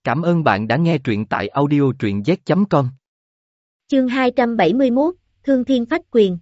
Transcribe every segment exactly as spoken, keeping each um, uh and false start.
Cảm ơn bạn đã nghe truyện tại audio truyện z chấm com. Chương hai trăm bảy mươi mốt, Thương Thiên Phách Quyền.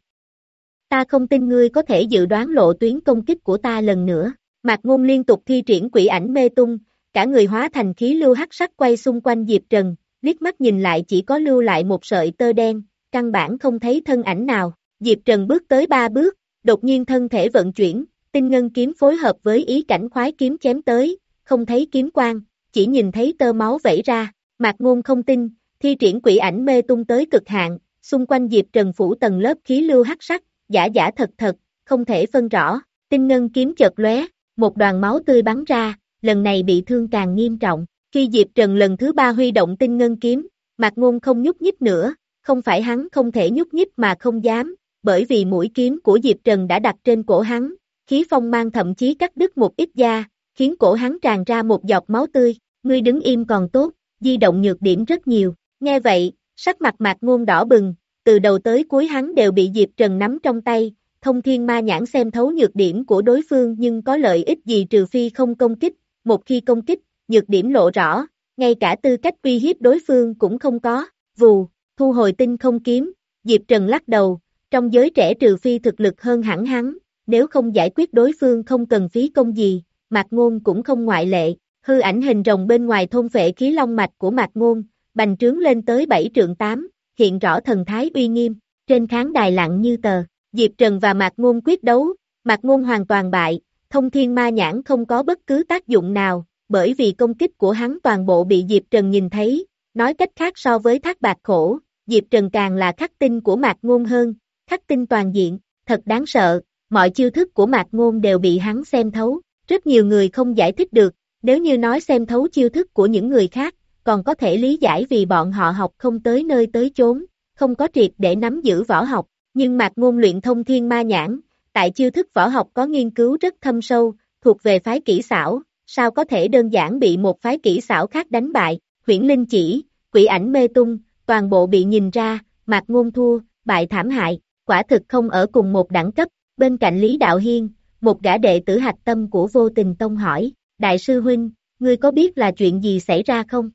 Ta không tin ngươi có thể dự đoán lộ tuyến công kích của ta lần nữa. Mạc Ngôn liên tục thi triển quỷ ảnh mê tung, cả người hóa thành khí lưu hắc sắc quay xung quanh Diệp Trần, liếc mắt nhìn lại chỉ có lưu lại một sợi tơ đen, căn bản không thấy thân ảnh nào. Diệp Trần bước tới ba bước, đột nhiên thân thể vận chuyển, tinh ngân kiếm phối hợp với ý cảnh khoái kiếm chém tới, không thấy kiếm quang, chỉ nhìn thấy tơ máu vẩy ra. Mạc Ngôn không tin, thi triển quỷ ảnh mê tung tới cực hạn, xung quanh Diệp Trần phủ tầng lớp khí lưu hắc sắc, giả giả thật thật, không thể phân rõ. Tinh ngân kiếm chợt lóe, một đoàn máu tươi bắn ra, lần này bị thương càng nghiêm trọng. Khi Diệp Trần lần thứ ba huy động tinh ngân kiếm, Mạc Ngôn không nhúc nhích nữa, không phải hắn không thể nhúc nhích mà không dám, bởi vì mũi kiếm của Diệp Trần đã đặt trên cổ hắn, khí phong mang thậm chí cắt đứt một ít da, khiến cổ hắn tràn ra một giọt máu tươi. Ngươi đứng im còn tốt, di động nhược điểm rất nhiều. Nghe vậy, sắc mặt Mạc Ngôn đỏ bừng, từ đầu tới cuối hắn đều bị Diệp Trần nắm trong tay, thông thiên ma nhãn xem thấu nhược điểm của đối phương nhưng có lợi ích gì trừ phi không công kích, một khi công kích, nhược điểm lộ rõ, ngay cả tư cách uy hiếp đối phương cũng không có. Vù, thu hồi tinh không kiếm, Diệp Trần lắc đầu, trong giới trẻ trừ phi thực lực hơn hẳn hắn, nếu không giải quyết đối phương không cần phí công gì, Mạc Ngôn cũng không ngoại lệ. Hư ảnh hình rồng bên ngoài thôn phệ khí long mạch của Mạc Ngôn, bành trướng lên tới bảy trượng tám, hiện rõ thần thái uy nghiêm, trên khán đài lặng như tờ. Diệp Trần và Mạc Ngôn quyết đấu, Mạc Ngôn hoàn toàn bại, thông thiên ma nhãn không có bất cứ tác dụng nào, bởi vì công kích của hắn toàn bộ bị Diệp Trần nhìn thấy, nói cách khác so với thác bạc khổ, Diệp Trần càng là khắc tinh của Mạc Ngôn hơn, khắc tinh toàn diện, thật đáng sợ, mọi chiêu thức của Mạc Ngôn đều bị hắn xem thấu, rất nhiều người không giải thích được. Nếu như nói xem thấu chiêu thức của những người khác, còn có thể lý giải vì bọn họ học không tới nơi tới chốn, không có triệt để nắm giữ võ học, nhưng Mạc Ngôn luyện thông thiên ma nhãn, tại chiêu thức võ học có nghiên cứu rất thâm sâu, thuộc về phái kỹ xảo, sao có thể đơn giản bị một phái kỹ xảo khác đánh bại. Huyễn linh chỉ, quỷ ảnh mê tung, toàn bộ bị nhìn ra, Mạc Ngôn thua, bại thảm hại, quả thực không ở cùng một đẳng cấp. Bên cạnh Lý Đạo Hiên, một gã đệ tử hạch tâm của Vô Tình Tông hỏi, Đại sư huynh, ngươi có biết là chuyện gì xảy ra không?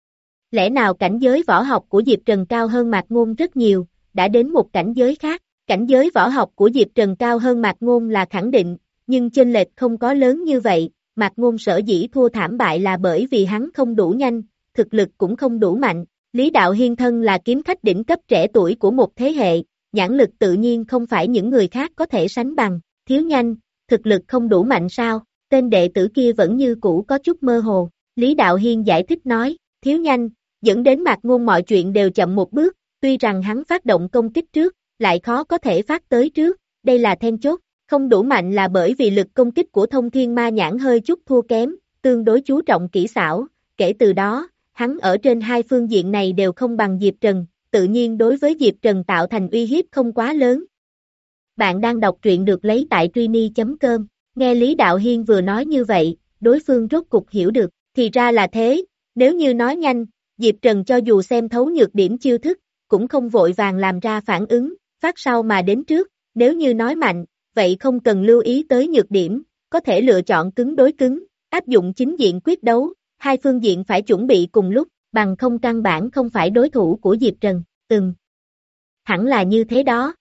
Lẽ nào cảnh giới võ học của Diệp Trần cao hơn Mạc Ngôn rất nhiều, đã đến một cảnh giới khác? Cảnh giới võ học của Diệp Trần cao hơn Mạc Ngôn là khẳng định, nhưng chênh lệch không có lớn như vậy. Mạc Ngôn sở dĩ thua thảm bại là bởi vì hắn không đủ nhanh, thực lực cũng không đủ mạnh. Lý Đạo Hiên thân là kiếm khách đỉnh cấp trẻ tuổi của một thế hệ, nhãn lực tự nhiên không phải những người khác có thể sánh bằng. Thiếu nhanh, thực lực không đủ mạnh sao? Tên đệ tử kia vẫn như cũ có chút mơ hồ. Lý Đạo Hiên giải thích nói, thiếu nhanh, dẫn đến Mạc Ngôn mọi chuyện đều chậm một bước, tuy rằng hắn phát động công kích trước, lại khó có thể phát tới trước, đây là then chốt. Không đủ mạnh là bởi vì lực công kích của thông thiên ma nhãn hơi chút thua kém, tương đối chú trọng kỹ xảo, kể từ đó, hắn ở trên hai phương diện này đều không bằng Diệp Trần, tự nhiên đối với Diệp Trần tạo thành uy hiếp không quá lớn. Bạn đang đọc truyện được lấy tại Truyny chấm com. Nghe Lý Đạo Hiên vừa nói như vậy, đối phương rốt cục hiểu được, thì ra là thế, nếu như nói nhanh, Diệp Trần cho dù xem thấu nhược điểm chiêu thức, cũng không vội vàng làm ra phản ứng, phát sau mà đến trước, nếu như nói mạnh, vậy không cần lưu ý tới nhược điểm, có thể lựa chọn cứng đối cứng, áp dụng chính diện quyết đấu, hai phương diện phải chuẩn bị cùng lúc, bằng không căn bản không phải đối thủ của Diệp Trần, từng. Hẳn là như thế đó.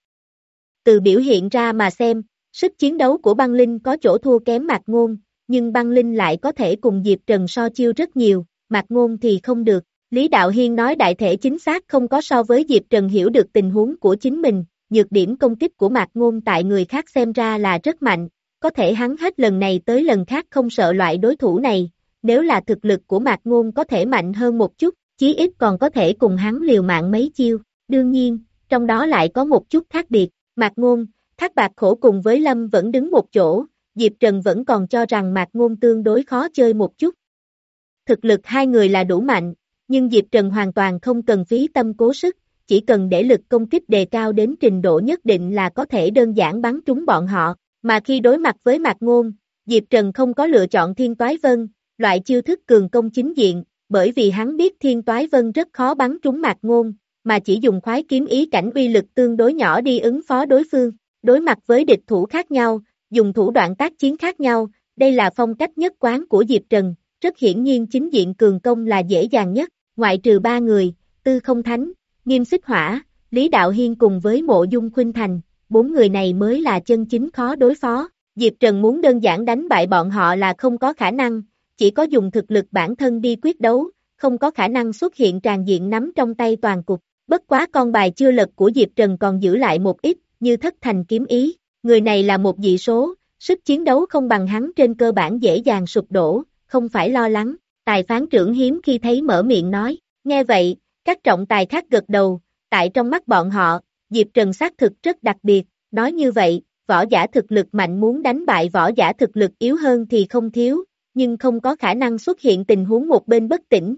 Từ biểu hiện ra mà xem, sức chiến đấu của băng linh có chỗ thua kém Mạc Ngôn, nhưng băng linh lại có thể cùng Diệp Trần so chiêu rất nhiều, Mạc Ngôn thì không được. Lý Đạo Hiên nói đại thể chính xác không có so với Diệp Trần hiểu được tình huống của chính mình, nhược điểm công kích của Mạc Ngôn tại người khác xem ra là rất mạnh, có thể hắn hết lần này tới lần khác không sợ loại đối thủ này, nếu là thực lực của Mạc Ngôn có thể mạnh hơn một chút, chí ít còn có thể cùng hắn liều mạng mấy chiêu, đương nhiên, trong đó lại có một chút khác biệt, Mạc Ngôn, Thác Bạc Khổ cùng với Lâm vẫn đứng một chỗ, Diệp Trần vẫn còn cho rằng Mạc Ngôn tương đối khó chơi một chút. Thực lực hai người là đủ mạnh, nhưng Diệp Trần hoàn toàn không cần phí tâm cố sức, chỉ cần để lực công kích đề cao đến trình độ nhất định là có thể đơn giản bắn trúng bọn họ, mà khi đối mặt với Mạc Ngôn, Diệp Trần không có lựa chọn Thiên Toái Vân, loại chiêu thức cường công chính diện, bởi vì hắn biết Thiên Toái Vân rất khó bắn trúng Mạc Ngôn, mà chỉ dùng khoái kiếm ý cảnh uy lực tương đối nhỏ đi ứng phó đối phương. Đối mặt với địch thủ khác nhau, dùng thủ đoạn tác chiến khác nhau, đây là phong cách nhất quán của Diệp Trần, rất hiển nhiên chính diện cường công là dễ dàng nhất, ngoại trừ ba người, Tư Không Thánh, Nghiêm Xích Hỏa, Lý Đạo Hiên cùng với Mộ Dung Khuynh Thành, bốn người này mới là chân chính khó đối phó. Diệp Trần muốn đơn giản đánh bại bọn họ là không có khả năng, chỉ có dùng thực lực bản thân đi quyết đấu, không có khả năng xuất hiện tràn diện nắm trong tay toàn cục. Bất quá con bài chưa lật của Diệp Trần còn giữ lại một ít, như Thất Thành Kiếm Ý. Người này là một dị số, sức chiến đấu không bằng hắn trên cơ bản dễ dàng sụp đổ, không phải lo lắng. Tài phán trưởng hiếm khi thấy mở miệng nói. Nghe vậy, các trọng tài khác gật đầu, tại trong mắt bọn họ, Diệp Trần xác thực rất đặc biệt. Nói như vậy, võ giả thực lực mạnh muốn đánh bại võ giả thực lực yếu hơn thì không thiếu, nhưng không có khả năng xuất hiện tình huống một bên bất tỉnh.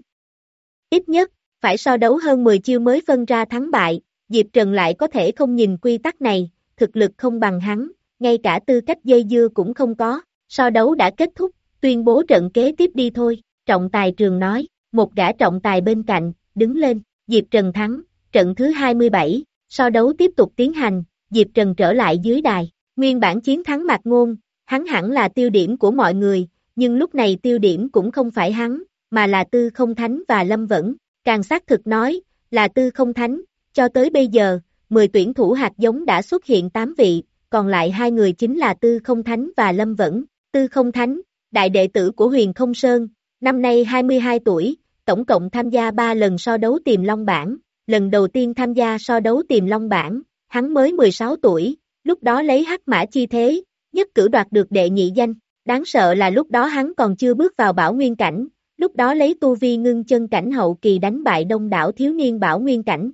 Ít nhất, phải so đấu hơn mười chiêu mới phân ra thắng bại, Diệp Trần lại có thể không nhìn quy tắc này, thực lực không bằng hắn, ngay cả tư cách dây dưa cũng không có, so đấu đã kết thúc, tuyên bố trận kế tiếp đi thôi, trọng tài trường nói, một gã trọng tài bên cạnh, đứng lên, Diệp Trần thắng, trận thứ hai mươi bảy, so đấu tiếp tục tiến hành, Diệp Trần trở lại dưới đài, nguyên bản chiến thắng Mạc Ngôn, hắn hẳn là tiêu điểm của mọi người, nhưng lúc này tiêu điểm cũng không phải hắn, mà là Tư Không Thánh và Lâm Vẫn, càng xác thực nói, là Tư Không Thánh, cho tới bây giờ, mười tuyển thủ hạt giống đã xuất hiện tám vị, còn lại hai người chính là Tư Không Thánh và Lâm Vẫn. Tư Không Thánh, đại đệ tử của Huyền Không Sơn, năm nay hai mươi hai tuổi, tổng cộng tham gia ba lần so đấu Tiềm Long bảng, lần đầu tiên tham gia so đấu Tiềm Long bảng, hắn mới mười sáu tuổi, lúc đó lấy hắc mã chi thế, nhất cử đoạt được đệ nhị danh, đáng sợ là lúc đó hắn còn chưa bước vào Bảo Nguyên cảnh, lúc đó lấy tu vi ngưng chân cảnh hậu kỳ đánh bại đông đảo thiếu niên Bảo Nguyên cảnh.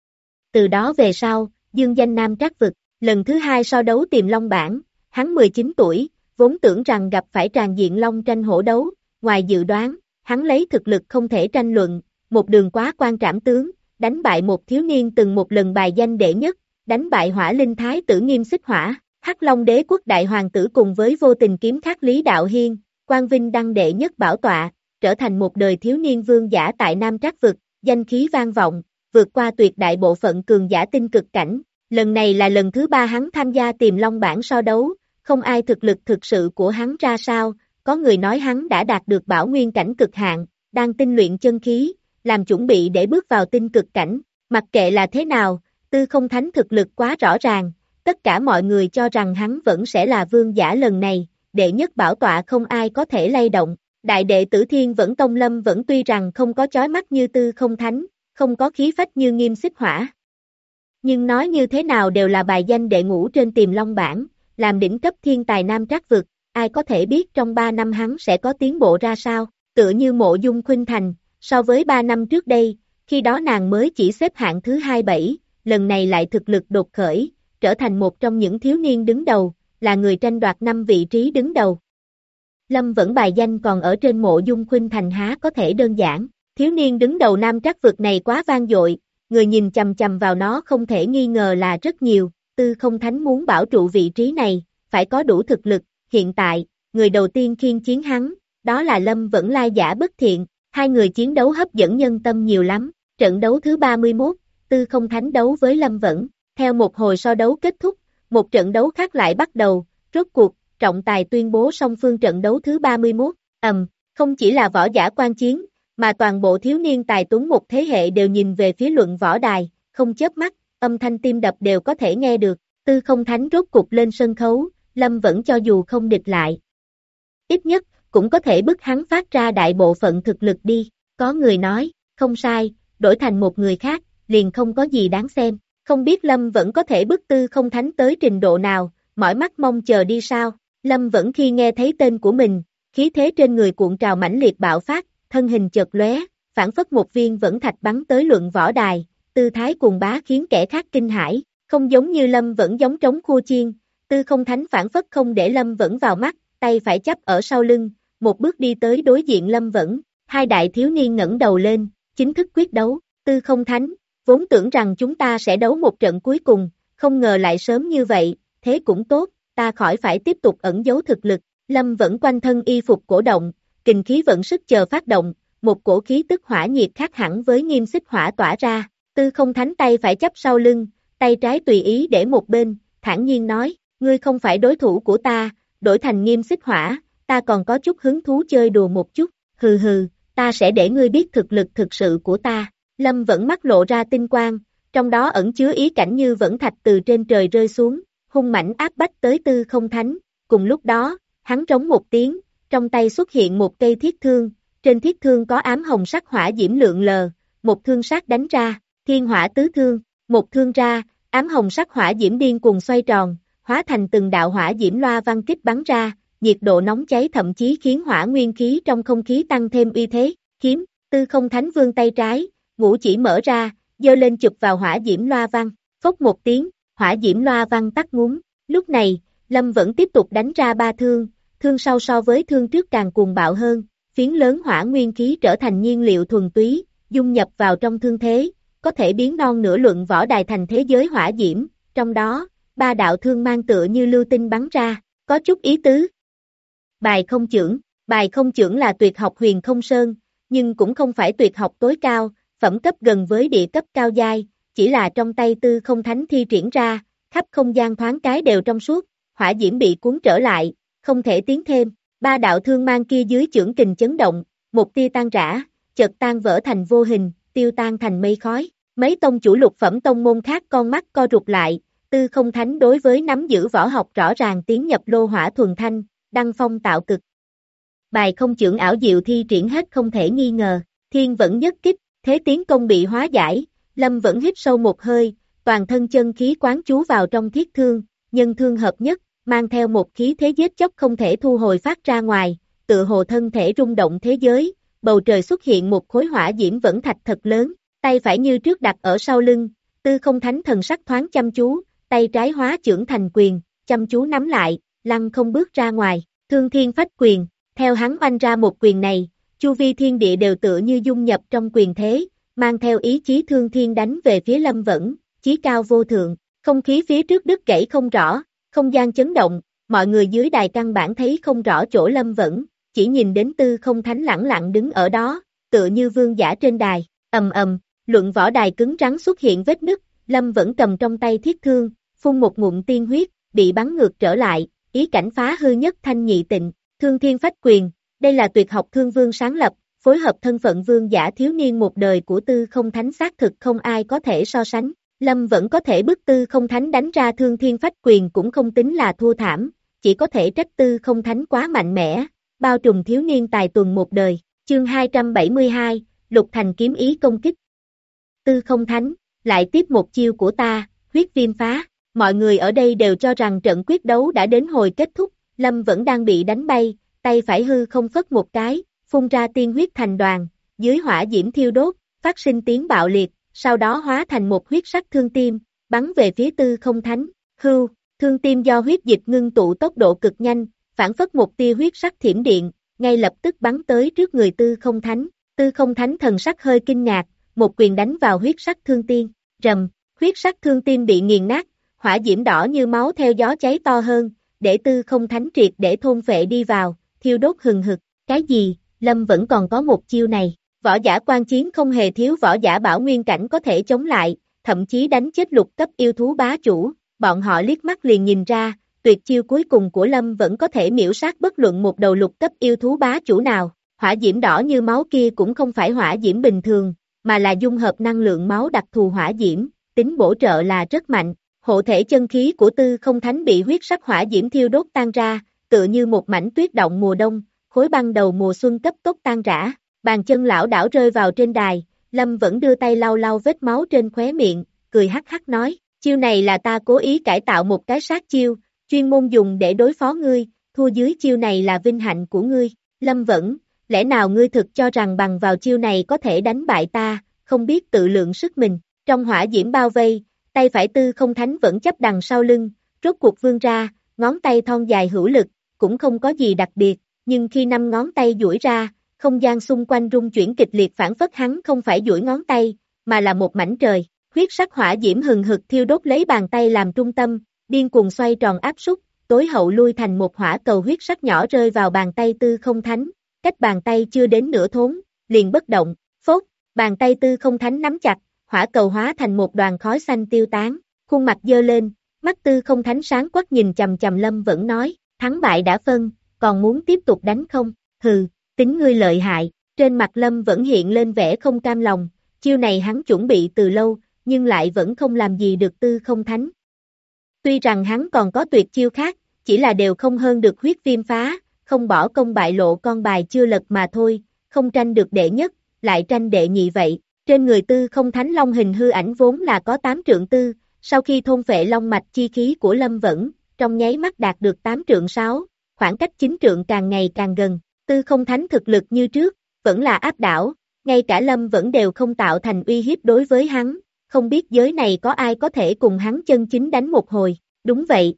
Từ đó về sau, dương danh Nam Trác vực, lần thứ hai so đấu Tiềm Long bảng, hắn mười chín tuổi, vốn tưởng rằng gặp phải tràn diện long tranh hổ đấu, ngoài dự đoán, hắn lấy thực lực không thể tranh luận, một đường quá quan trảm tướng, đánh bại một thiếu niên từng một lần bài danh đệ nhất, đánh bại Hỏa Linh Thái tử Nghiêm Xích Hỏa, Hắc Long Đế quốc đại hoàng tử cùng với vô tình kiếm khắc Lý Đạo Hiên, Quang Vinh đăng đệ nhất bảo tọa, trở thành một đời thiếu niên vương giả tại Nam Trác vực, danh khí vang vọng, vượt qua tuyệt đại bộ phận cường giả tinh cực cảnh. Lần này là lần thứ ba hắn tham gia Tiềm Long bảng so đấu, không ai thực lực thực sự của hắn ra sao, có người nói hắn đã đạt được Bảo Nguyên cảnh cực hạn, đang tinh luyện chân khí, làm chuẩn bị để bước vào tinh cực cảnh, mặc kệ là thế nào, Tư Không Thánh thực lực quá rõ ràng, tất cả mọi người cho rằng hắn vẫn sẽ là vương giả lần này, đệ nhất bảo tọa không ai có thể lay động. Đại đệ tử Thiên Vẫn Tông Lâm Vẫn tuy rằng không có chói mắt như Tư Không Thánh, không có khí phách như Nghiêm Xích Hỏa. Nhưng nói như thế nào đều là bài danh đệ ngũ trên Tiềm Long bảng, làm đỉnh cấp thiên tài Nam Trác vực, ai có thể biết trong ba năm hắn sẽ có tiến bộ ra sao, tựa như Mộ Dung Khuynh Thành, so với ba năm trước đây, khi đó nàng mới chỉ xếp hạng thứ hai mươi bảy, lần này lại thực lực đột khởi, trở thành một trong những thiếu niên đứng đầu, là người tranh đoạt năm vị trí đứng đầu. Lâm Vẫn bài danh còn ở trên Mộ Dung Khuynh Thành há có thể đơn giản, thiếu niên đứng đầu Nam Trác vực này quá vang dội, người nhìn chằm chằm vào nó không thể nghi ngờ là rất nhiều, Tư Không Thánh muốn bảo trụ vị trí này, phải có đủ thực lực, hiện tại, người đầu tiên khiên chiến hắn, đó là Lâm Vẫn lai giả bất thiện, hai người chiến đấu hấp dẫn nhân tâm nhiều lắm, trận đấu thứ ba mươi mốt, Tư Không Thánh đấu với Lâm Vẫn, theo một hồi so đấu kết thúc, một trận đấu khác lại bắt đầu, rốt cuộc, trọng tài tuyên bố song phương trận đấu thứ ba mươi mốt, ầm, um, không chỉ là võ giả quan chiến, mà toàn bộ thiếu niên tài tuấn một thế hệ đều nhìn về phía luận võ đài, không chớp mắt, âm thanh tim đập đều có thể nghe được, Tư Không Thánh rốt cục lên sân khấu, Lâm Vẫn cho dù không địch lại. Ít nhất, cũng có thể bức hắn phát ra đại bộ phận thực lực đi, có người nói, không sai, đổi thành một người khác, liền không có gì đáng xem, không biết Lâm Vẫn có thể bức Tư Không Thánh tới trình độ nào, mỏi mắt mong chờ đi sao, Lâm Vẫn khi nghe thấy tên của mình, khí thế trên người cuộn trào mãnh liệt bạo phát, thân hình chợt lóe, phản phất một viên vẫn thạch bắn tới luận võ đài, tư thái cuồng bá khiến kẻ khác kinh hãi, không giống như Lâm Vẫn giống trống khua chiên, Tư Không Thánh phản phất không để Lâm Vẫn vào mắt, tay phải chắp ở sau lưng, một bước đi tới đối diện Lâm Vẫn, hai đại thiếu niên ngẩng đầu lên, chính thức quyết đấu, Tư Không Thánh, vốn tưởng rằng chúng ta sẽ đấu một trận cuối cùng, không ngờ lại sớm như vậy, thế cũng tốt, ta khỏi phải tiếp tục ẩn giấu thực lực, Lâm Vẫn quanh thân y phục cổ động, kình khí vận sức chờ phát động, một cổ khí tức hỏa nhiệt khác hẳn với Nghiêm Xích Hỏa tỏa ra, Tư Không Thánh tay phải chắp sau lưng, tay trái tùy ý để một bên, thản nhiên nói, ngươi không phải đối thủ của ta, đổi thành Nghiêm Xích Hỏa, ta còn có chút hứng thú chơi đùa một chút, hừ hừ, ta sẽ để ngươi biết thực lực thực sự của ta. Lâm Vẫn mắt lộ ra tinh quang, trong đó ẩn chứa ý cảnh như vẫn thạch từ trên trời rơi xuống, hung mãnh áp bách tới Tư Không Thánh. Cùng lúc đó, hắn trống một tiếng, trong tay xuất hiện một cây thiết thương, trên thiết thương có ám hồng sắc hỏa diễm lượn lờ, một thương sát đánh ra, thiên hỏa tứ thương, một thương ra, ám hồng sắc hỏa diễm điên cuồng xoay tròn, hóa thành từng đạo hỏa diễm loa văn kích bắn ra, nhiệt độ nóng cháy thậm chí khiến hỏa nguyên khí trong không khí tăng thêm uy thế. Kiếm, Tư Không Thánh vươn tay trái, ngũ chỉ mở ra, giơ lên chụp vào hỏa diễm loa văn, phốc một tiếng, hỏa diễm loa văn tắt ngúm. Lúc này, Lâm vẫn tiếp tục đánh ra ba thương, thương sau so với thương trước càng cuồng bạo hơn, phiến lớn hỏa nguyên khí trở thành nhiên liệu thuần túy, dung nhập vào trong thương thế, có thể biến non nửa luận võ đài thành thế giới hỏa diễm, trong đó, ba đạo thương mang tựa như lưu tinh bắn ra, có chút ý tứ. Bài không chưởng, bài không chưởng là tuyệt học huyền không sơn, nhưng cũng không phải tuyệt học tối cao, phẩm cấp gần với địa cấp cao giai, chỉ là trong tay Tư Không Thánh thi triển ra, khắp không gian thoáng cái đều trong suốt, hỏa diễm bị cuốn trở lại, không thể tiến thêm, ba đạo thương mang kia dưới chưởng kình chấn động, một tia tan rã, chợt tan vỡ thành vô hình, tiêu tan thành mây khói. Mấy tông chủ lục phẩm tông môn khác con mắt co rụt lại, Tư Không Thánh đối với nắm giữ võ học rõ ràng tiến nhập lô hỏa thuần thanh, đăng phong tạo cực. Bài không chưởng ảo diệu thi triển hết không thể nghi ngờ, thiên vẫn nhất kích, thế tiến công bị hóa giải, Lâm vẫn hít sâu một hơi, toàn thân chân khí quán chú vào trong thiết thương, nhân thương hợp nhất, mang theo một khí thế giết chóc không thể thu hồi phát ra ngoài, tự hồ thân thể rung động thế giới, bầu trời xuất hiện một khối hỏa diễm vẫn thạch thật lớn, tay phải như trước đặt ở sau lưng, Tư Không Thánh thần sắc thoáng chăm chú, tay trái hóa chưởng thành quyền, chăm chú nắm lại, lăng không bước ra ngoài, thương thiên phách quyền, theo hắn oanh ra một quyền này, chu vi thiên địa đều tựa như dung nhập trong quyền thế, mang theo ý chí thương thiên đánh về phía Lâm Vẫn, chí cao vô thượng, không khí phía trước đứt gãy không rõ, không gian chấn động, mọi người dưới đài căn bản thấy không rõ chỗ Lâm Vẫn, chỉ nhìn đến Tư Không Thánh lẳng lặng đứng ở đó, tựa như vương giả trên đài, ầm ầm, luận võ đài cứng rắn xuất hiện vết nứt, Lâm Vẫn cầm trong tay thiết thương, phun một ngụm tiên huyết, bị bắn ngược trở lại, ý cảnh phá hư nhất thanh nhị tịnh, thương thiên phách quyền, đây là tuyệt học thương vương sáng lập, phối hợp thân phận vương giả thiếu niên một đời của Tư Không Thánh xác thực không ai có thể so sánh. Lâm vẫn có thể bức Tư Không Thánh đánh ra thương thiên phách quyền cũng không tính là thua thảm, chỉ có thể trách Tư Không Thánh quá mạnh mẽ, bao trùm thiếu niên tài tuần một đời. Chương hai trăm bảy mươi hai, Lục Thành kiếm ý công kích. Tư Không Thánh, lại tiếp một chiêu của ta, huyết viêm phá. Mọi người ở đây đều cho rằng trận quyết đấu đã đến hồi kết thúc, Lâm vẫn đang bị đánh bay, tay phải hư không phất một cái, phun ra tiên huyết thành đoàn, dưới hỏa diễm thiêu đốt, phát sinh tiếng bạo liệt, sau đó hóa thành một huyết sắc thương tim, bắn về phía Tư Không Thánh. Hưu, thương tim do huyết dịch ngưng tụ tốc độ cực nhanh, phản phất một tia huyết sắc thiểm điện, ngay lập tức bắn tới trước người Tư Không Thánh. Tư Không Thánh thần sắc hơi kinh ngạc, một quyền đánh vào huyết sắc thương tiên, rầm, huyết sắc thương tiên bị nghiền nát, hỏa diễm đỏ như máu theo gió cháy to hơn, để Tư Không Thánh triệt để thôn phệ đi vào, thiêu đốt hừng hực. Cái gì? Lâm vẫn còn có một chiêu này. Võ giả quan chiến không hề thiếu võ giả bảo nguyên cảnh có thể chống lại, thậm chí đánh chết lục cấp yêu thú bá chủ, bọn họ liếc mắt liền nhìn ra, tuyệt chiêu cuối cùng của Lâm vẫn có thể miễu sát bất luận một đầu lục cấp yêu thú bá chủ nào. Hỏa diễm đỏ như máu kia cũng không phải hỏa diễm bình thường, mà là dung hợp năng lượng máu đặc thù hỏa diễm, tính bổ trợ là rất mạnh. Hộ thể chân khí của Tư Không Thánh bị huyết sắc hỏa diễm thiêu đốt tan ra, tựa như một mảnh tuyết động mùa đông, khối băng đầu mùa xuân cấp tốc tan rã. Bàn chân lão đảo rơi vào trên đài, Lâm vẫn đưa tay lau lau vết máu trên khóe miệng, cười hắc hắc nói, chiêu này là ta cố ý cải tạo một cái sát chiêu, chuyên môn dùng để đối phó ngươi, thua dưới chiêu này là vinh hạnh của ngươi. Lâm vẫn, lẽ nào ngươi thực cho rằng bằng vào chiêu này có thể đánh bại ta, không biết tự lượng sức mình. Trong hỏa diễm bao vây, tay phải Tư Không Thánh vẫn chấp đằng sau lưng, rốt cuộc vươn ra, ngón tay thon dài hữu lực, cũng không có gì đặc biệt, nhưng khi năm ngón tay duỗi ra, không gian xung quanh rung chuyển kịch liệt, phản phất hắn không phải duỗi ngón tay, mà là một mảnh trời. Huyết sắc hỏa diễm hừng hực thiêu đốt lấy bàn tay làm trung tâm, điên cuồng xoay tròn áp súc, tối hậu lui thành một hỏa cầu huyết sắc nhỏ rơi vào bàn tay Tư Không Thánh, cách bàn tay chưa đến nửa thốn, liền bất động. Phốt, bàn tay Tư Không Thánh nắm chặt, hỏa cầu hóa thành một đoàn khói xanh tiêu tán, khuôn mặt dơ lên, mắt Tư Không Thánh sáng quắc nhìn chằm chằm Lâm vẫn nói, thắng bại đã phân, còn muốn tiếp tục đánh không? Hừ, tính ngươi lợi hại, trên mặt Lâm vẫn hiện lên vẻ không cam lòng, chiêu này hắn chuẩn bị từ lâu, nhưng lại vẫn không làm gì được Tư Không Thánh. Tuy rằng hắn còn có tuyệt chiêu khác, chỉ là đều không hơn được huyết viêm phá, không bỏ công bại lộ con bài chưa lật mà thôi, không tranh được đệ nhất, lại tranh đệ nhị vậy. Trên người Tư Không Thánh Long hình hư ảnh vốn là có tám trượng tư, sau khi thôn phệ long mạch chi khí của Lâm Vẫn, trong nháy mắt đạt được tám trượng sáu, khoảng cách chín trượng càng ngày càng gần. Tư Không Thánh thực lực như trước, vẫn là áp đảo, ngay cả Lâm Vẫn đều không tạo thành uy hiếp đối với hắn, không biết giới này có ai có thể cùng hắn chân chính đánh một hồi, đúng vậy.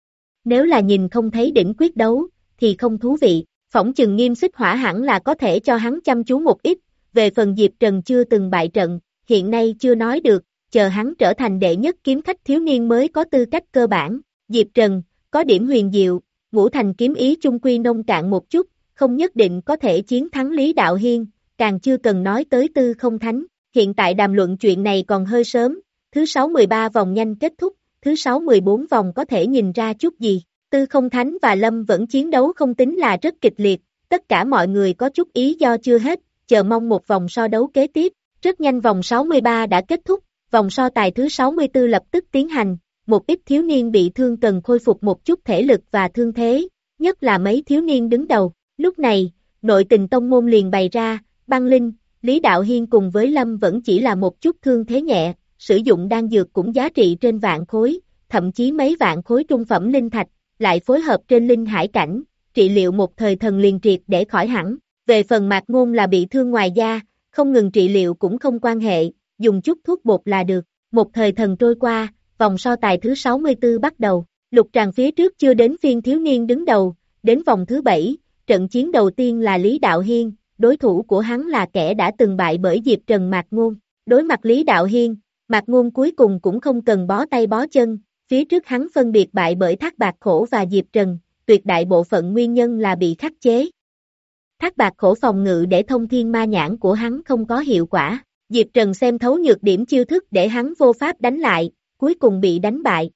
Nếu là nhìn không thấy đỉnh quyết đấu, thì không thú vị, phỏng chừng Nghiêm Xích Hỏa hẳn là có thể cho hắn chăm chú một ít, về phần Diệp Trần chưa từng bại trận, hiện nay chưa nói được, chờ hắn trở thành đệ nhất kiếm khách thiếu niên mới có tư cách cơ bản. Diệp Trần, có điểm huyền diệu, ngũ thành kiếm ý chung quy nông cạn một chút, không nhất định có thể chiến thắng Lý Đạo Hiên, càng chưa cần nói tới Tư Không Thánh. Hiện tại đàm luận chuyện này còn hơi sớm, thứ sáu mười ba vòng nhanh kết thúc, thứ sáu mười bốn vòng có thể nhìn ra chút gì. Tư Không Thánh và Lâm Vẫn chiến đấu không tính là rất kịch liệt, tất cả mọi người có chút ý do chưa hết, chờ mong một vòng so đấu kế tiếp. Rất nhanh vòng sáu mươi ba đã kết thúc, vòng so tài thứ sáu mươi tư lập tức tiến hành, một ít thiếu niên bị thương cần khôi phục một chút thể lực và thương thế, nhất là mấy thiếu niên đứng đầu. Lúc này, nội tình tông môn liền bày ra, Băng Linh, Lý Đạo Hiên cùng với Lâm Vẫn chỉ là một chút thương thế nhẹ, sử dụng đan dược cũng giá trị trên vạn khối, thậm chí mấy vạn khối trung phẩm linh thạch, lại phối hợp trên linh hải cảnh, trị liệu một thời thần liền triệt để khỏi hẳn. Về phần Mạc Ngôn là bị thương ngoài da, không ngừng trị liệu cũng không quan hệ, dùng chút thuốc bột là được. Một thời thần trôi qua, vòng so tài thứ sáu mươi tư bắt đầu, lục tràng phía trước chưa đến phiên thiếu niên đứng đầu, đến vòng thứ bảy, trận chiến đầu tiên là Lý Đạo Hiên, đối thủ của hắn là kẻ đã từng bại bởi Diệp Trần Mạc Ngôn. Đối mặt Lý Đạo Hiên, Mạc Ngôn cuối cùng cũng không cần bó tay bó chân, phía trước hắn phân biệt bại bởi Thác Bạt Khổ và Diệp Trần, tuyệt đại bộ phận nguyên nhân là bị khắc chế. Thác Bạt Khổ phòng ngự để thông thiên ma nhãn của hắn không có hiệu quả, Diệp Trần xem thấu nhược điểm chiêu thức để hắn vô pháp đánh lại, cuối cùng bị đánh bại.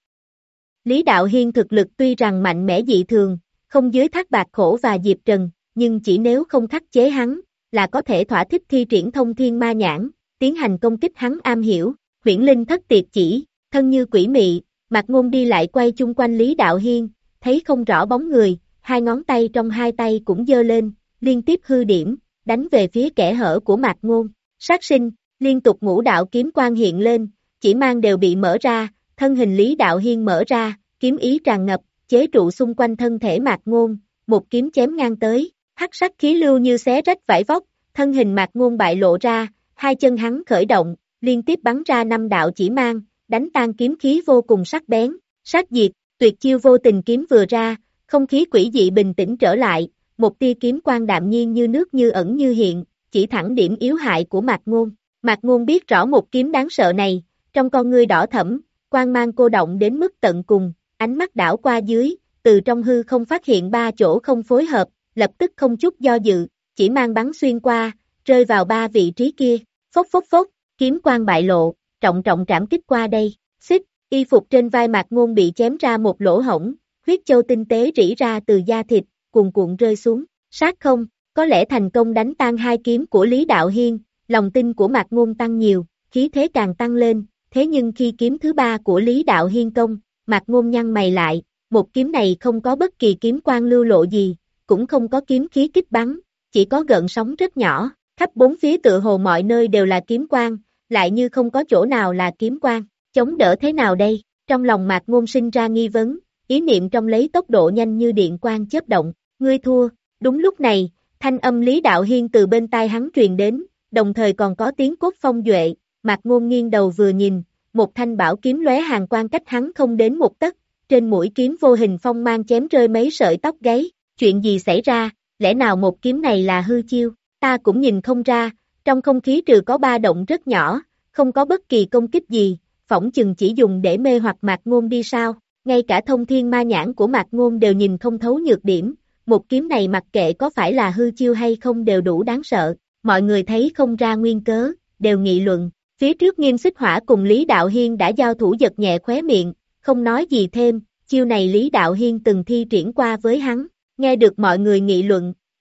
Lý Đạo Hiên thực lực tuy rằng mạnh mẽ dị thường, không dưới Thác Bạt Khổ và Diệp Trần, nhưng chỉ nếu không khắc chế hắn, là có thể thỏa thích thi triển thông thiên ma nhãn, tiến hành công kích hắn am hiểu. Huyễn Linh Thất Tiệt Chỉ, thân như quỷ mị, Mạc Ngôn đi lại quay chung quanh Lý Đạo Hiên, thấy không rõ bóng người, hai ngón tay trong hai tay cũng giơ lên, liên tiếp hư điểm, đánh về phía kẻ hở của Mạc Ngôn. Sát sinh, liên tục ngũ đạo kiếm quang hiện lên, chỉ mang đều bị mở ra, thân hình Lý Đạo Hiên mở ra, kiếm ý tràn ngập, chế trụ xung quanh thân thể Mạc Ngôn, một kiếm chém ngang tới, hắc sắc khí lưu như xé rách vải vóc, thân hình Mạc Ngôn bại lộ ra, hai chân hắn khởi động, liên tiếp bắn ra năm đạo chỉ mang, đánh tan kiếm khí vô cùng sắc bén. Sát diệt, tuyệt chiêu vô tình kiếm vừa ra, không khí quỷ dị bình tĩnh trở lại, một tia kiếm quang đạm nhiên như nước như ẩn như hiện, chỉ thẳng điểm yếu hại của Mạc Ngôn. Mạc Ngôn biết rõ một kiếm đáng sợ này, trong con ngươi đỏ thẫm, quang mang cô động đến mức tận cùng, ánh mắt đảo qua dưới, từ trong hư không phát hiện ba chỗ không phối hợp, lập tức không chút do dự, chỉ mang bắn xuyên qua, rơi vào ba vị trí kia, phốc phốc phốc, kiếm quang bại lộ, trọng trọng trảm kích qua đây, xích, y phục trên vai Mạc Ngôn bị chém ra một lỗ hổng, huyết châu tinh tế rỉ ra từ da thịt, cuồn cuộn rơi xuống, sát không, có lẽ thành công đánh tan hai kiếm của Lý Đạo Hiên, lòng tin của Mạc Ngôn tăng nhiều, khí thế càng tăng lên, thế nhưng khi kiếm thứ ba của Lý Đạo Hiên công, Mạc Ngôn nhăn mày lại, một kiếm này không có bất kỳ kiếm quang lưu lộ gì, cũng không có kiếm khí kích bắn, chỉ có gợn sóng rất nhỏ, khắp bốn phía tựa hồ mọi nơi đều là kiếm quang, lại như không có chỗ nào là kiếm quang, chống đỡ thế nào đây? Trong lòng Mạc Ngôn sinh ra nghi vấn, ý niệm trong lấy tốc độ nhanh như điện quang chớp động, ngươi thua. Đúng lúc này, thanh âm Lý Đạo Hiên từ bên tai hắn truyền đến, đồng thời còn có tiếng cốt phong duệ, Mạc Ngôn nghiêng đầu vừa nhìn, một thanh bảo kiếm lóe hàn quang cách hắn không đến một tấc, trên mũi kiếm vô hình phong mang chém rơi mấy sợi tóc gáy, chuyện gì xảy ra, lẽ nào một kiếm này là hư chiêu, ta cũng nhìn không ra, trong không khí trừ có ba động rất nhỏ, không có bất kỳ công kích gì, phỏng chừng chỉ dùng để mê hoặc Mạc Ngôn đi sao, ngay cả thông thiên ma nhãn của Mạc Ngôn đều nhìn không thấu nhược điểm, một kiếm này mặc kệ có phải là hư chiêu hay không đều đủ đáng sợ, mọi người thấy không ra nguyên cớ, đều nghị luận, phía trước Nghiêm Xích Hỏa cùng Lý Đạo Hiên đã giao thủ giật nhẹ khóe miệng, không nói gì thêm, chiêu này Lý Đạo Hiên từng thi triển qua với hắn, nghe được mọi người nghị luận,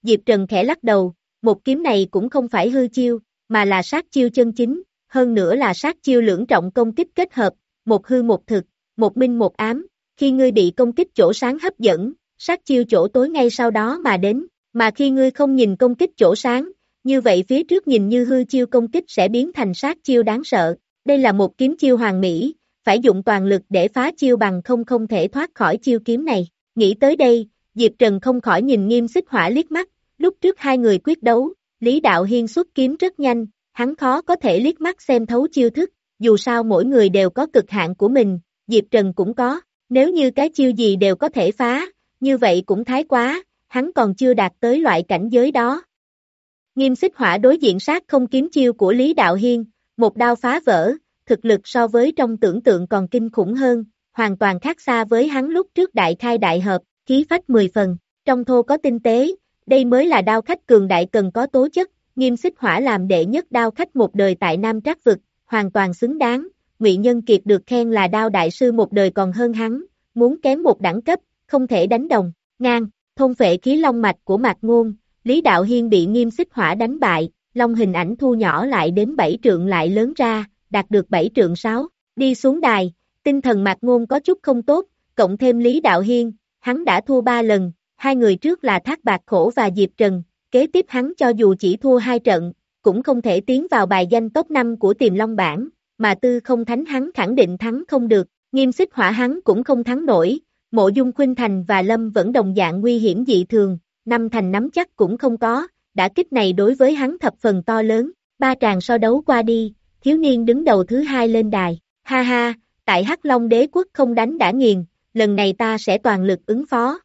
Diệp Trần khẽ lắc đầu, một kiếm này cũng không phải hư chiêu, mà là sát chiêu chân chính, hơn nữa là sát chiêu lưỡng trọng công kích kết hợp, một hư một thực, một minh một ám, khi ngươi bị công kích chỗ sáng hấp dẫn, sát chiêu chỗ tối ngay sau đó mà đến, mà khi ngươi không nhìn công kích chỗ sáng, như vậy phía trước nhìn như hư chiêu công kích sẽ biến thành sát chiêu đáng sợ, đây là một kiếm chiêu hoàn mỹ, phải dụng toàn lực để phá chiêu bằng không không thể thoát khỏi chiêu kiếm này, nghĩ tới đây, Diệp Trần không khỏi nhìn Nghiêm Xích Hỏa liếc mắt, lúc trước hai người quyết đấu, Lý Đạo Hiên xuất kiếm rất nhanh, hắn khó có thể liếc mắt xem thấu chiêu thức, dù sao mỗi người đều có cực hạn của mình, Diệp Trần cũng có, nếu như cái chiêu gì đều có thể phá, như vậy cũng thái quá, hắn còn chưa đạt tới loại cảnh giới đó. Nghiêm Xích Hỏa đối diện sát không kiếm chiêu của Lý Đạo Hiên, một đao phá vỡ, thực lực so với trong tưởng tượng còn kinh khủng hơn, hoàn toàn khác xa với hắn lúc trước đại khai đại hợp, khí phách mười phần, trong thô có tinh tế, đây mới là đao khách cường đại cần có tố chất, Nghiêm Xích Hỏa làm đệ nhất đao khách một đời tại Nam Trác Vực, hoàn toàn xứng đáng, Ngụy Nhân Kiệt được khen là đao đại sư một đời còn hơn hắn, muốn kém một đẳng cấp, không thể đánh đồng, ngang, thôn phệ khí long mạch của Mạc Ngôn, Lý Đạo Hiên bị Nghiêm Xích Hỏa đánh bại, long hình ảnh thu nhỏ lại đến bảy trượng lại lớn ra, đạt được bảy trượng sáu, đi xuống đài, tinh thần Mạc Ngôn có chút không tốt, cộng thêm Lý Đạo Hiên, hắn đã thua ba lần, hai người trước là Thác Bạt Khổ và Diệp Trần, kế tiếp hắn cho dù chỉ thua hai trận, cũng không thể tiến vào bài danh top năm của Tiềm Long bảng, mà Tư Không Thánh hắn khẳng định thắng không được, Nghiêm Xích Hỏa hắn cũng không thắng nổi, Mộ Dung Khuynh Thành và Lâm vẫn đồng dạng nguy hiểm dị thường, năm thành nắm chắc cũng không có, đả kích này đối với hắn thập phần to lớn, ba tràng so đấu qua đi, thiếu niên đứng đầu thứ hai lên đài, ha ha, tại Hắc Long Đế Quốc không đánh đã nghiền, lần này ta sẽ toàn lực ứng phó.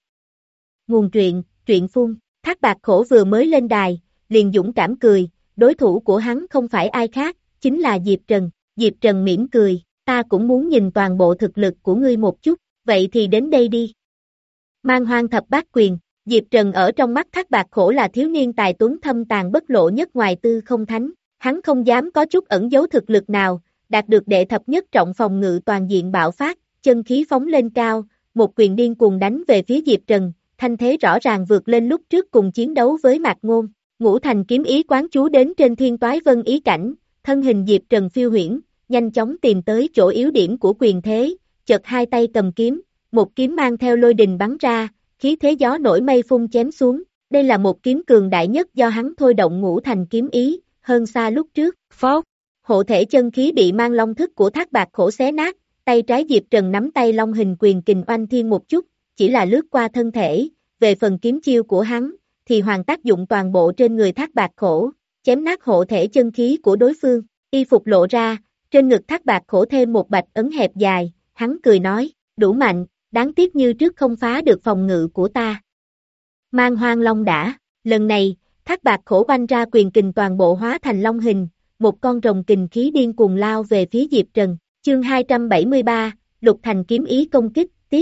Nguồn truyện, truyện phun, Thác Bạt Khổ vừa mới lên đài, liền dũng cảm cười, đối thủ của hắn không phải ai khác, chính là Diệp Trần, Diệp Trần mỉm cười, ta cũng muốn nhìn toàn bộ thực lực của ngươi một chút, vậy thì đến đây đi. Mang Hoang Thập Bát Quyền, Diệp Trần ở trong mắt Thác Bạt Khổ là thiếu niên tài tuấn thâm tàn bất lộ nhất ngoài Tư Không Thánh, hắn không dám có chút ẩn giấu thực lực nào, đạt được đệ thập nhất trọng phòng ngự toàn diện bạo phát, chân khí phóng lên cao, một quyền điên cuồng đánh về phía Diệp Trần, thanh thế rõ ràng vượt lên lúc trước cùng chiến đấu với Mạc Ngôn, Ngũ Thành kiếm ý quán chú đến trên Thiên Toái Vân ý cảnh, thân hình Diệp Trần phiêu huyễn, nhanh chóng tìm tới chỗ yếu điểm của quyền thế, chợt hai tay cầm kiếm, một kiếm mang theo lôi đình bắn ra, khí thế gió nổi mây phun chém xuống, đây là một kiếm cường đại nhất do hắn thôi động Ngũ Thành kiếm ý, hơn xa lúc trước, phó, hộ thể chân khí bị mang long thức của Thác Bạt Khổ xé nát, tay trái Diệp Trần nắm tay long hình quyền kình oanh thiên một chút, chỉ là lướt qua thân thể, về phần kiếm chiêu của hắn, thì hoàn tác dụng toàn bộ trên người Thác Bạt Khổ, chém nát hộ thể chân khí của đối phương, y phục lộ ra, trên ngực Thác Bạt Khổ thêm một bạch ấn hẹp dài, hắn cười nói, đủ mạnh, đáng tiếc như trước không phá được phòng ngự của ta. Mang Hoang Long đã, lần này, Thác Bạt Khổ oanh ra quyền kình toàn bộ hóa thành long hình, một con rồng kình khí điên cuồng lao về phía Diệp Trần, chương hai trăm bảy mươi ba, Lục Thành kiếm ý công kích, tiếp.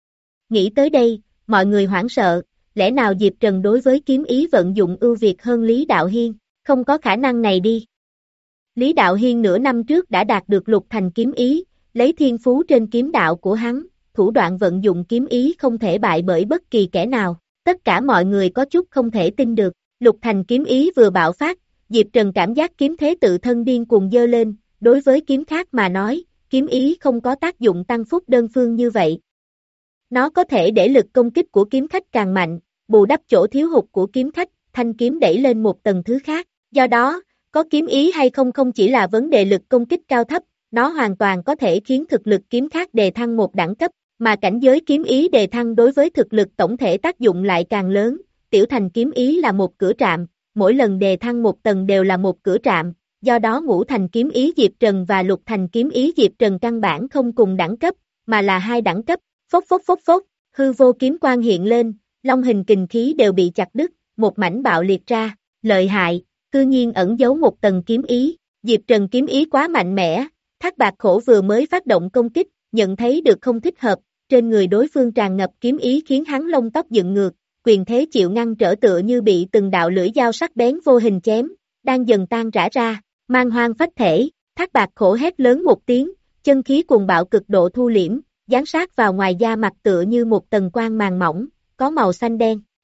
Nghĩ tới đây, mọi người hoảng sợ, lẽ nào Diệp Trần đối với kiếm ý vận dụng ưu việt hơn Lý Đạo Hiên, không có khả năng này đi. Lý Đạo Hiên nửa năm trước đã đạt được Lục Thành kiếm ý, lấy thiên phú trên kiếm đạo của hắn, thủ đoạn vận dụng kiếm ý không thể bại bởi bất kỳ kẻ nào, tất cả mọi người có chút không thể tin được, Lục Thành kiếm ý vừa bạo phát, Diệp Trần cảm giác kiếm thế tự thân điên cuồng dơ lên, đối với kiếm khác mà nói, kiếm ý không có tác dụng tăng phúc đơn phương như vậy. Nó có thể để lực công kích của kiếm khách càng mạnh, bù đắp chỗ thiếu hụt của kiếm khách, thanh kiếm đẩy lên một tầng thứ khác. Do đó, có kiếm ý hay không không chỉ là vấn đề lực công kích cao thấp, nó hoàn toàn có thể khiến thực lực kiếm khác đề thăng một đẳng cấp, mà cảnh giới kiếm ý đề thăng đối với thực lực tổng thể tác dụng lại càng lớn. Tiểu thành kiếm ý là một cửa trạm, mỗi lần đề thăng một tầng đều là một cửa trạm, do đó Ngũ Thành kiếm ý Diệp Trần và Lục Thành kiếm ý Diệp Trần căn bản không cùng đẳng cấp, mà là hai đẳng cấp. Phốc phốc phốc phốc, hư vô kiếm quang hiện lên, long hình kình khí đều bị chặt đứt, một mảnh bạo liệt ra, lợi hại, cư nhiên ẩn giấu một tầng kiếm ý, Diệp Trần kiếm ý quá mạnh mẽ, Thác Bạt Khổ vừa mới phát động công kích, nhận thấy được không thích hợp, trên người đối phương tràn ngập kiếm ý khiến hắn lông tóc dựng ngược, quyền thế chịu ngăn trở tựa như bị từng đạo lưỡi dao sắc bén vô hình chém, đang dần tan rã ra, mang hoang phách thể, Thác Bạt Khổ hét lớn một tiếng, chân khí cuồng bạo cực độ thu liễm, giáng sát vào ngoài da mặt tựa như một tầng quang màng mỏng, có màu xanh đen,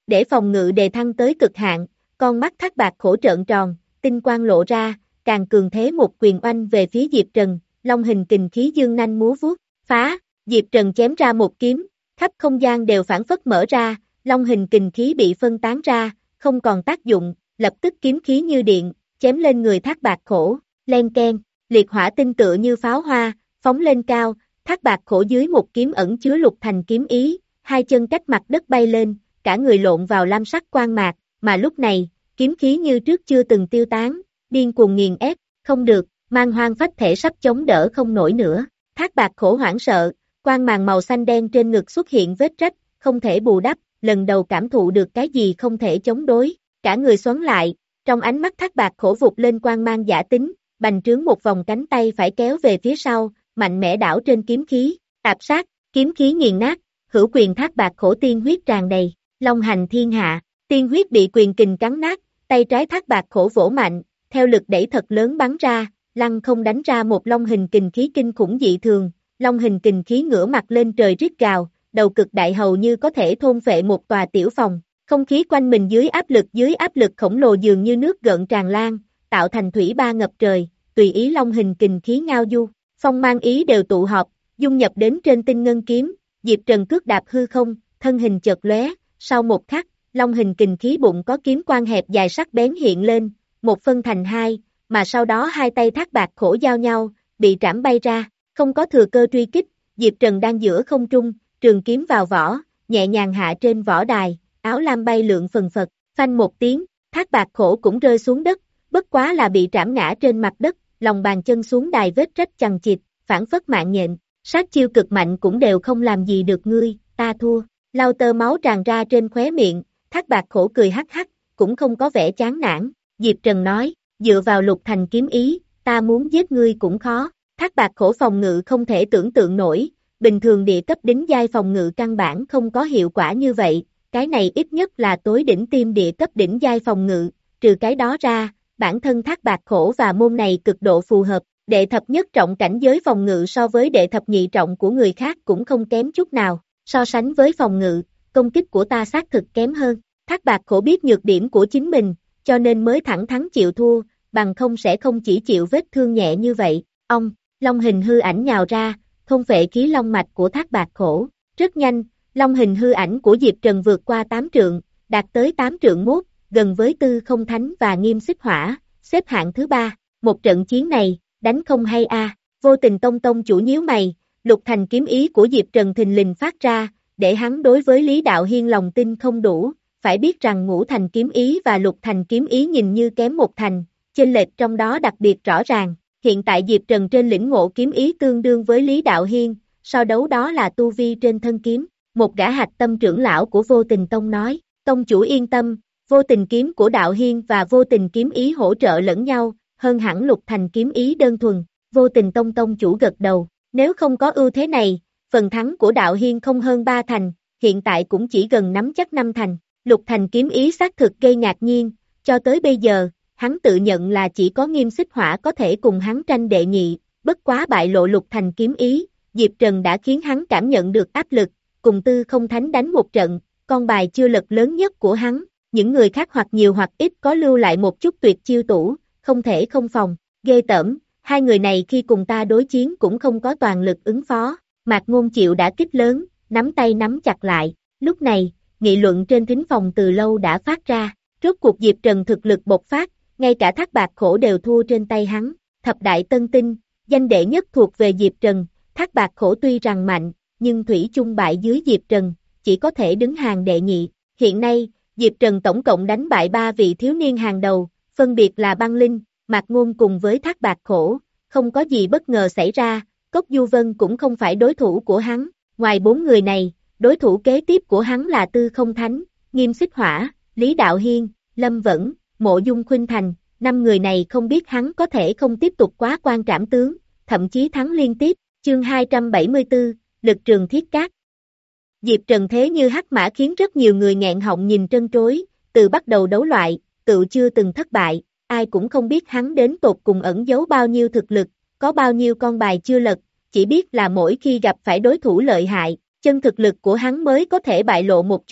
để phòng ngự đề thăng tới cực hạn, con mắt Thác Bạt Khổ trợn tròn, tinh quang lộ ra, càng cường thế một quyền oanh về phía Diệp Trần, long hình kình khí dương nanh múa vuốt, phá, Diệp Trần chém ra một kiếm, khắp không gian đều phản phất mở ra, long hình kình khí bị phân tán ra, không còn tác dụng, lập tức kiếm khí như điện, chém lên người Thác Bạt Khổ, len keng, liệt hỏa tinh tựa như pháo hoa, phóng lên cao, Thác Bạt Khổ dưới một kiếm ẩn chứa lục thành kiếm ý, hai chân cách mặt đất bay lên, cả người lộn vào lam sắc quang mạc, mà lúc này, kiếm khí như trước chưa từng tiêu tán, điên cuồng nghiền ép, không được, mang hoang phách thể sắp chống đỡ không nổi nữa, Thác Bạt Khổ hoảng sợ, quang màng màu xanh đen trên ngực xuất hiện vết rách, không thể bù đắp, lần đầu cảm thụ được cái gì không thể chống đối, cả người xoắn lại, trong ánh mắt Thác Bạt Khổ vụt lên quang mang giả tính, bành trướng một vòng cánh tay phải kéo về phía sau, mạnh mẽ đảo trên kiếm khí, tạp sát, kiếm khí nghiền nát, hữu quyền Thác Bạt Khổ tiên huyết tràn đầy, long hành thiên hạ, tiên huyết bị quyền kình cắn nát, tay trái Thác Bạt Khổ vỗ mạnh, theo lực đẩy thật lớn bắn ra, lăng không đánh ra một long hình kình khí kinh khủng dị thường, long hình kình khí ngửa mặt lên trời rít gào, đầu cực đại hầu như có thể thôn phệ một tòa tiểu phòng, không khí quanh mình dưới áp lực dưới áp lực khổng lồ dường như nước gợn tràn lan, tạo thành thủy ba ngập trời, tùy ý long hình kình khí ngao du, phong mang ý đều tụ họp, dung nhập đến trên tinh ngân kiếm, Diệp Trần cước đạp hư không, thân hình chợt lóe, sau một khắc, long hình kình khí bụng có kiếm quang hẹp dài sắc bén hiện lên, một phân thành hai, mà sau đó hai tay Thác Bạt Khổ giao nhau, bị trảm bay ra, không có thừa cơ truy kích, Diệp Trần đang giữa không trung, trường kiếm vào vỏ, nhẹ nhàng hạ trên võ đài, áo lam bay lượn phần phật, phanh một tiếng, Thác Bạt Khổ cũng rơi xuống đất, bất quá là bị trảm ngã trên mặt đất, lòng bàn chân xuống đài vết rách chằng chịt, phản phất mạng nhện, sát chiêu cực mạnh cũng đều không làm gì được ngươi, ta thua, lau tơ máu tràn ra trên khóe miệng, Thác Bạt Khổ cười hắc hắc, cũng không có vẻ chán nản, Diệp Trần nói, dựa vào lục thành kiếm ý, ta muốn giết ngươi cũng khó, Thác Bạt Khổ phòng ngự không thể tưởng tượng nổi, bình thường địa cấp đỉnh giai phòng ngự căn bản không có hiệu quả như vậy, cái này ít nhất là tối đỉnh tiêm địa cấp đỉnh giai phòng ngự, trừ cái đó ra, bản thân Thác Bạt Khổ và môn này cực độ phù hợp, đệ thập nhất trọng cảnh giới phòng ngự so với đệ thập nhị trọng của người khác cũng không kém chút nào, so sánh với phòng ngự, công kích của ta xác thực kém hơn, Thác Bạt Khổ biết nhược điểm của chính mình, cho nên mới thẳng thắn chịu thua, bằng không sẽ không chỉ chịu vết thương nhẹ như vậy, ông, long hình hư ảnh nhào ra, thôn phệ khí long mạch của Thác Bạt Khổ, rất nhanh, long hình hư ảnh của Diệp Trần vượt qua tám trượng, đạt tới tám trượng mốt, gần với Tư Không Thánh và Nghiêm Xích Hỏa, xếp hạng thứ ba, một trận chiến này, đánh không hay a, Vô Tình Tông tông chủ nhíu mày, lục thành kiếm ý của Diệp Trần thình lình phát ra, để hắn đối với Lý Đạo Hiên lòng tin không đủ, phải biết rằng ngũ thành kiếm ý và lục thành kiếm ý nhìn như kém một thành, chênh lệch trong đó đặc biệt rõ ràng, hiện tại Diệp Trần trên lĩnh ngộ kiếm ý tương đương với Lý Đạo Hiên, so đấu đó là tu vi trên thân kiếm, một gã hạch tâm trưởng lão của Vô Tình Tông nói, tông chủ yên tâm, Vô Tình kiếm của Đạo Hiên và Vô Tình kiếm ý hỗ trợ lẫn nhau, hơn hẳn lục thành kiếm ý đơn thuần, Vô Tình Tông tông chủ gật đầu, nếu không có ưu thế này, phần thắng của Đạo Hiên không hơn ba thành, hiện tại cũng chỉ gần nắm chắc năm thành, lục thành kiếm ý xác thực gây ngạc nhiên, cho tới bây giờ, hắn tự nhận là chỉ có Nghiêm Xích Hỏa có thể cùng hắn tranh đệ nhị, bất quá bại lộ lục thành kiếm ý, Diệp Trần đã khiến hắn cảm nhận được áp lực, cùng Tư Không Thánh đánh một trận, con bài chưa lật lớn nhất của hắn, những người khác hoặc nhiều hoặc ít có lưu lại một chút tuyệt chiêu tủ, không thể không phòng, ghê tởm, hai người này khi cùng ta đối chiến cũng không có toàn lực ứng phó, Mạc Ngôn chịu đã kích lớn, nắm tay nắm chặt lại, lúc này, nghị luận trên thính phòng từ lâu đã phát ra, rốt cuộc Diệp Trần thực lực bộc phát, ngay cả Thác Bạt Khổ đều thua trên tay hắn, thập đại tân tinh, danh đệ nhất thuộc về Diệp Trần, Thác Bạt Khổ tuy rằng mạnh, nhưng thủy chung bại dưới Diệp Trần, chỉ có thể đứng hàng đệ nhị, hiện nay, Diệp Trần tổng cộng đánh bại ba vị thiếu niên hàng đầu, phân biệt là Băng Linh, Mạc Ngôn cùng với Thác Bạt Khổ, không có gì bất ngờ xảy ra, Cốc Du Vân cũng không phải đối thủ của hắn, ngoài bốn người này, đối thủ kế tiếp của hắn là Tư Không Thánh, Nghiêm Xích Hỏa, Lý Đạo Hiên, Lâm Vẫn, Mộ Dung Khuynh Thành, năm người này không biết hắn có thể không tiếp tục quá quan trảm tướng, thậm chí thắng liên tiếp, chương hai trăm bảy mươi tư, lực trường thiết cát. Diệp Trần thế như hắc mã khiến rất nhiều người nghẹn họng nhìn trân trối, từ bắt đầu đấu loại, tự chưa từng thất bại, ai cũng không biết hắn đến tột cùng ẩn giấu bao nhiêu thực lực, có bao nhiêu con bài chưa lật, chỉ biết là mỗi khi gặp phải đối thủ lợi hại, chân thực lực của hắn mới có thể bại lộ một chút,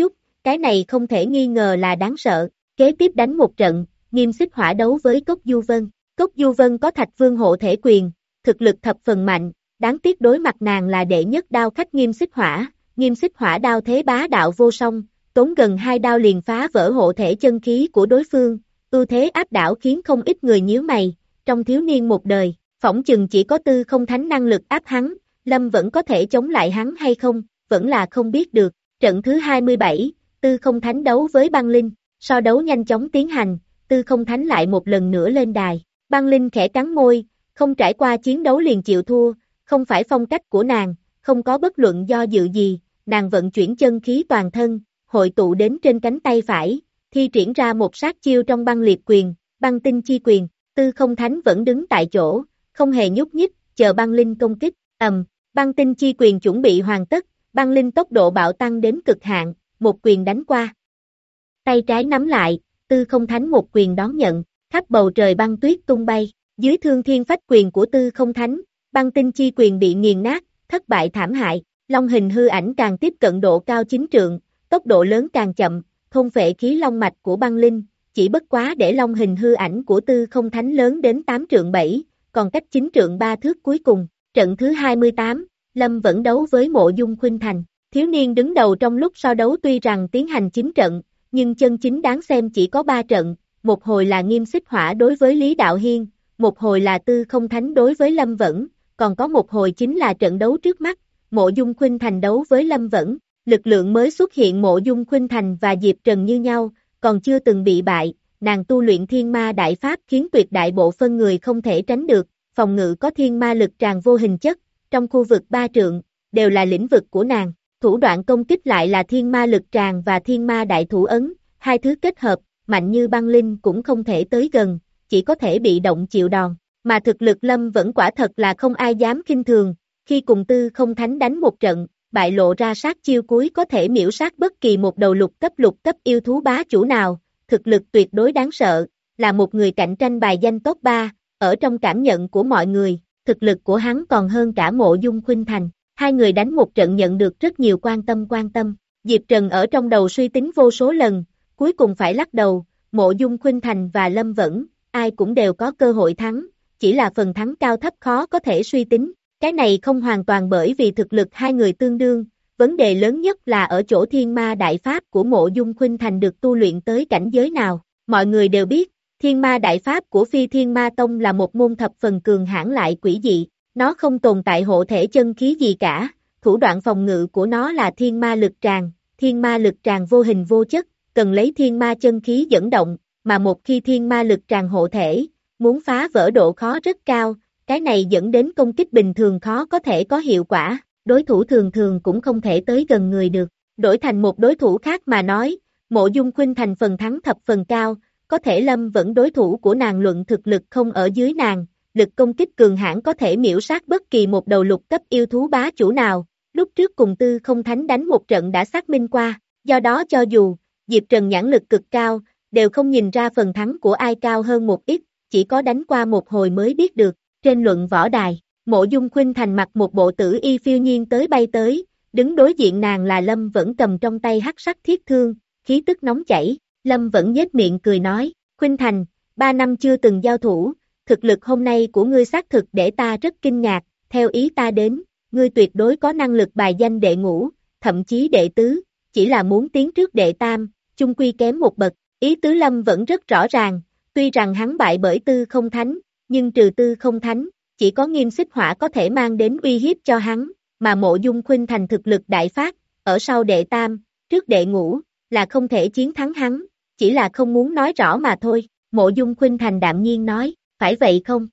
cái này không thể nghi ngờ là đáng sợ, kế tiếp đánh một trận, Nghiêm Xích Hỏa đấu với Cốc Du Vân, Cốc Du Vân có Thạch Vương hộ thể quyền, thực lực thập phần mạnh, đáng tiếc đối mặt nàng là đệ nhất đao khách Nghiêm Xích Hỏa, Nghiêm Xích Hỏa đao thế bá đạo vô song, tốn gần hai đao liền phá vỡ hộ thể chân khí của đối phương, ưu thế áp đảo khiến không ít người nhíu mày, trong thiếu niên một đời, phỏng chừng chỉ có Tư Không Thánh năng lực áp hắn, Lâm vẫn có thể chống lại hắn hay không, vẫn là không biết được. Trận thứ hai mươi bảy, Tư Không Thánh đấu với Băng Linh, so đấu nhanh chóng tiến hành, Tư Không Thánh lại một lần nữa lên đài, Băng Linh khẽ cắn môi, không trải qua chiến đấu liền chịu thua, không phải phong cách của nàng, không có bất luận do dự gì, nàng vận chuyển chân khí toàn thân, hội tụ đến trên cánh tay phải, thi triển ra một sát chiêu trong băng liệt quyền, băng tinh chi quyền, Tư Không Thánh vẫn đứng tại chỗ, không hề nhúc nhích, chờ Băng Linh công kích, ầm, băng tinh chi quyền chuẩn bị hoàn tất, Băng Linh tốc độ bạo tăng đến cực hạn, một quyền đánh qua. Tay trái nắm lại, Tư Không Thánh một quyền đón nhận, khắp bầu trời băng tuyết tung bay, dưới thương thiên phách quyền của Tư Không Thánh, băng tinh chi quyền bị nghiền nát, thất bại thảm hại, long hình hư ảnh càng tiếp cận độ cao chín trượng, tốc độ lớn càng chậm, thôn phệ khí long mạch của Băng Linh, chỉ bất quá để long hình hư ảnh của Tư Không Thánh lớn đến tám trượng bảy, còn cách chín trượng ba thước cuối cùng, trận thứ hai mươi tám, Lâm vẫn đấu với Mộ Dung Khuynh Thành, thiếu niên đứng đầu trong lúc so đấu tuy rằng tiến hành chín trận, nhưng chân chính đáng xem chỉ có ba trận, một hồi là Nghiêm Xích Hỏa đối với Lý Đạo Hiên, một hồi là Tư Không Thánh đối với Lâm Vẫn, còn có một hồi chính là trận đấu trước mắt, Mộ Dung Khuynh Thành đấu với Lâm Vẫn, lực lượng mới xuất hiện Mộ Dung Khuynh Thành và Diệp Trần như nhau, còn chưa từng bị bại, nàng tu luyện Thiên Ma Đại Pháp khiến tuyệt đại bộ phân người không thể tránh được, phòng ngự có thiên ma lực tràn vô hình chất, trong khu vực ba trượng, đều là lĩnh vực của nàng, thủ đoạn công kích lại là thiên ma lực tràn và thiên ma đại thủ ấn, hai thứ kết hợp, mạnh như Băng Linh cũng không thể tới gần, chỉ có thể bị động chịu đòn, mà thực lực Lâm vẫn quả thật là không ai dám khinh thường, khi cùng Tư Không Thánh đánh một trận, bại lộ ra sát chiêu cuối có thể miễu sát bất kỳ một đầu lục cấp lục cấp yêu thú bá chủ nào, thực lực tuyệt đối đáng sợ, là một người cạnh tranh bài danh top ba, ở trong cảm nhận của mọi người, thực lực của hắn còn hơn cả Mộ Dung Khuynh Thành, hai người đánh một trận nhận được rất nhiều quan tâm quan tâm, Diệp Trần ở trong đầu suy tính vô số lần, cuối cùng phải lắc đầu, Mộ Dung Khuynh Thành và Lâm Vẫn, ai cũng đều có cơ hội thắng, chỉ là phần thắng cao thấp khó có thể suy tính, cái này không hoàn toàn bởi vì thực lực hai người tương đương, vấn đề lớn nhất là ở chỗ Thiên Ma Đại Pháp của Mộ Dung Khuynh Thành được tu luyện tới cảnh giới nào, mọi người đều biết, Thiên Ma Đại Pháp của Phi Thiên Ma Tông là một môn thập phần cường hãn lại quỷ dị, nó không tồn tại hộ thể chân khí gì cả, thủ đoạn phòng ngự của nó là thiên ma lực tràn, thiên ma lực tràn vô hình vô chất, cần lấy thiên ma chân khí dẫn động, mà một khi thiên ma lực tràn hộ thể, muốn phá vỡ độ khó rất cao, cái này dẫn đến công kích bình thường khó có thể có hiệu quả, đối thủ thường thường cũng không thể tới gần người được, đổi thành một đối thủ khác mà nói, Mộ Dung Khuynh Thành phần thắng thập phần cao, có thể Lâm vẫn đối thủ của nàng luận thực lực không ở dưới nàng, lực công kích cường hãn có thể miễu sát bất kỳ một đầu lục cấp yêu thú bá chủ nào, lúc trước cùng Tư Không Thánh đánh một trận đã xác minh qua, do đó cho dù, Diệp Trần nhãn lực cực cao, đều không nhìn ra phần thắng của ai cao hơn một ít, chỉ có đánh qua một hồi mới biết được, trên luận võ đài, Mộ Dung Khuynh Thành mặc một bộ tử y phiêu nhiên tới bay tới, đứng đối diện nàng là Lâm vẫn cầm trong tay hắc sắc thiết thương, khí tức nóng chảy, Lâm vẫn nhếch miệng cười nói, Khuynh Thành, ba năm chưa từng giao thủ, thực lực hôm nay của ngươi xác thực để ta rất kinh ngạc, theo ý ta đến, ngươi tuyệt đối có năng lực bài danh đệ ngũ, thậm chí đệ tứ, chỉ là muốn tiến trước đệ tam, chung quy kém một bậc, ý tứ Lâm vẫn rất rõ ràng, tuy rằng hắn bại bởi Tư Không Thánh, nhưng trừ Tư Không Thánh, chỉ có Nghiêm Xích Hỏa có thể mang đến uy hiếp cho hắn, mà Mộ Dung Khuynh Thành thực lực đại phát, ở sau đệ tam, trước đệ ngũ, là không thể chiến thắng hắn, chỉ là không muốn nói rõ mà thôi, Mộ Dung Khuynh Thành đạm nhiên nói, phải vậy không?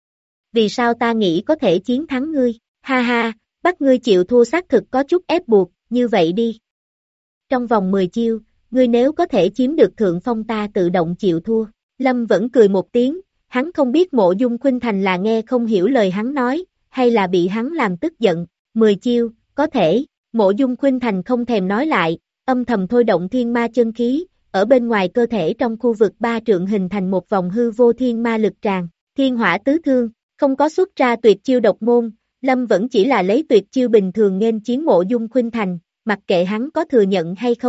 Vì sao ta nghĩ có thể chiến thắng ngươi, ha ha, bắt ngươi chịu thua xác thực có chút ép buộc, như vậy đi. Trong vòng mười chiêu, ngươi nếu có thể chiếm được thượng phong ta tự động chịu thua, Lâm vẫn cười một tiếng, hắn không biết Mộ Dung Khuynh Thành là nghe không hiểu lời hắn nói, hay là bị hắn làm tức giận, mười chiêu, có thể, Mộ Dung Khuynh Thành không thèm nói lại, âm thầm thôi động thiên ma chân khí, ở bên ngoài cơ thể trong khu vực ba trượng hình thành một vòng hư vô thiên ma lực tràn, thiên hỏa tứ thương, không có xuất ra tuyệt chiêu độc môn, Lâm vẫn chỉ là lấy tuyệt chiêu bình thường nghênh chiến Mộ Dung Khuynh Thành, mặc kệ hắn có thừa nhận hay không,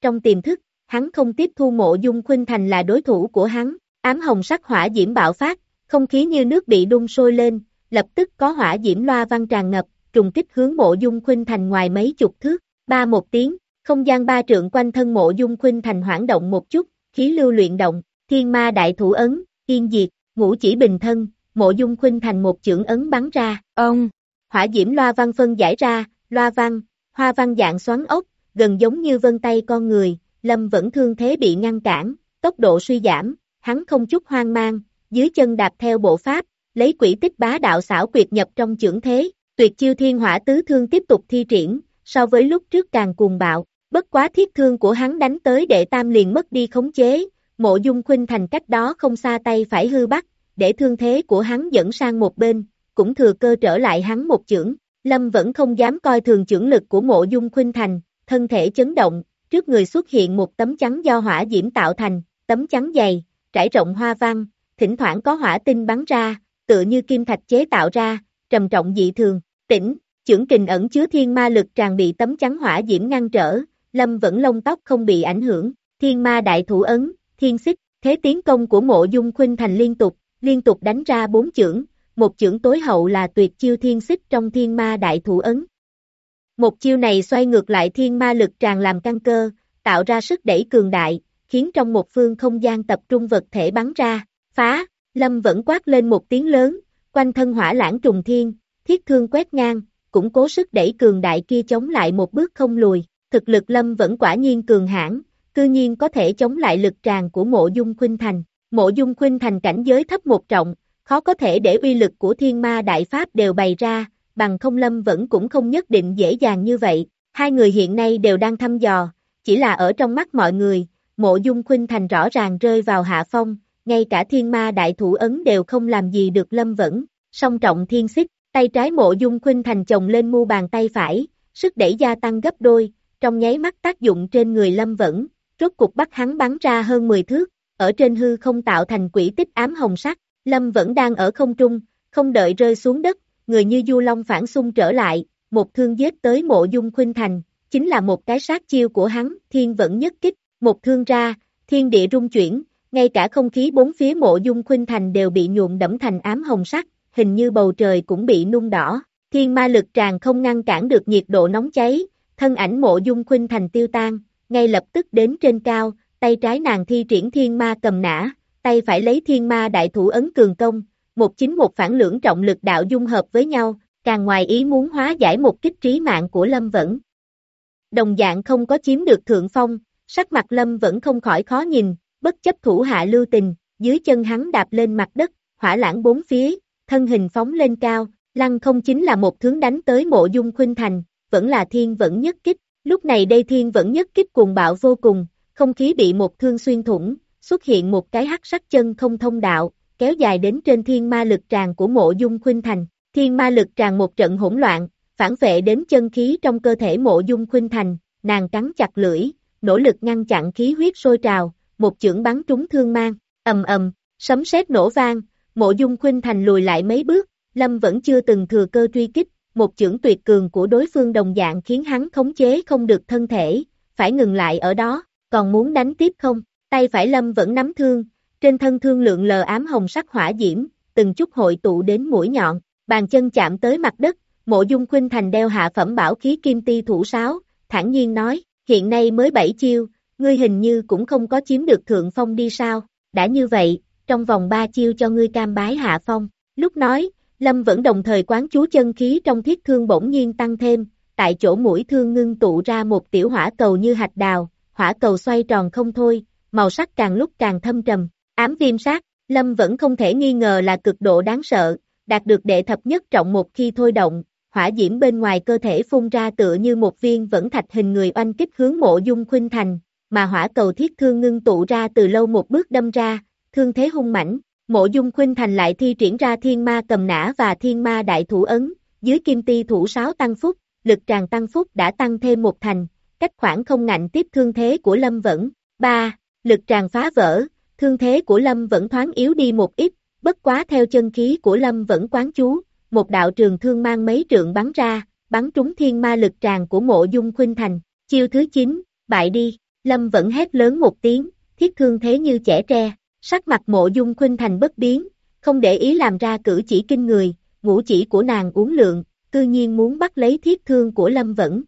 trong tiềm thức, hắn không tiếp thu Mộ Dung Khuynh Thành là đối thủ của hắn, ám hồng sắc hỏa diễm bạo phát, không khí như nước bị đun sôi lên, lập tức có hỏa diễm loa văn tràn ngập, trùng kích hướng Mộ Dung Khuynh Thành ngoài mấy chục thước, ba một tiếng, không gian ba trượng quanh thân Mộ Dung Khuynh Thành hoảng động một chút, khí lưu luyện động, thiên ma đại thủ ấn, yên diệt, ngũ chỉ bình thân, Mộ Dung Khuynh Thành một chưởng ấn bắn ra, ông, hỏa diễm loa văn phân giải ra, loa văn, hoa văn dạng xoắn ốc, gần giống như vân tay con người, Lâm Vẫn thương thế bị ngăn cản, tốc độ suy giảm, hắn không chút hoang mang, dưới chân đạp theo bộ pháp, lấy quỷ tích bá đạo xảo quyệt nhập trong chưởng thế, tuyệt chiêu thiên hỏa tứ thương tiếp tục thi triển, so với lúc trước càng cuồng bạo, bất quá thiết thương của hắn đánh tới đệ tam liền mất đi khống chế, Mộ Dung Khuynh Thành cách đó không xa tay phải hư bắt, để thương thế của hắn dẫn sang một bên, cũng thừa cơ trở lại hắn một chưởng, Lâm vẫn không dám coi thường chưởng lực của Mộ Dung Khuynh Thành, thân thể chấn động, trước người xuất hiện một tấm chắn do hỏa diễm tạo thành, tấm chắn dày, trải rộng hoa văn, thỉnh thoảng có hỏa tinh bắn ra, tựa như kim thạch chế tạo ra, trầm trọng dị thường, tỉnh, chưởng kình ẩn chứa thiên ma lực tràn bị tấm chắn hỏa diễm ngăn trở, Lâm vẫn lông tóc không bị ảnh hưởng, thiên ma đại thủ ấn, thiên xích, thế tiến công của Mộ Dung Khuynh Thành liên tục, liên tục đánh ra bốn chưởng, một chưởng tối hậu là tuyệt chiêu thiên xích trong thiên ma đại thủ ấn. Một chiêu này xoay ngược lại thiên ma lực tràn làm căn cơ, tạo ra sức đẩy cường đại, khiến trong một phương không gian tập trung vật thể bắn ra, phá, Lâm vẫn quát lên một tiếng lớn, quanh thân hỏa lãng trùng thiên, thiết thương quét ngang, củng cố sức đẩy cường đại kia chống lại một bước không lùi, thực lực Lâm vẫn quả nhiên cường hãn, cư nhiên có thể chống lại lực tràn của Mộ Dung Khuynh Thành. Mộ Dung Khuynh Thành cảnh giới thấp một trọng, khó có thể để uy lực của thiên ma đại pháp đều bày ra, bằng không Lâm vẫn cũng không nhất định dễ dàng như vậy, hai người hiện nay đều đang thăm dò, chỉ là ở trong mắt mọi người, Mộ Dung Khuynh Thành rõ ràng rơi vào hạ phong, ngay cả thiên ma đại thủ ấn đều không làm gì được Lâm vẫn, song trọng thiên xích, tay trái Mộ Dung Khuynh Thành chồng lên mu bàn tay phải, sức đẩy gia tăng gấp đôi, trong nháy mắt tác dụng trên người Lâm vẫn, rốt cục bắt hắn bắn ra hơn mười thước, ở trên hư không tạo thành quỷ tích ám hồng sắc, Lâm vẫn đang ở không trung, không đợi rơi xuống đất, người như du long phản xung trở lại, một thương giết tới Mộ Dung Khuynh Thành, chính là một cái sát chiêu của hắn, thiên vẫn nhất kích, một thương ra, thiên địa rung chuyển, ngay cả không khí bốn phía Mộ Dung Khuynh Thành đều bị nhuộm đẫm thành ám hồng sắc, hình như bầu trời cũng bị nung đỏ, thiên ma lực tràn không ngăn cản được nhiệt độ nóng cháy, thân ảnh Mộ Dung Khuynh Thành tiêu tan, ngay lập tức đến trên cao, tay trái nàng thi triển thiên ma cầm nã, tay phải lấy thiên ma đại thủ ấn cường công, một chính một phản lưỡng trọng lực đạo dung hợp với nhau, càng ngoài ý muốn hóa giải một kích trí mạng của Lâm vẫn. Đồng dạng không có chiếm được thượng phong, sắc mặt Lâm vẫn không khỏi khó nhìn, bất chấp thủ hạ lưu tình, dưới chân hắn đạp lên mặt đất, hỏa lãng bốn phía, thân hình phóng lên cao, lăng không chính là một thương đánh tới Mộ Dung Khuynh Thành, vẫn là thiên vẫn nhất kích, lúc này đây thiên vẫn nhất kích cuồng bạo vô cùng, không khí bị một thương xuyên thủng, xuất hiện một cái hắc sắc chân không thông đạo, kéo dài đến trên thiên ma lực tràn của Mộ Dung Khuynh Thành, thiên ma lực tràn một trận hỗn loạn, phản vệ đến chân khí trong cơ thể Mộ Dung Khuynh Thành, nàng cắn chặt lưỡi, nỗ lực ngăn chặn khí huyết sôi trào, một chưởng bắn trúng thương mang, ầm ầm, sấm sét nổ vang, Mộ Dung Khuynh Thành lùi lại mấy bước, Lâm vẫn chưa từng thừa cơ truy kích, một chưởng tuyệt cường của đối phương đồng dạng khiến hắn khống chế không được thân thể, phải ngừng lại ở đó, còn muốn đánh tiếp không, tay phải Lâm vẫn nắm thương, trên thân thương lượng lờ ám hồng sắc hỏa diễm, từng chút hội tụ đến mũi nhọn, bàn chân chạm tới mặt đất, Mộ Dung Khuynh Thành đeo hạ phẩm bảo khí kim ti thủ sáo, thản nhiên nói, hiện nay mới bảy chiêu, ngươi hình như cũng không có chiếm được thượng phong đi sao, đã như vậy, trong vòng ba chiêu cho ngươi cam bái hạ phong, lúc nói, Lâm vẫn đồng thời quán chú chân khí trong thiết thương bỗng nhiên tăng thêm, tại chỗ mũi thương ngưng tụ ra một tiểu hỏa cầu như hạch đào, hỏa cầu xoay tròn không thôi, màu sắc càng lúc càng thâm trầm, ám viêm sát, Lâm vẫn không thể nghi ngờ là cực độ đáng sợ, đạt được đệ thập nhất trọng một khi thôi động, hỏa diễm bên ngoài cơ thể phun ra tựa như một viên vẫn thạch hình người oanh kích hướng Mộ Dung Khuynh Thành, mà hỏa cầu thiết thương ngưng tụ ra từ lâu một bước đâm ra, thương thế hung mãnh, Mộ Dung Khuynh Thành lại thi triển ra thiên ma cầm nã và thiên ma đại thủ ấn, dưới kim ti thủ sáo tăng phúc, lực tràn tăng phúc đã tăng thêm một thành, cách khoảng không ngạnh tiếp thương thế của Lâm vẫn, ba, lực tràn phá vỡ, thương thế của Lâm vẫn thoáng yếu đi một ít, bất quá theo chân khí của Lâm vẫn quán chú, một đạo trường thương mang mấy trượng bắn ra, bắn trúng thiên ma lực tràn của Mộ Dung Khuynh Thành, chiêu thứ chín, bại đi, Lâm vẫn hét lớn một tiếng, thiết thương thế như chẻ tre, sắc mặt Mộ Dung Khuynh Thành bất biến, không để ý làm ra cử chỉ kinh người, ngũ chỉ của nàng uốn lượn, cư nhiên muốn bắt lấy thiết thương của Lâm Vẫn.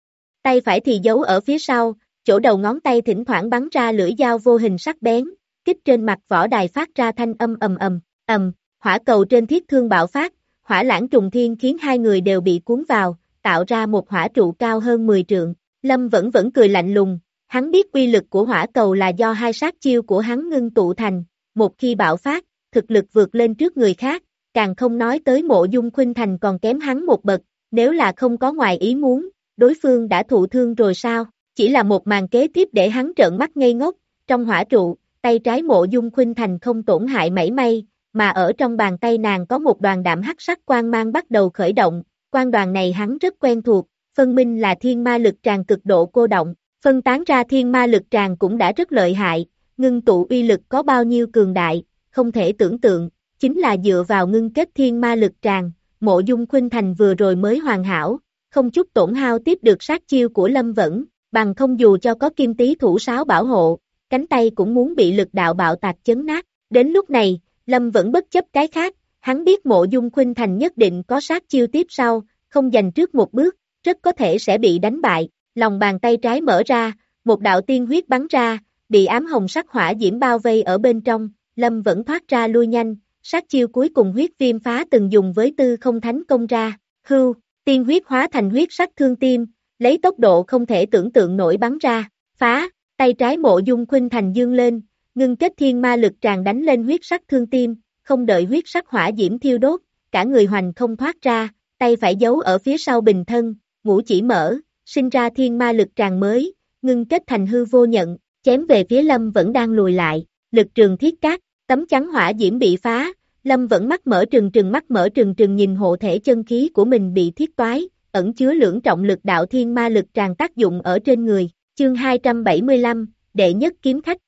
Tay phải thì giấu ở phía sau, chỗ đầu ngón tay thỉnh thoảng bắn ra lưỡi dao vô hình sắc bén, kích trên mặt võ đài phát ra thanh âm ầm ầm, ầm, hỏa cầu trên thiết thương bạo phát, hỏa lãng trùng thiên khiến hai người đều bị cuốn vào, tạo ra một hỏa trụ cao hơn mười trượng. Lâm Vẫn vẫn cười lạnh lùng, hắn biết quy lực của hỏa cầu là do hai sát chiêu của hắn ngưng tụ thành, một khi bạo phát, thực lực vượt lên trước người khác, càng không nói tới Mộ Dung Khuynh Thành còn kém hắn một bậc, nếu là không có ngoài ý muốn, đối phương đã thụ thương rồi sao, chỉ là một màn kế tiếp để hắn trợn mắt ngây ngốc, trong hỏa trụ, tay trái Mộ Dung Khuynh Thành không tổn hại mảy may, mà ở trong bàn tay nàng có một đoàn đạm hắc sắc quang mang bắt đầu khởi động, quang đoàn này hắn rất quen thuộc, phân minh là thiên ma lực tràn cực độ cô động, phân tán ra thiên ma lực tràn cũng đã rất lợi hại, ngưng tụ uy lực có bao nhiêu cường đại, không thể tưởng tượng, chính là dựa vào ngưng kết thiên ma lực tràn, Mộ Dung Khuynh Thành vừa rồi mới hoàn hảo, không chút tổn hao tiếp được sát chiêu của Lâm Vẫn, bằng không dù cho có kim tý thủ sáo bảo hộ, cánh tay cũng muốn bị lực đạo bạo tạc chấn nát, đến lúc này, Lâm Vẫn bất chấp cái khác, hắn biết Mộ Dung Khuynh Thành nhất định có sát chiêu tiếp sau, không giành trước một bước, rất có thể sẽ bị đánh bại, lòng bàn tay trái mở ra, một đạo tiên huyết bắn ra, bị ám hồng sắc hỏa diễm bao vây ở bên trong, Lâm Vẫn thoát ra lui nhanh, sát chiêu cuối cùng huyết viêm phá từng dùng với tư không thánh công ra, hưu, tiên huyết hóa thành huyết sắc thương tim, lấy tốc độ không thể tưởng tượng nổi bắn ra, phá, tay trái Mộ Dung Khuynh Thành dương lên, ngưng kết thiên ma lực tràn đánh lên huyết sắc thương tim, không đợi huyết sắc hỏa diễm thiêu đốt, cả người hoành không thoát ra, tay phải giấu ở phía sau bình thân, ngũ chỉ mở, sinh ra thiên ma lực tràn mới, ngưng kết thành hư vô nhận, chém về phía Lâm Vẫn đang lùi lại, lực trường thiết cát, tấm chắn hỏa diễm bị phá, Lâm Vẫn mắt mở trừng trừng mắt mở trừng trừng nhìn hộ thể chân khí của mình bị thiết toái, ẩn chứa lưỡng trọng lực đạo thiên ma lực tràn tác dụng ở trên người, chương hai trăm bảy mươi lăm, đệ nhất kiếm khách.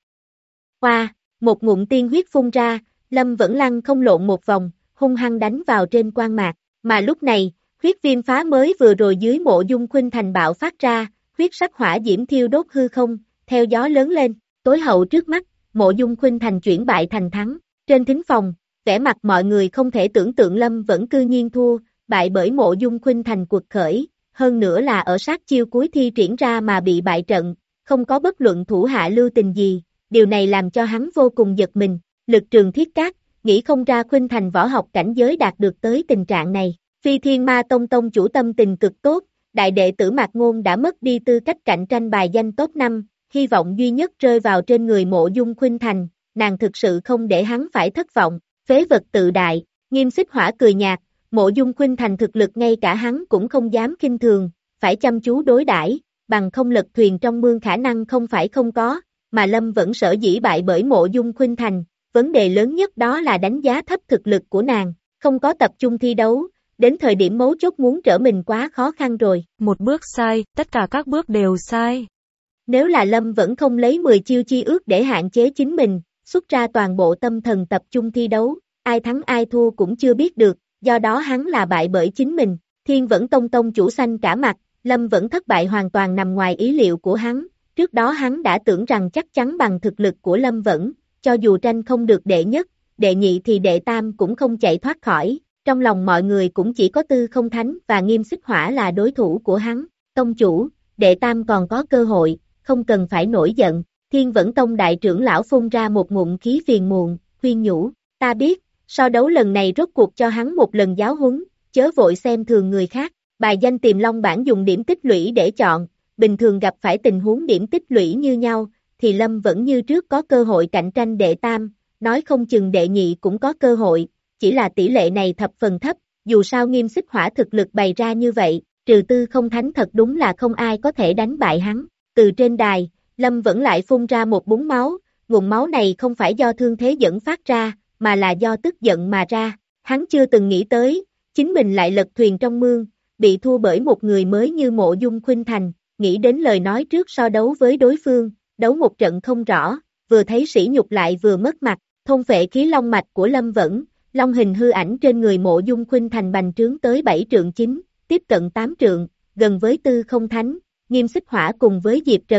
Qua, một ngụm tiên huyết phun ra, Lâm Vẫn lăn không lộn một vòng, hung hăng đánh vào trên quan mạc, mà lúc này, huyết viêm phá mới vừa rồi dưới Mộ Dung Khuynh Thành bạo phát ra, huyết sắc hỏa diễm thiêu đốt hư không, theo gió lớn lên, tối hậu trước mắt, Mộ Dung Khuynh Thành chuyển bại thành thắng, trên thính phòng, vẻ mặt mọi người không thể tưởng tượng Lâm Vẫn cư nhiên thua, bại bởi Mộ Dung Khuynh Thành quật khởi, hơn nữa là ở sát chiêu cuối thi triển ra mà bị bại trận, không có bất luận thủ hạ lưu tình gì, điều này làm cho hắn vô cùng giật mình, lực trường thiết cát, nghĩ không ra Khuynh Thành võ học cảnh giới đạt được tới tình trạng này. Phi Thiên Ma Tông tông chủ tâm tình cực tốt, đại đệ tử Mạc Ngôn đã mất đi tư cách cạnh tranh bài danh top năm, hy vọng duy nhất rơi vào trên người Mộ Dung Khuynh Thành, nàng thực sự không để hắn phải thất vọng, phế vật tự đại, Nghiêm Xích Hỏa cười nhạt, Mộ Dung Khuynh Thành thực lực ngay cả hắn cũng không dám khinh thường, phải chăm chú đối đãi, bằng không lật thuyền trong mương khả năng không phải không có, mà Lâm vẫn sở dĩ bại bởi Mộ Dung Khuynh Thành, vấn đề lớn nhất đó là đánh giá thấp thực lực của nàng, không có tập trung thi đấu. Đến thời điểm mấu chốt muốn trở mình quá khó khăn rồi. Một bước sai, tất cả các bước đều sai. Nếu là Lâm vẫn không lấy mười chiêu chi ước để hạn chế chính mình, xuất ra toàn bộ tâm thần tập trung thi đấu, ai thắng ai thua cũng chưa biết được, do đó hắn là bại bởi chính mình. Thiên Vẫn Tông tông chủ xanh cả mặt, Lâm vẫn thất bại hoàn toàn nằm ngoài ý liệu của hắn, trước đó hắn đã tưởng rằng chắc chắn bằng thực lực của Lâm vẫn, cho dù tranh không được đệ nhất, đệ nhị thì đệ tam cũng không chạy thoát khỏi. Trong lòng mọi người cũng chỉ có Tư Không Thánh và Nghiêm Xích Hỏa là đối thủ của hắn, tông chủ, đệ tam còn có cơ hội, không cần phải nổi giận, Thiên Vẫn Tông đại trưởng lão phun ra một ngụm khí phiền muộn, khuyên nhủ, ta biết, so đấu lần này rốt cuộc cho hắn một lần giáo huấn, chớ vội xem thường người khác, bài danh Tiềm Long bảng dùng điểm tích lũy để chọn, bình thường gặp phải tình huống điểm tích lũy như nhau, thì Lâm vẫn như trước có cơ hội cạnh tranh đệ tam, nói không chừng đệ nhị cũng có cơ hội. Chỉ là tỷ lệ này thập phần thấp, dù sao Nghiêm Xích Hỏa thực lực bày ra như vậy, trừ Tư Không Thánh thật đúng là không ai có thể đánh bại hắn. Từ trên đài, Lâm vẫn lại phun ra một búng máu, nguồn máu này không phải do thương thế dẫn phát ra, mà là do tức giận mà ra. Hắn chưa từng nghĩ tới, chính mình lại lật thuyền trong mương, bị thua bởi một người mới như Mộ Dung Khuynh Thành, nghĩ đến lời nói trước so đấu với đối phương, đấu một trận không rõ, vừa thấy sỉ nhục lại vừa mất mặt, thôn phệ khí long mạch của Lâm vẫn. Long hình hư ảnh trên người Mộ Dung Khuynh Thành bành trướng tới bảy trượng chín, tiếp cận tám trượng, gần với Tư Không Thánh, Nghiêm Xích Hỏa cùng với Diệp Trần,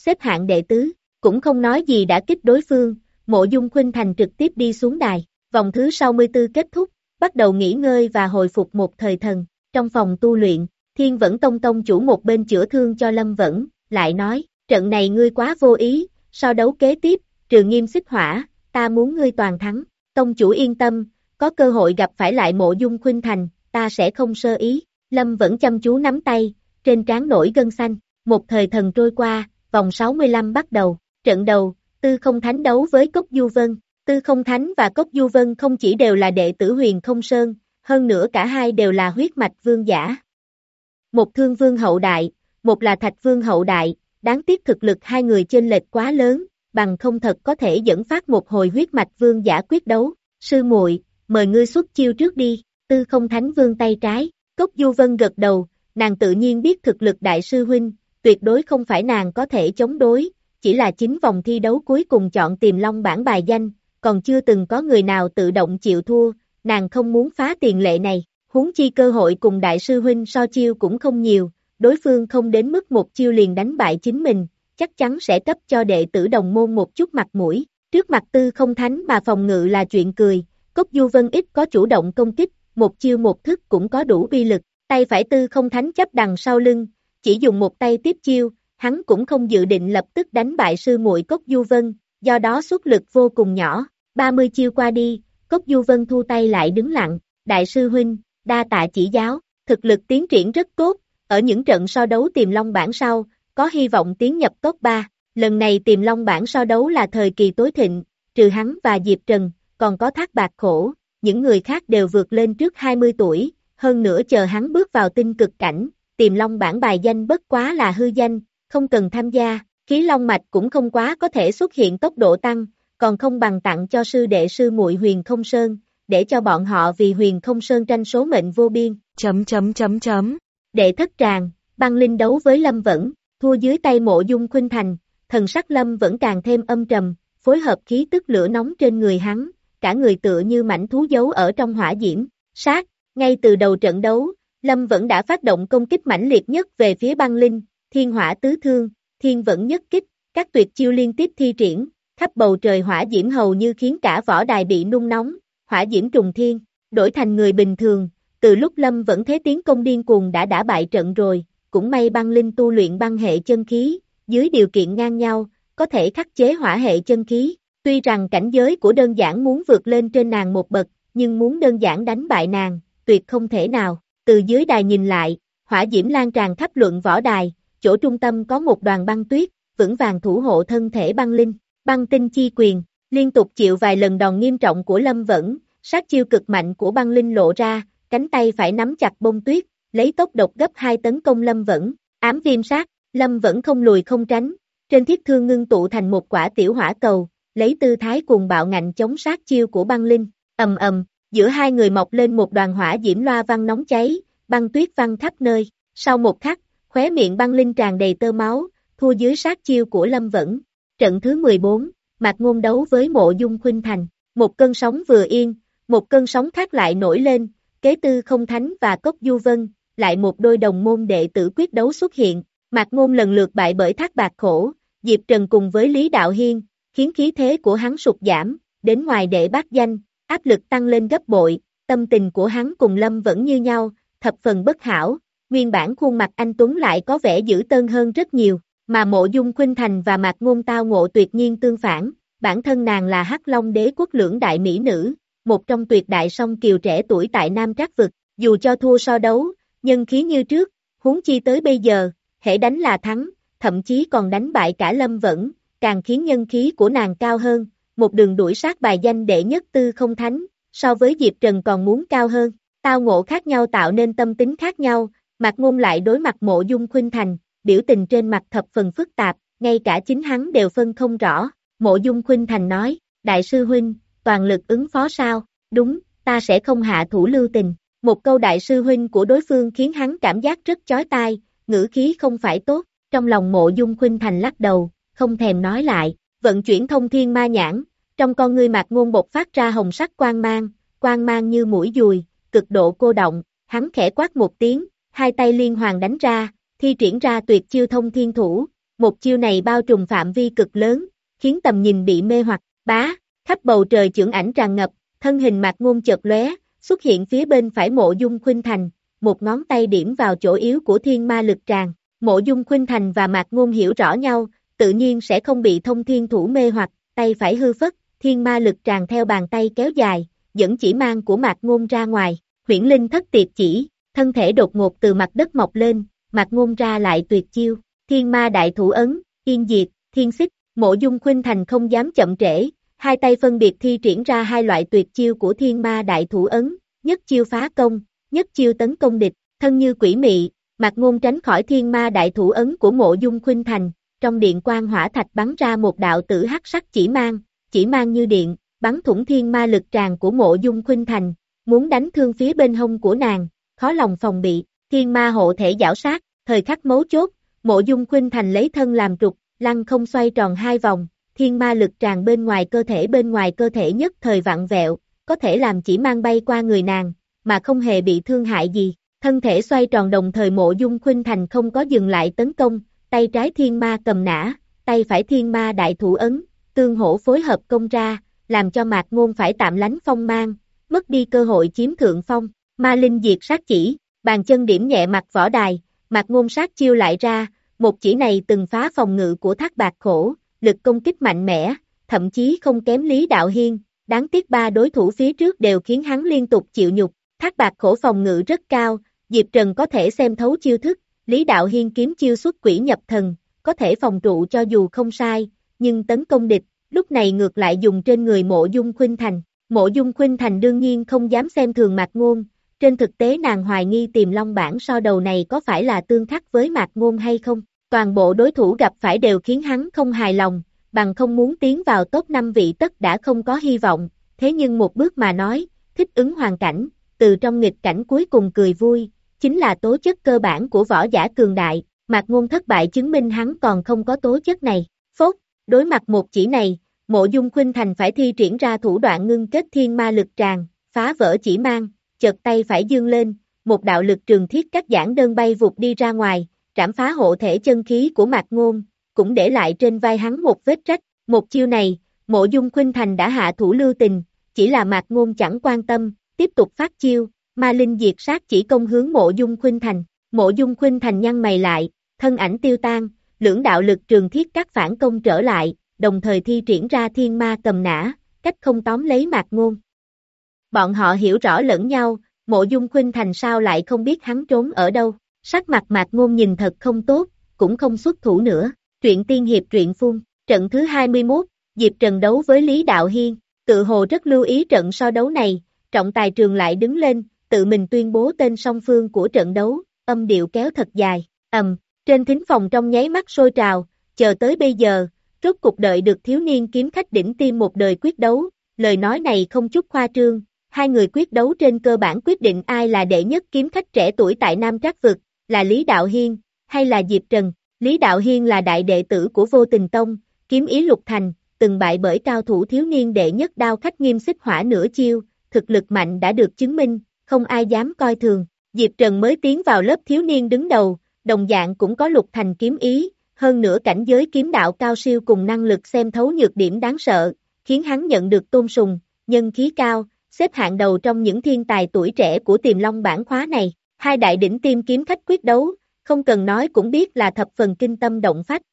xếp hạng đệ tứ, cũng không nói gì đã kích đối phương, Mộ Dung Khuynh Thành trực tiếp đi xuống đài, vòng thứ sáu mươi tư kết thúc, bắt đầu nghỉ ngơi và hồi phục một thời thần, trong phòng tu luyện, Thiên Vẫn Tông tông chủ một bên chữa thương cho Lâm Vẫn, lại nói, trận này ngươi quá vô ý, sau đấu kế tiếp, trừ Nghiêm Xích Hỏa, ta muốn ngươi toàn thắng, tông chủ yên tâm, có cơ hội gặp phải lại Mộ Dung Khuynh Thành, ta sẽ không sơ ý, Lâm Vẫn chăm chú nắm tay, trên trán nổi gân xanh, một thời thần trôi qua, vòng sáu mươi lăm bắt đầu, trận đầu, Tư Không Thánh đấu với Cốc Du Vân, Tư Không Thánh và Cốc Du Vân không chỉ đều là đệ tử Huyền Không Sơn, hơn nữa cả hai đều là huyết mạch vương giả. Một Thương Vương hậu đại, một là Thạch Vương hậu đại, đáng tiếc thực lực hai người chênh lệch quá lớn, bằng không thật có thể dẫn phát một hồi huyết mạch vương giả quyết đấu. Sư muội, mời ngươi xuất chiêu trước đi, Tư Không Thánh vương tay trái, Cốc Du Vân gật đầu, nàng tự nhiên biết thực lực đại sư huynh, tuyệt đối không phải nàng có thể chống đối, chỉ là chính vòng thi đấu cuối cùng chọn Tiềm Long bảng bài danh, còn chưa từng có người nào tự động chịu thua, nàng không muốn phá tiền lệ này, huống chi cơ hội cùng đại sư huynh so chiêu cũng không nhiều, đối phương không đến mức một chiêu liền đánh bại chính mình, chắc chắn sẽ cấp cho đệ tử đồng môn một chút mặt mũi, trước mặt Tư Không Thánh mà phòng ngự là chuyện cười, Cốc Du Vân ít có chủ động công kích, một chiêu một thức cũng có đủ uy lực, tay phải Tư Không Thánh chấp đằng sau lưng, chỉ dùng một tay tiếp chiêu, hắn cũng không dự định lập tức đánh bại sư muội Cốc Du Vân, do đó xuất lực vô cùng nhỏ, ba mươi chiêu qua đi, Cốc Du Vân thu tay lại đứng lặng, đại sư huynh, đa tạ chỉ giáo, thực lực tiến triển rất tốt, ở những trận so đấu Tiềm Long bảng sau, có hy vọng tiến nhập top ba, lần này Tiềm Long bảng so đấu là thời kỳ tối thịnh, trừ hắn và Diệp Trần, còn có Thác Bạc Khổ, những người khác đều vượt lên trước hai mươi tuổi, hơn nữa chờ hắn bước vào tinh cực cảnh, Tiềm Long bảng bài danh bất quá là hư danh, không cần tham gia, khí long mạch cũng không quá có thể xuất hiện tốc độ tăng, còn không bằng tặng cho sư đệ sư muội Huyền Không Sơn, để cho bọn họ vì Huyền Không Sơn tranh số mệnh vô biên. Chấm chấm chấm chấm. Đệ thất tràng, Băng Linh đấu với Lâm Vẫn, thua dưới tay Mộ Dung Khuynh Thành, thần sắc Lâm vẫn càng thêm âm trầm, phối hợp khí tức lửa nóng trên người hắn, cả người tựa như mảnh thú giấu ở trong hỏa diễm, sát, ngay từ đầu trận đấu, Lâm vẫn đã phát động công kích mãnh liệt nhất về phía Băng Linh, Thiên Hỏa Tứ Thương, Thiên Vẫn Nhất Kích, các tuyệt chiêu liên tiếp thi triển, khắp bầu trời hỏa diễm hầu như khiến cả võ đài bị nung nóng, hỏa diễm trùng thiên, đổi thành người bình thường, từ lúc Lâm vẫn thế tiến công điên cuồng đã đã bại trận rồi, cũng may Băng Linh tu luyện băng hệ chân khí, dưới điều kiện ngang nhau, có thể khắc chế hỏa hệ chân khí, tuy rằng cảnh giới của đơn giản muốn vượt lên trên nàng một bậc, nhưng muốn đơn giản đánh bại nàng, tuyệt không thể nào, từ dưới đài nhìn lại, hỏa diễm lan tràn khắp luận võ đài, chỗ trung tâm có một đoàn băng tuyết, vững vàng thủ hộ thân thể Băng Linh, băng tinh chi quyền, liên tục chịu vài lần đòn nghiêm trọng của Lâm Vẫn, sát chiêu cực mạnh của Băng Linh lộ ra, cánh tay phải nắm chặt bông tuyết, lấy tốc độc gấp hai tấn công Lâm Vẫn, ám viêm sát, Lâm Vẫn không lùi không tránh, trên thiết thương ngưng tụ thành một quả tiểu hỏa cầu, lấy tư thái cuồng bạo ngạnh chống sát chiêu của Băng Linh, ầm ầm, giữa hai người mọc lên một đoàn hỏa diễm loa văng nóng cháy, băng tuyết văng khắp nơi, sau một khắc, khóe miệng Băng Linh tràn đầy tơ máu, thua dưới sát chiêu của Lâm Vẫn. Trận thứ mười bốn, Mạc Ngôn đấu với Mộ Dung Khuynh Thành, một cơn sóng vừa yên, một cơn sóng khác lại nổi lên, kế Tư Không Thánh và Cốc Du Vân, lại một đôi đồng môn đệ tử quyết đấu xuất hiện, Mạc Ngôn lần lượt bại bởi Thác Bạc Khổ, Diệp Trần cùng với Lý Đạo Hiên, khiến khí thế của hắn sụt giảm, đến ngoài đệ bát danh, áp lực tăng lên gấp bội, tâm tình của hắn cùng Lâm vẫn như nhau, thập phần bất hảo, nguyên bản khuôn mặt anh Tuấn lại có vẻ dữ tợn hơn rất nhiều, mà Mộ Dung Khuynh Thành và Mạc Ngôn tao ngộ tuyệt nhiên tương phản, bản thân nàng là Hắc Long Đế quốc lưỡng đại mỹ nữ, một trong tuyệt đại song kiều trẻ tuổi tại Nam Trác vực, dù cho thua so đấu, nhân khí như trước, huống chi tới bây giờ, hễ đánh là thắng, thậm chí còn đánh bại cả Lâm Vẫn, càng khiến nhân khí của nàng cao hơn, một đường đuổi sát bài danh đệ nhất Tư Không Thánh, so với Diệp Trần còn muốn cao hơn, tao ngộ khác nhau tạo nên tâm tính khác nhau, Mạc Ngôn lại đối mặt Mộ Dung Khuynh Thành, biểu tình trên mặt thập phần phức tạp, ngay cả chính hắn đều phân không rõ, Mộ Dung Khuynh Thành nói, đại sư huynh, toàn lực ứng phó sao, đúng, ta sẽ không hạ thủ lưu tình, một câu đại sư huynh của đối phương khiến hắn cảm giác rất chói tai, ngữ khí không phải tốt, trong lòng Mộ Dung Khuynh Thành lắc đầu, không thèm nói lại, vận chuyển thông thiên ma nhãn, trong con ngươi Mạc Ngôn bộc phát ra hồng sắc quang mang, quang mang như mũi dùi, cực độ cô động, hắn khẽ quát một tiếng, hai tay liên hoàn đánh ra, thi triển ra tuyệt chiêu thông thiên thủ, một chiêu này bao trùm phạm vi cực lớn, khiến tầm nhìn bị mê hoặc, bá, khắp bầu trời chưởng ảnh tràn ngập, thân hình Mạc Ngôn chợt lóe, xuất hiện phía bên phải Mộ Dung Khuynh Thành, một ngón tay điểm vào chỗ yếu của thiên ma lực tràng. Mộ Dung Khuynh Thành và Mạc Ngôn hiểu rõ nhau, tự nhiên sẽ không bị thông thiên thủ mê hoặc, tay phải hư phất, thiên ma lực tràng theo bàn tay kéo dài, dẫn chỉ mang của Mạc Ngôn ra ngoài, huyễn linh thất tiệt chỉ, thân thể đột ngột từ mặt đất mọc lên, Mạc Ngôn ra lại tuyệt chiêu, thiên ma đại thủ ấn, yên diệt, thiên xích, Mộ Dung Khuynh Thành không dám chậm trễ, hai tay phân biệt thi triển ra hai loại tuyệt chiêu của thiên ma đại thủ ấn, nhất chiêu phá công, nhất chiêu tấn công địch, thân như quỷ mị, Mạc Ngôn tránh khỏi thiên ma đại thủ ấn của Mộ Dung Khuynh Thành, trong điện quang hỏa thạch bắn ra một đạo tử hắc sắc chỉ mang, chỉ mang như điện, bắn thủng thiên ma lực tràng của Mộ Dung Khuynh Thành, muốn đánh thương phía bên hông của nàng, khó lòng phòng bị, thiên ma hộ thể giảo sát, thời khắc mấu chốt, Mộ Dung Khuynh Thành lấy thân làm trục, lăng không xoay tròn hai vòng, thiên ma lực tràng bên ngoài cơ thể bên ngoài cơ thể nhất thời vặn vẹo, có thể làm chỉ mang bay qua người nàng, mà không hề bị thương hại gì, thân thể xoay tròn đồng thời Mộ Dung Khuynh Thành không có dừng lại tấn công, tay trái thiên ma cầm nã, tay phải thiên ma đại thủ ấn, tương hỗ phối hợp công ra, làm cho Mạc Ngôn phải tạm lánh phong mang, mất đi cơ hội chiếm thượng phong, ma linh diệt sát chỉ, bàn chân điểm nhẹ mặt võ đài, Mạc Ngôn sát chiêu lại ra, một chỉ này từng phá phòng ngự của Thác Bạt Khổ, lực công kích mạnh mẽ, thậm chí không kém Lý Đạo Hiên, đáng tiếc ba đối thủ phía trước đều khiến hắn liên tục chịu nhục, Thác Bạt Khổ phòng ngự rất cao, Diệp Trần có thể xem thấu chiêu thức, Lý Đạo Hiên kiếm chiêu xuất quỷ nhập thần, có thể phòng trụ cho dù không sai, nhưng tấn công địch, lúc này ngược lại dùng trên người Mộ Dung Khuynh Thành. Mộ Dung Khuynh Thành đương nhiên không dám xem thường Mạc Ngôn, trên thực tế nàng hoài nghi Tiềm Long bản so đầu này có phải là tương khắc với Mạc Ngôn hay không, toàn bộ đối thủ gặp phải đều khiến hắn không hài lòng, bằng không muốn tiến vào top năm vị tất đã không có hy vọng, thế nhưng một bước mà nói, thích ứng hoàn cảnh, từ trong nghịch cảnh cuối cùng cười vui, chính là tố chất cơ bản của võ giả cường đại, Mạc Ngôn thất bại chứng minh hắn còn không có tố chất này, phốt, đối mặt một chỉ này, Mộ Dung Khuynh Thành phải thi triển ra thủ đoạn ngưng kết thiên ma lực tràng, phá vỡ chỉ mang, chợt tay phải dương lên, một đạo lực trường thiết cắt giảng đơn bay vụt đi ra ngoài, trảm phá hộ thể chân khí của Mạc Ngôn, cũng để lại trên vai hắn một vết rách, một chiêu này, Mộ Dung Khuynh Thành đã hạ thủ lưu tình, chỉ là Mạc Ngôn chẳng quan tâm, tiếp tục phát chiêu, ma linh diệt sát chỉ công hướng Mộ Dung Khuynh Thành, Mộ Dung Khuynh Thành nhăn mày lại, thân ảnh tiêu tan, lưỡng đạo lực trường thiết cắt phản công trở lại, đồng thời thi triển ra thiên ma cầm nã, cách không tóm lấy Mạc Ngôn. Bọn họ hiểu rõ lẫn nhau, Mộ Dung Khuynh Thành sao lại không biết hắn trốn ở đâu, sắc mặt Mạc Ngôn nhìn thật không tốt, cũng không xuất thủ nữa, truyện tiên hiệp truyện phun, trận thứ hai mươi mốt, Diệp Trần đấu với Lý Đạo Hiên, tự hồ rất lưu ý trận so đấu này, trọng tài trường lại đứng lên, tự mình tuyên bố tên song phương của trận đấu, âm điệu kéo thật dài, ầm, trên thính phòng trong nháy mắt sôi trào, chờ tới bây giờ, rốt cục đợi được thiếu niên kiếm khách đỉnh tim một đời quyết đấu, lời nói này không chút khoa trương, hai người quyết đấu trên cơ bản quyết định ai là đệ nhất kiếm khách trẻ tuổi tại Nam Trác Vực, là Lý Đạo Hiên, hay là Diệp Trần. Lý Đạo Hiên là đại đệ tử của Vô Tình Tông, kiếm ý lục thành, từng bại bởi cao thủ thiếu niên đệ nhất đao khách Nghiêm Xích Hỏa nửa chiêu, thực lực mạnh đã được chứng minh, không ai dám coi thường. Diệp Trần mới tiến vào lớp thiếu niên đứng đầu, đồng dạng cũng có lục thành kiếm ý, hơn nữa cảnh giới kiếm đạo cao siêu cùng năng lực xem thấu nhược điểm đáng sợ, khiến hắn nhận được tôn sùng, nhân khí cao, xếp hạng đầu trong những thiên tài tuổi trẻ của Tiềm Long bản khóa này. Hai đại đỉnh tiêm kiếm khách quyết đấu, không cần nói cũng biết là thập phần kinh tâm động phách.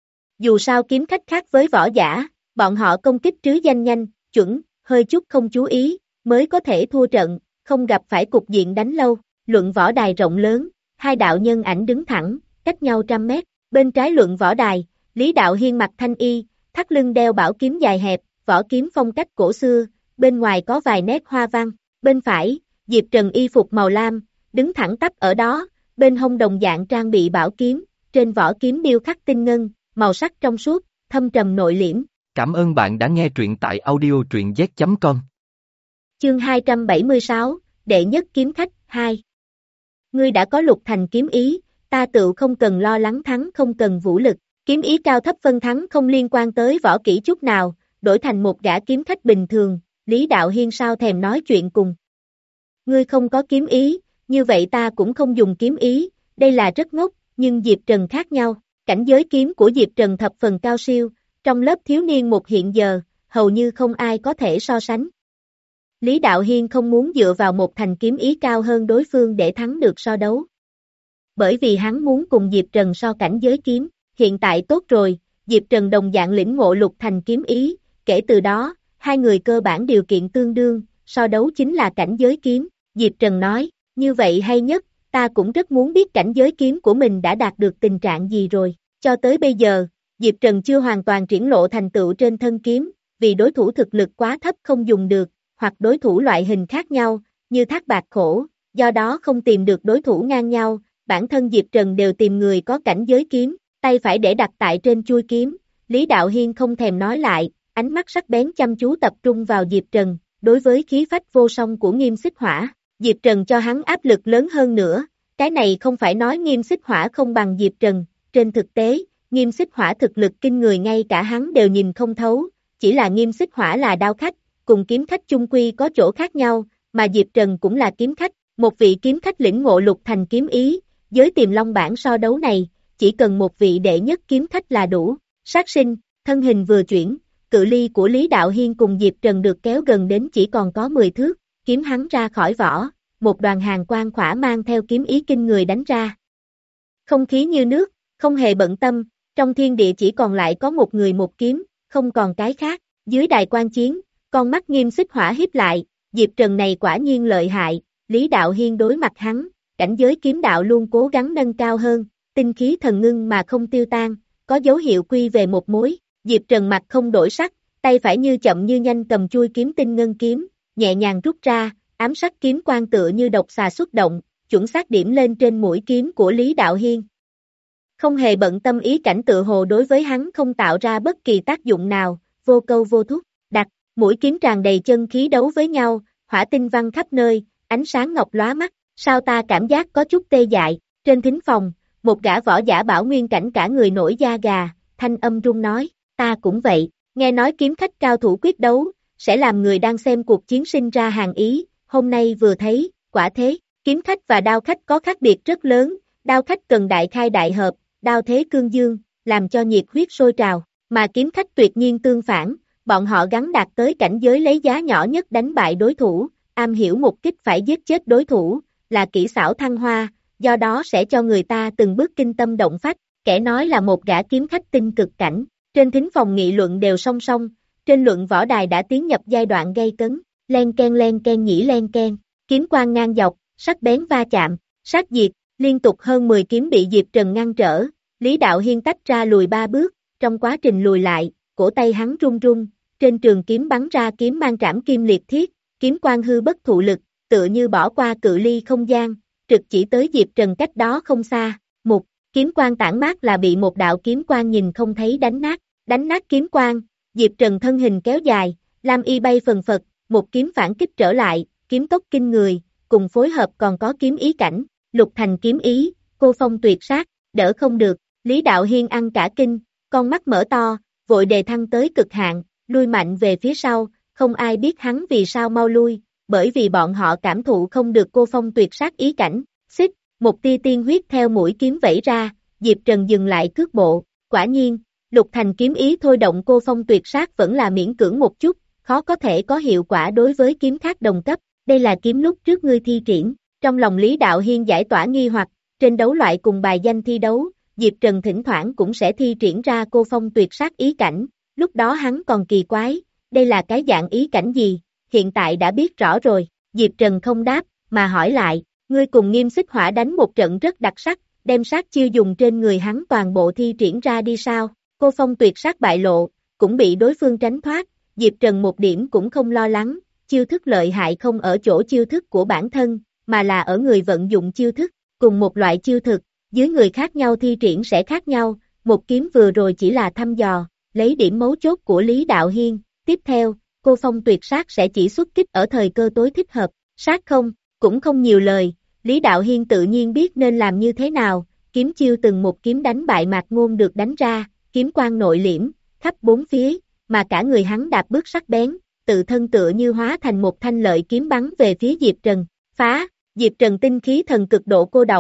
Dù sao kiếm khách khác với võ giả, bọn họ công kích trứ danh nhanh, chuẩn, hơi chút không chú ý, mới có thể thua trận, không gặp phải cục diện đánh lâu. Luận võ đài rộng lớn, hai đạo nhân ảnh đứng thẳng, cách nhau trăm mét. Bên trái luận võ đài, Lý Đạo Hiên mặc thanh y, thắt lưng đeo bảo kiếm dài hẹp, võ kiếm phong cách cổ xưa, bên ngoài có vài nét hoa văn. Bên phải, Diệp Trần y phục màu lam, đứng thẳng tắp ở đó, bên hông đồng dạng trang bị bảo kiếm, trên vỏ kiếm điêu khắc tinh ngân, màu sắc trong suốt, thâm trầm nội liễm. Cảm ơn bạn đã nghe truyện tại audio truyện z chấm com. Chương hai trăm bảy mươi sáu, đệ nhất kiếm khách, hai. Ngươi đã có lục thành kiếm ý, ta tự không cần lo lắng thắng không cần vũ lực, kiếm ý cao thấp phân thắng không liên quan tới võ kỹ chút nào, đổi thành một gã kiếm khách bình thường, Lý Đạo Hiên sao thèm nói chuyện cùng. Ngươi không có kiếm ý, như vậy ta cũng không dùng kiếm ý, đây là rất ngốc, nhưng Diệp Trần khác nhau, Cảnh giới kiếm của Diệp Trần thập phần cao siêu, trong lớp thiếu niên một hiện giờ, hầu như không ai có thể so sánh. Lý Đạo Hiên không muốn dựa vào một thành kiếm ý cao hơn đối phương để thắng được so đấu. Bởi vì hắn muốn cùng Diệp Trần so cảnh giới kiếm, hiện tại tốt rồi, Diệp Trần đồng dạng lĩnh ngộ lục thành kiếm ý, kể từ đó, hai người cơ bản điều kiện tương đương, so đấu chính là cảnh giới kiếm, Diệp Trần nói, như vậy hay nhất, ta cũng rất muốn biết cảnh giới kiếm của mình đã đạt được tình trạng gì rồi, cho tới bây giờ, Diệp Trần chưa hoàn toàn triển lộ thành tựu trên thân kiếm, vì đối thủ thực lực quá thấp không dùng được, hoặc đối thủ loại hình khác nhau, như Thác Bạt Khổ, do đó không tìm được đối thủ ngang nhau, bản thân Diệp Trần đều tìm người có cảnh giới kiếm, tay phải để đặt tại trên chuôi kiếm, Lý Đạo Hiên không thèm nói lại, ánh mắt sắc bén chăm chú tập trung vào Diệp Trần, đối với khí phách vô song của Nghiêm Xích Hỏa, Diệp Trần cho hắn áp lực lớn hơn nữa, cái này không phải nói Nghiêm Xích Hỏa không bằng Diệp Trần, trên thực tế, Nghiêm Xích Hỏa thực lực kinh người ngay cả hắn đều nhìn không thấu, chỉ là Nghiêm Xích Hỏa là đao khách, cùng kiếm khách chung quy có chỗ khác nhau, mà Diệp Trần cũng là kiếm khách, một vị kiếm khách lĩnh ngộ lục thành kiếm ý, với Tiềm Long bảng so đấu này, chỉ cần một vị đệ nhất kiếm khách là đủ, sát sinh, thân hình vừa chuyển, cự ly của Lý Đạo Hiên cùng Diệp Trần được kéo gần đến chỉ còn có mười thước, kiếm hắn ra khỏi vỏ, một đoàn hàng quang khỏa mang theo kiếm ý kinh người đánh ra. Không khí như nước, không hề bận tâm, trong thiên địa chỉ còn lại có một người một kiếm, không còn cái khác, dưới đài quan chiến, con mắt Nghiêm Xích Hỏa híp lại, Diệp Trần này quả nhiên lợi hại, Lý Đạo Hiên đối mặt hắn, cảnh giới kiếm đạo luôn cố gắng nâng cao hơn, tinh khí thần ngưng mà không tiêu tan, có dấu hiệu quy về một mối, Diệp Trần mặt không đổi sắc, tay phải như chậm như nhanh cầm chuôi kiếm tinh ngân kiếm, nhẹ nhàng rút ra, ám sắc kiếm quang tựa như độc xà xuất động, chuẩn xác điểm lên trên mũi kiếm của Lý Đạo Hiên. Không hề bận tâm ý cảnh tựa hồ đối với hắn không tạo ra bất kỳ tác dụng nào, vô câu vô thúc, đặt, mũi kiếm tràn đầy chân khí đấu với nhau, hỏa tinh văng khắp nơi, ánh sáng ngọc lóa mắt, sao ta cảm giác có chút tê dại, trên thính phòng, một gã võ giả bảo nguyên cảnh cả người nổi da gà, thanh âm run nói, ta cũng vậy, nghe nói kiếm khách cao thủ quyết đấu, sẽ làm người đang xem cuộc chiến sinh ra hàng ý, hôm nay vừa thấy, quả thế, kiếm khách và đao khách có khác biệt rất lớn, đao khách cần đại khai đại hợp, đao thế cương dương, làm cho nhiệt huyết sôi trào, mà kiếm khách tuyệt nhiên tương phản, bọn họ gắn đạt tới cảnh giới lấy giá nhỏ nhất đánh bại đối thủ, am hiểu một kích phải giết chết đối thủ, là kỹ xảo thăng hoa, do đó sẽ cho người ta từng bước kinh tâm động phách, kẻ nói là một gã kiếm khách tinh cực cảnh, trên thính phòng nghị luận đều song song, trên luận võ đài đã tiến nhập giai đoạn gay cấn, len ken len ken nhĩ len ken, kiếm quang ngang dọc, sắc bén va chạm, sát diệt, liên tục hơn mười kiếm bị Diệp Trần ngăn trở, Lý Đạo Hiên tách ra lùi ba bước, trong quá trình lùi lại, cổ tay hắn run run, trên trường kiếm bắn ra kiếm mang trảm kim liệt thiết, kiếm quang hư bất thụ lực, tựa như bỏ qua cự ly không gian, trực chỉ tới Diệp Trần cách đó không xa, một, kiếm quang tản mát là bị một đạo kiếm quang nhìn không thấy đánh nát, đánh nát kiếm quang, Diệp Trần thân hình kéo dài, lam y bay phần phật, một kiếm phản kích trở lại, kiếm tốc kinh người, cùng phối hợp còn có kiếm ý cảnh, lục thành kiếm ý, cô phong tuyệt sát, đỡ không được, Lý Đạo Hiên ăn cả kinh, con mắt mở to, vội đề thăng tới cực hạn, lui mạnh về phía sau, không ai biết hắn vì sao mau lui, bởi vì bọn họ cảm thụ không được cô phong tuyệt sát ý cảnh, xích, một tia tiên huyết theo mũi kiếm vẩy ra, Diệp Trần dừng lại cước bộ, quả nhiên, lục thành kiếm ý thôi động cô phong tuyệt sát vẫn là miễn cưỡng một chút, khó có thể có hiệu quả đối với kiếm khác đồng cấp, đây là kiếm lúc trước ngươi thi triển, trong lòng Lý Đạo Hiên giải tỏa nghi hoặc, trên đấu loại cùng bài danh thi đấu, Diệp Trần thỉnh thoảng cũng sẽ thi triển ra cô phong tuyệt sát ý cảnh, lúc đó hắn còn kỳ quái, đây là cái dạng ý cảnh gì, hiện tại đã biết rõ rồi, Diệp Trần không đáp, mà hỏi lại, ngươi cùng Nghiêm Xích Hỏa đánh một trận rất đặc sắc, đem sát chiêu dùng trên người hắn toàn bộ thi triển ra đi sao, cô phong tuyệt sát bại lộ, cũng bị đối phương tránh thoát, Diệp Trần một điểm cũng không lo lắng, chiêu thức lợi hại không ở chỗ chiêu thức của bản thân, mà là ở người vận dụng chiêu thức, cùng một loại chiêu thực, dưới người khác nhau thi triển sẽ khác nhau, một kiếm vừa rồi chỉ là thăm dò, lấy điểm mấu chốt của Lý Đạo Hiên, tiếp theo, cô phong tuyệt sát sẽ chỉ xuất kích ở thời cơ tối thích hợp, sát không, cũng không nhiều lời, Lý Đạo Hiên tự nhiên biết nên làm như thế nào, kiếm chiêu từng một kiếm đánh bại Mạc Ngôn được đánh ra, kiếm quang nội liễm, khắp bốn phía, mà cả người hắn đạp bước sắc bén, tự thân tựa như hóa thành một thanh lợi kiếm bắn về phía Diệp Trần, phá, Diệp Trần tinh khí thần cực độ cô động,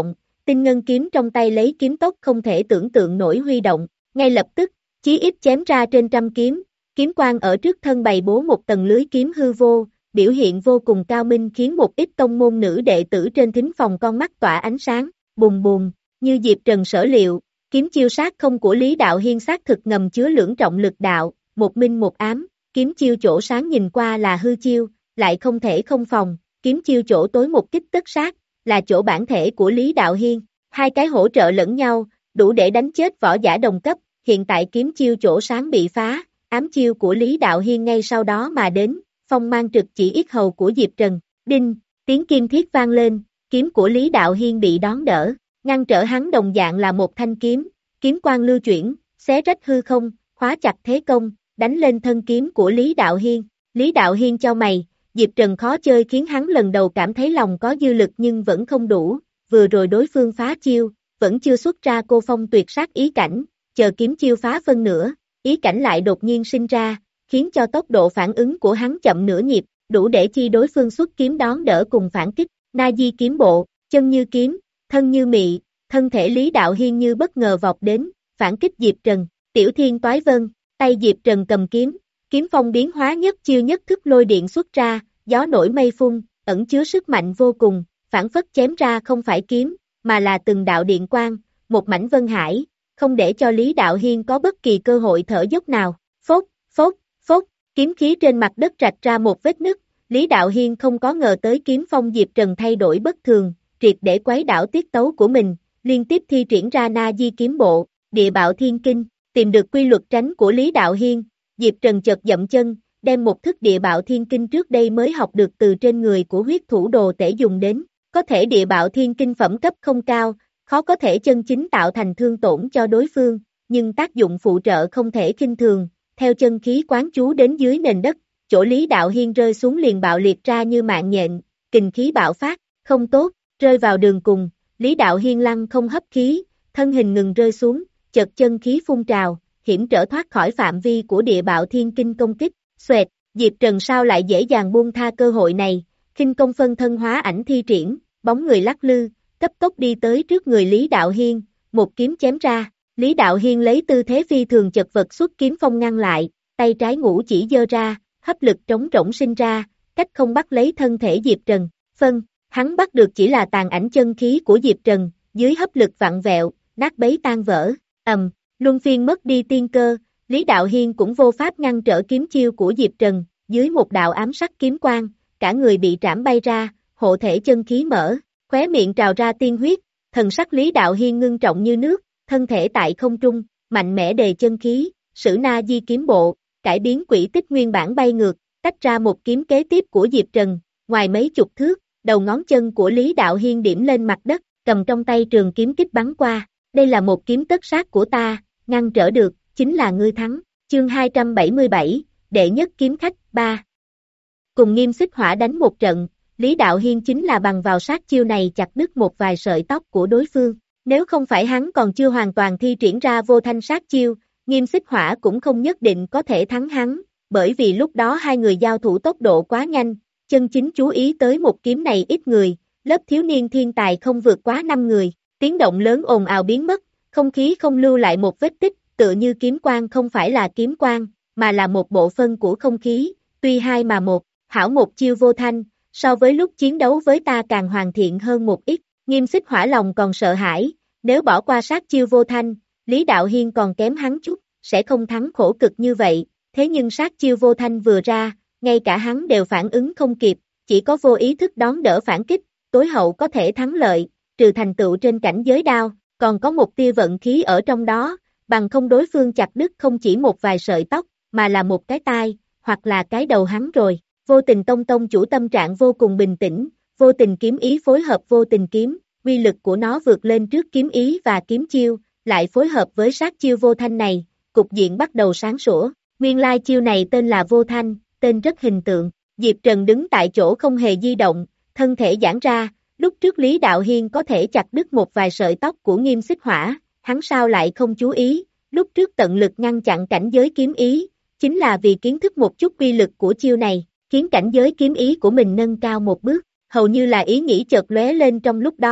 tinh ngân kiếm trong tay lấy kiếm tốc không thể tưởng tượng nổi huy động, ngay lập tức, chí ít chém ra trên trăm kiếm, kiếm quang ở trước thân bày bố một tầng lưới kiếm hư vô, biểu hiện vô cùng cao minh khiến một ít tông môn nữ đệ tử trên thính phòng con mắt tỏa ánh sáng, bùm bùm, như Diệp Trần sở liệu, kiếm chiêu sát không của Lý Đạo Hiên xác thực ngầm chứa lưỡng trọng lực đạo, một minh một ám, kiếm chiêu chỗ sáng nhìn qua là hư chiêu, lại không thể không phòng, kiếm chiêu chỗ tối một kích tất sát, là chỗ bản thể của Lý Đạo Hiên, hai cái hỗ trợ lẫn nhau, đủ để đánh chết võ giả đồng cấp, hiện tại kiếm chiêu chỗ sáng bị phá, ám chiêu của Lý Đạo Hiên ngay sau đó mà đến, phong mang trực chỉ yết hầu của Diệp Trần, đinh, tiếng kim thiết vang lên, kiếm của Lý Đạo Hiên bị đón đỡ, ngăn trở hắn đồng dạng là một thanh kiếm, kiếm quang lưu chuyển, xé rách hư không, khóa chặt thế công, đánh lên thân kiếm của Lý Đạo Hiên, Lý Đạo Hiên chau mày, Diệp Trần khó chơi khiến hắn lần đầu cảm thấy lòng có dư lực nhưng vẫn không đủ, vừa rồi đối phương phá chiêu, vẫn chưa xuất ra cô phong tuyệt sát ý cảnh, chờ kiếm chiêu phá phân nửa, ý cảnh lại đột nhiên sinh ra, khiến cho tốc độ phản ứng của hắn chậm nửa nhịp, đủ để chi đối phương xuất kiếm đón đỡ cùng phản kích, Na Di kiếm bộ, chân như kiếm, thân như mị, thân thể Lý Đạo Hiên như bất ngờ vọt đến, phản kích Diệp Trần, tiểu thiên toái vân, tay Diệp Trần cầm kiếm, kiếm phong biến hóa nhất chiêu nhất thức lôi điện xuất ra, gió nổi mây phun, ẩn chứa sức mạnh vô cùng, phản phất chém ra không phải kiếm, mà là từng đạo điện quang, một mảnh vân hải, không để cho Lý Đạo Hiên có bất kỳ cơ hội thở dốc nào, phốt, phốt, phốt, kiếm khí trên mặt đất rạch ra một vết nứt, Lý Đạo Hiên không có ngờ tới kiếm phong Diệp Trần thay đổi bất thường, triệt để quấy đảo tiết tấu của mình, liên tiếp thi triển ra Na Di kiếm bộ, địa bạo thiên kinh, tìm được quy luật tránh của Lý Đạo Hiên, Diệp Trần chợt dậm chân, đem một thức địa bạo thiên kinh trước đây mới học được từ trên người của huyết thủ đồ tể dùng đến, có thể địa bạo thiên kinh phẩm cấp không cao, khó có thể chân chính tạo thành thương tổn cho đối phương, nhưng tác dụng phụ trợ không thể khinh thường, theo chân khí quán chú đến dưới nền đất, chỗ Lý Đạo Hiên rơi xuống liền bạo liệt ra như mạng nhện, kình khí bạo phát, không tốt, rơi vào đường cùng, Lý Đạo Hiên lăng không hấp khí, thân hình ngừng rơi xuống, chợt chân khí phun trào, hiểm trở thoát khỏi phạm vi của địa bạo thiên kinh công kích, xoẹt, Diệp Trần sao lại dễ dàng buông tha cơ hội này, khinh công phân thân hóa ảnh thi triển, bóng người lắc lư, cấp tốc đi tới trước người Lý Đạo Hiên, một kiếm chém ra, Lý Đạo Hiên lấy tư thế phi thường chật vật xuất kiếm phong ngăn lại, tay trái ngũ chỉ giơ ra, hấp lực trống rỗng sinh ra, cách không bắt lấy thân thể Diệp Trần, phân, hắn bắt được chỉ là tàn ảnh chân khí của Diệp Trần, dưới hấp lực vặn vẹo, nát bấy tan vỡ, ầm, luân phiên mất đi tiên cơ, Lý Đạo Hiên cũng vô pháp ngăn trở kiếm chiêu của Diệp Trần, dưới một đạo ám sắc kiếm quang, cả người bị trảm bay ra, hộ thể chân khí mở, khóe miệng trào ra tiên huyết, thần sắc Lý Đạo Hiên ngưng trọng như nước, thân thể tại không trung, mạnh mẽ đề chân khí, sử Na Di kiếm bộ, cải biến quỹ tích nguyên bản bay ngược, tách ra một kiếm kế tiếp của Diệp Trần, ngoài mấy chục thước, đầu ngón chân của Lý Đạo Hiên điểm lên mặt đất, cầm trong tay trường kiếm kích bắn qua, đây là một kiếm tất sát của ta, ngăn trở được, chính là ngươi thắng, chương hai trăm bảy mươi bảy, đệ nhất kiếm khách, ba. Cùng Nghiêm Xích Hỏa đánh một trận, Lý Đạo Hiên chính là bằng vào sát chiêu này chặt đứt một vài sợi tóc của đối phương, nếu không phải hắn còn chưa hoàn toàn thi triển ra vô thanh sát chiêu, Nghiêm Xích Hỏa cũng không nhất định có thể thắng hắn, bởi vì lúc đó hai người giao thủ tốc độ quá nhanh, chân chính chú ý tới một kiếm này ít người, lớp thiếu niên thiên tài không vượt quá năm người, tiếng động lớn ồn ào biến mất, không khí không lưu lại một vết tích, tựa như kiếm quang không phải là kiếm quang, mà là một bộ phân của không khí, tuy hai mà một, hảo một chiêu vô thanh, so với lúc chiến đấu với ta càng hoàn thiện hơn một ít, Nghiêm Xích Hỏa lòng còn sợ hãi, nếu bỏ qua sát chiêu vô thanh, Lý Đạo Hiên còn kém hắn chút, sẽ không thắng khổ cực như vậy, thế nhưng sát chiêu vô thanh vừa ra, ngay cả hắn đều phản ứng không kịp, chỉ có vô ý thức đón đỡ phản kích, tối hậu có thể thắng lợi, trừ thành tựu trên cảnh giới đao, còn có một tia vận khí ở trong đó, bằng không đối phương chặt đứt không chỉ một vài sợi tóc, mà là một cái tai, hoặc là cái đầu hắn rồi. Vô Tình Tông tông chủ tâm trạng vô cùng bình tĩnh, vô tình kiếm ý phối hợp vô tình kiếm, uy lực của nó vượt lên trước kiếm ý và kiếm chiêu, lại phối hợp với sát chiêu vô thanh này, cục diện bắt đầu sáng sủa. Nguyên lai chiêu này tên là vô thanh, tên rất hình tượng. Diệp Trần đứng tại chỗ không hề di động, thân thể giãn ra, lúc trước Lý Đạo Hiên có thể chặt đứt một vài sợi tóc của Nghiêm Xích Hỏa, hắn sao lại không chú ý, lúc trước tận lực ngăn chặn cảnh giới kiếm ý, chính là vì kiến thức một chút quy lực của chiêu này, khiến cảnh giới kiếm ý của mình nâng cao một bước, hầu như là ý nghĩ chợt lóe lên trong lúc đó,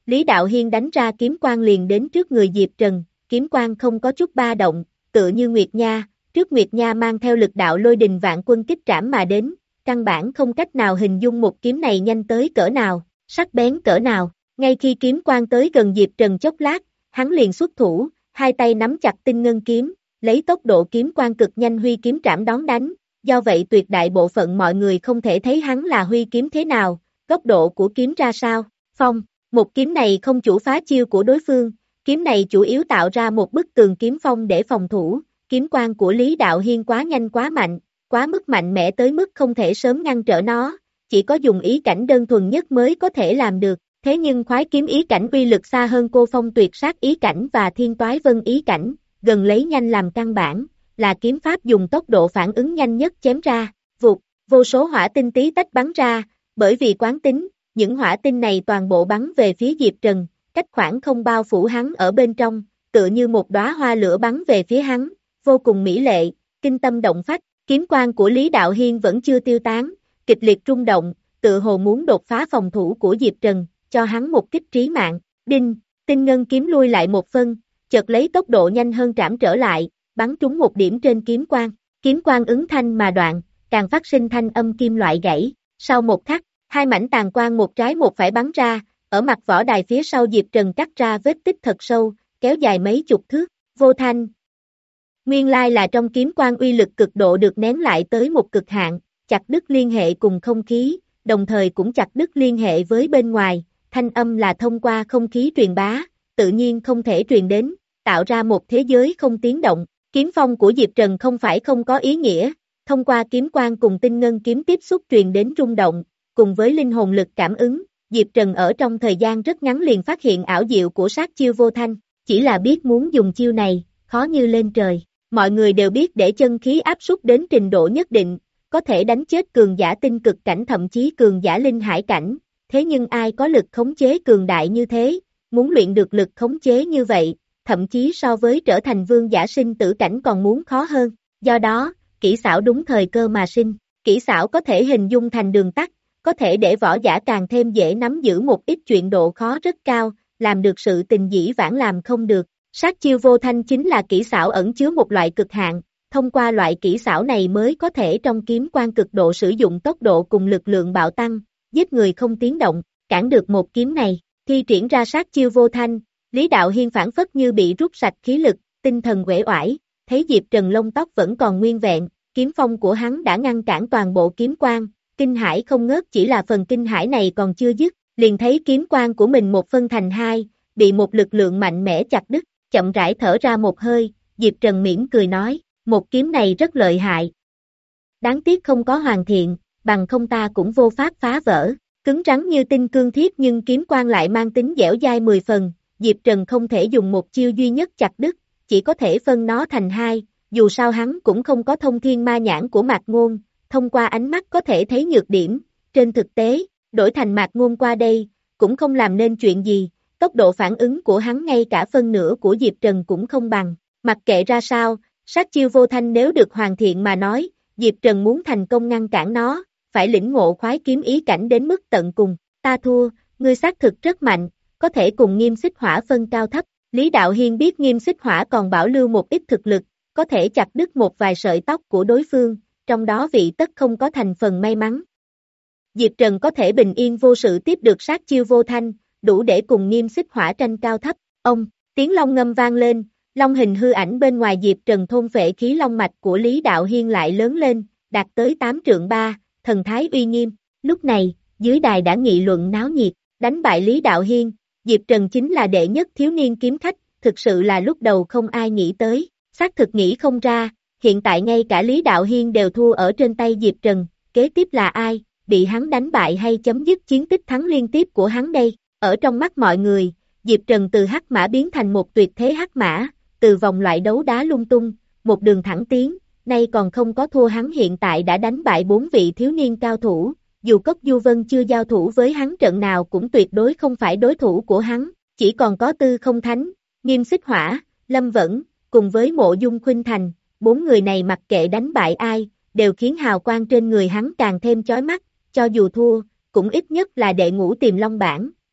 Lý Đạo Hiên đánh ra kiếm quang liền đến trước người Diệp Trần, kiếm quang không có chút ba động, tựa như Nguyệt Nha, trước Nguyệt Nha mang theo lực đạo lôi đình vạn quân kích trảm mà đến, căn bản không cách nào hình dung một kiếm này nhanh tới cỡ nào, sắc bén cỡ nào, ngay khi kiếm quang tới gần Diệp Trần chốc lát, hắn liền xuất thủ, hai tay nắm chặt tinh ngân kiếm, lấy tốc độ kiếm quang cực nhanh huy kiếm trảm đón đánh, do vậy tuyệt đại bộ phận mọi người không thể thấy hắn là huy kiếm thế nào, góc độ của kiếm ra sao, phong, một kiếm này không chủ phá chiêu của đối phương, kiếm này chủ yếu tạo ra một bức tường kiếm phong để phòng thủ, kiếm quang của Lý Đạo Hiên quá nhanh quá mạnh, quá mức mạnh mẽ tới mức không thể sớm ngăn trở nó, chỉ có dùng ý cảnh đơn thuần nhất mới có thể làm được, thế nhưng khoái kiếm ý cảnh uy lực xa hơn cô phong tuyệt sát ý cảnh và thiên toái vân ý cảnh, gần lấy nhanh làm căn bản, là kiếm pháp dùng tốc độ phản ứng nhanh nhất chém ra, vụt, vô số hỏa tinh tí tách bắn ra, bởi vì quán tính, những hỏa tinh này toàn bộ bắn về phía Diệp Trần, cách khoảng không bao phủ hắn ở bên trong, tựa như một đóa hoa lửa bắn về phía hắn, vô cùng mỹ lệ, kinh tâm động phách, kiếm quang của Lý Đạo Hiên vẫn chưa tiêu tán, kịch liệt rung động, tựa hồ muốn đột phá phòng thủ của Diệp Trần, cho hắn một kích trí mạng, đinh, tinh ngân kiếm lui lại một phân, chợt lấy tốc độ nhanh hơn trảm trở lại, bắn trúng một điểm trên kiếm quang, kiếm quang ứng thanh mà đoạn, càng phát sinh thanh âm kim loại gãy, sau một khắc, hai mảnh tàn quang một trái một phải bắn ra, ở mặt võ đài phía sau Diệp Trần cắt ra vết tích thật sâu, kéo dài mấy chục thước, vô thanh. Nguyên lai là trong kiếm quang uy lực cực độ được nén lại tới một cực hạn, chặt đứt liên hệ cùng không khí, đồng thời cũng chặt đứt liên hệ với bên ngoài, thanh âm là thông qua không khí truyền bá, tự nhiên không thể truyền đến, tạo ra một thế giới không tiếng động. Kiếm phong của Diệp Trần không phải không có ý nghĩa, thông qua kiếm quang cùng tinh ngân kiếm tiếp xúc truyền đến rung động, cùng với linh hồn lực cảm ứng, Diệp Trần ở trong thời gian rất ngắn liền phát hiện ảo diệu của sát chiêu vô thanh, chỉ là biết muốn dùng chiêu này, khó như lên trời. Mọi người đều biết để chân khí áp suất đến trình độ nhất định, có thể đánh chết cường giả tinh cực cảnh thậm chí cường giả linh hải cảnh, thế nhưng ai có lực khống chế cường đại như thế, muốn luyện được lực khống chế như vậy, thậm chí so với trở thành vương giả sinh tử cảnh còn muốn khó hơn, do đó, kỹ xảo đúng thời cơ mà sinh, kỹ xảo có thể hình dung thành đường tắt, có thể để võ giả càng thêm dễ nắm giữ một ít chuyện độ khó rất cao, làm được sự tình dĩ vãng làm không được. Sát chiêu vô thanh chính là kỹ xảo ẩn chứa một loại cực hạn, thông qua loại kỹ xảo này mới có thể trong kiếm quan cực độ sử dụng tốc độ cùng lực lượng bạo tăng, giết người không tiếng động, cản được một kiếm này, thi triển ra sát chiêu vô thanh, Lý Đạo Hiên phản phất như bị rút sạch khí lực, tinh thần uể oải, thấy Diệp Trần lông tóc vẫn còn nguyên vẹn, kiếm phong của hắn đã ngăn cản toàn bộ kiếm quang, kinh hải không ngớt chỉ là phần kinh hải này còn chưa dứt, liền thấy kiếm quang của mình một phân thành hai, bị một lực lượng mạnh mẽ chặt đứt. Chậm rãi thở ra một hơi, Diệp Trần mỉm cười nói, một kiếm này rất lợi hại. Đáng tiếc không có hoàn thiện, bằng không ta cũng vô pháp phá vỡ, cứng rắn như tinh cương thiết nhưng kiếm quang lại mang tính dẻo dai mười phần, Diệp Trần không thể dùng một chiêu duy nhất chặt đứt, chỉ có thể phân nó thành hai, dù sao hắn cũng không có thông thiên ma nhãn của Mạc Ngôn, thông qua ánh mắt có thể thấy nhược điểm, trên thực tế, đổi thành Mạc Ngôn qua đây, cũng không làm nên chuyện gì. Tốc độ phản ứng của hắn ngay cả phân nửa của Diệp Trần cũng không bằng, mặc kệ ra sao, sát chiêu vô thanh nếu được hoàn thiện mà nói, Diệp Trần muốn thành công ngăn cản nó, phải lĩnh ngộ khoái kiếm ý cảnh đến mức tận cùng, ta thua, ngươi xác thực rất mạnh, có thể cùng Nghiêm Xích Hỏa phân cao thấp, Lý Đạo Hiên biết Nghiêm Xích Hỏa còn bảo lưu một ít thực lực, có thể chặt đứt một vài sợi tóc của đối phương, trong đó vị tất không có thành phần may mắn. Diệp Trần có thể bình yên vô sự tiếp được sát chiêu vô thanh, đủ để cùng Nghiêm Xích Hỏa tranh cao thấp, ông, tiếng long ngâm vang lên, long hình hư ảnh bên ngoài Diệp Trần thôn phệ khí long mạch của Lý Đạo Hiên lại lớn lên, đạt tới tám trượng ba, thần thái uy nghiêm, lúc này, dưới đài đã nghị luận náo nhiệt, đánh bại Lý Đạo Hiên, Diệp Trần chính là đệ nhất thiếu niên kiếm khách, thực sự là lúc đầu không ai nghĩ tới, xác thực nghĩ không ra, hiện tại ngay cả Lý Đạo Hiên đều thua ở trên tay Diệp Trần, kế tiếp là ai, bị hắn đánh bại hay chấm dứt chiến tích thắng liên tiếp của hắn đây? Ở trong mắt mọi người, Diệp Trần từ hắc mã biến thành một tuyệt thế hắc mã, từ vòng loại đấu đá lung tung, một đường thẳng tiến, nay còn không có thua hắn hiện tại đã đánh bại bốn vị thiếu niên cao thủ, dù Cốc Du Vân chưa giao thủ với hắn trận nào cũng tuyệt đối không phải đối thủ của hắn, chỉ còn có Tư Không Thánh, Nghiêm Xích Hỏa, Lâm Vẫn, cùng với Mộ Dung Khuynh Thành, bốn người này mặc kệ đánh bại ai, đều khiến hào quang trên người hắn càng thêm chói mắt, cho dù thua, cũng ít nhất là đệ ngũ Tiềm Long bảng.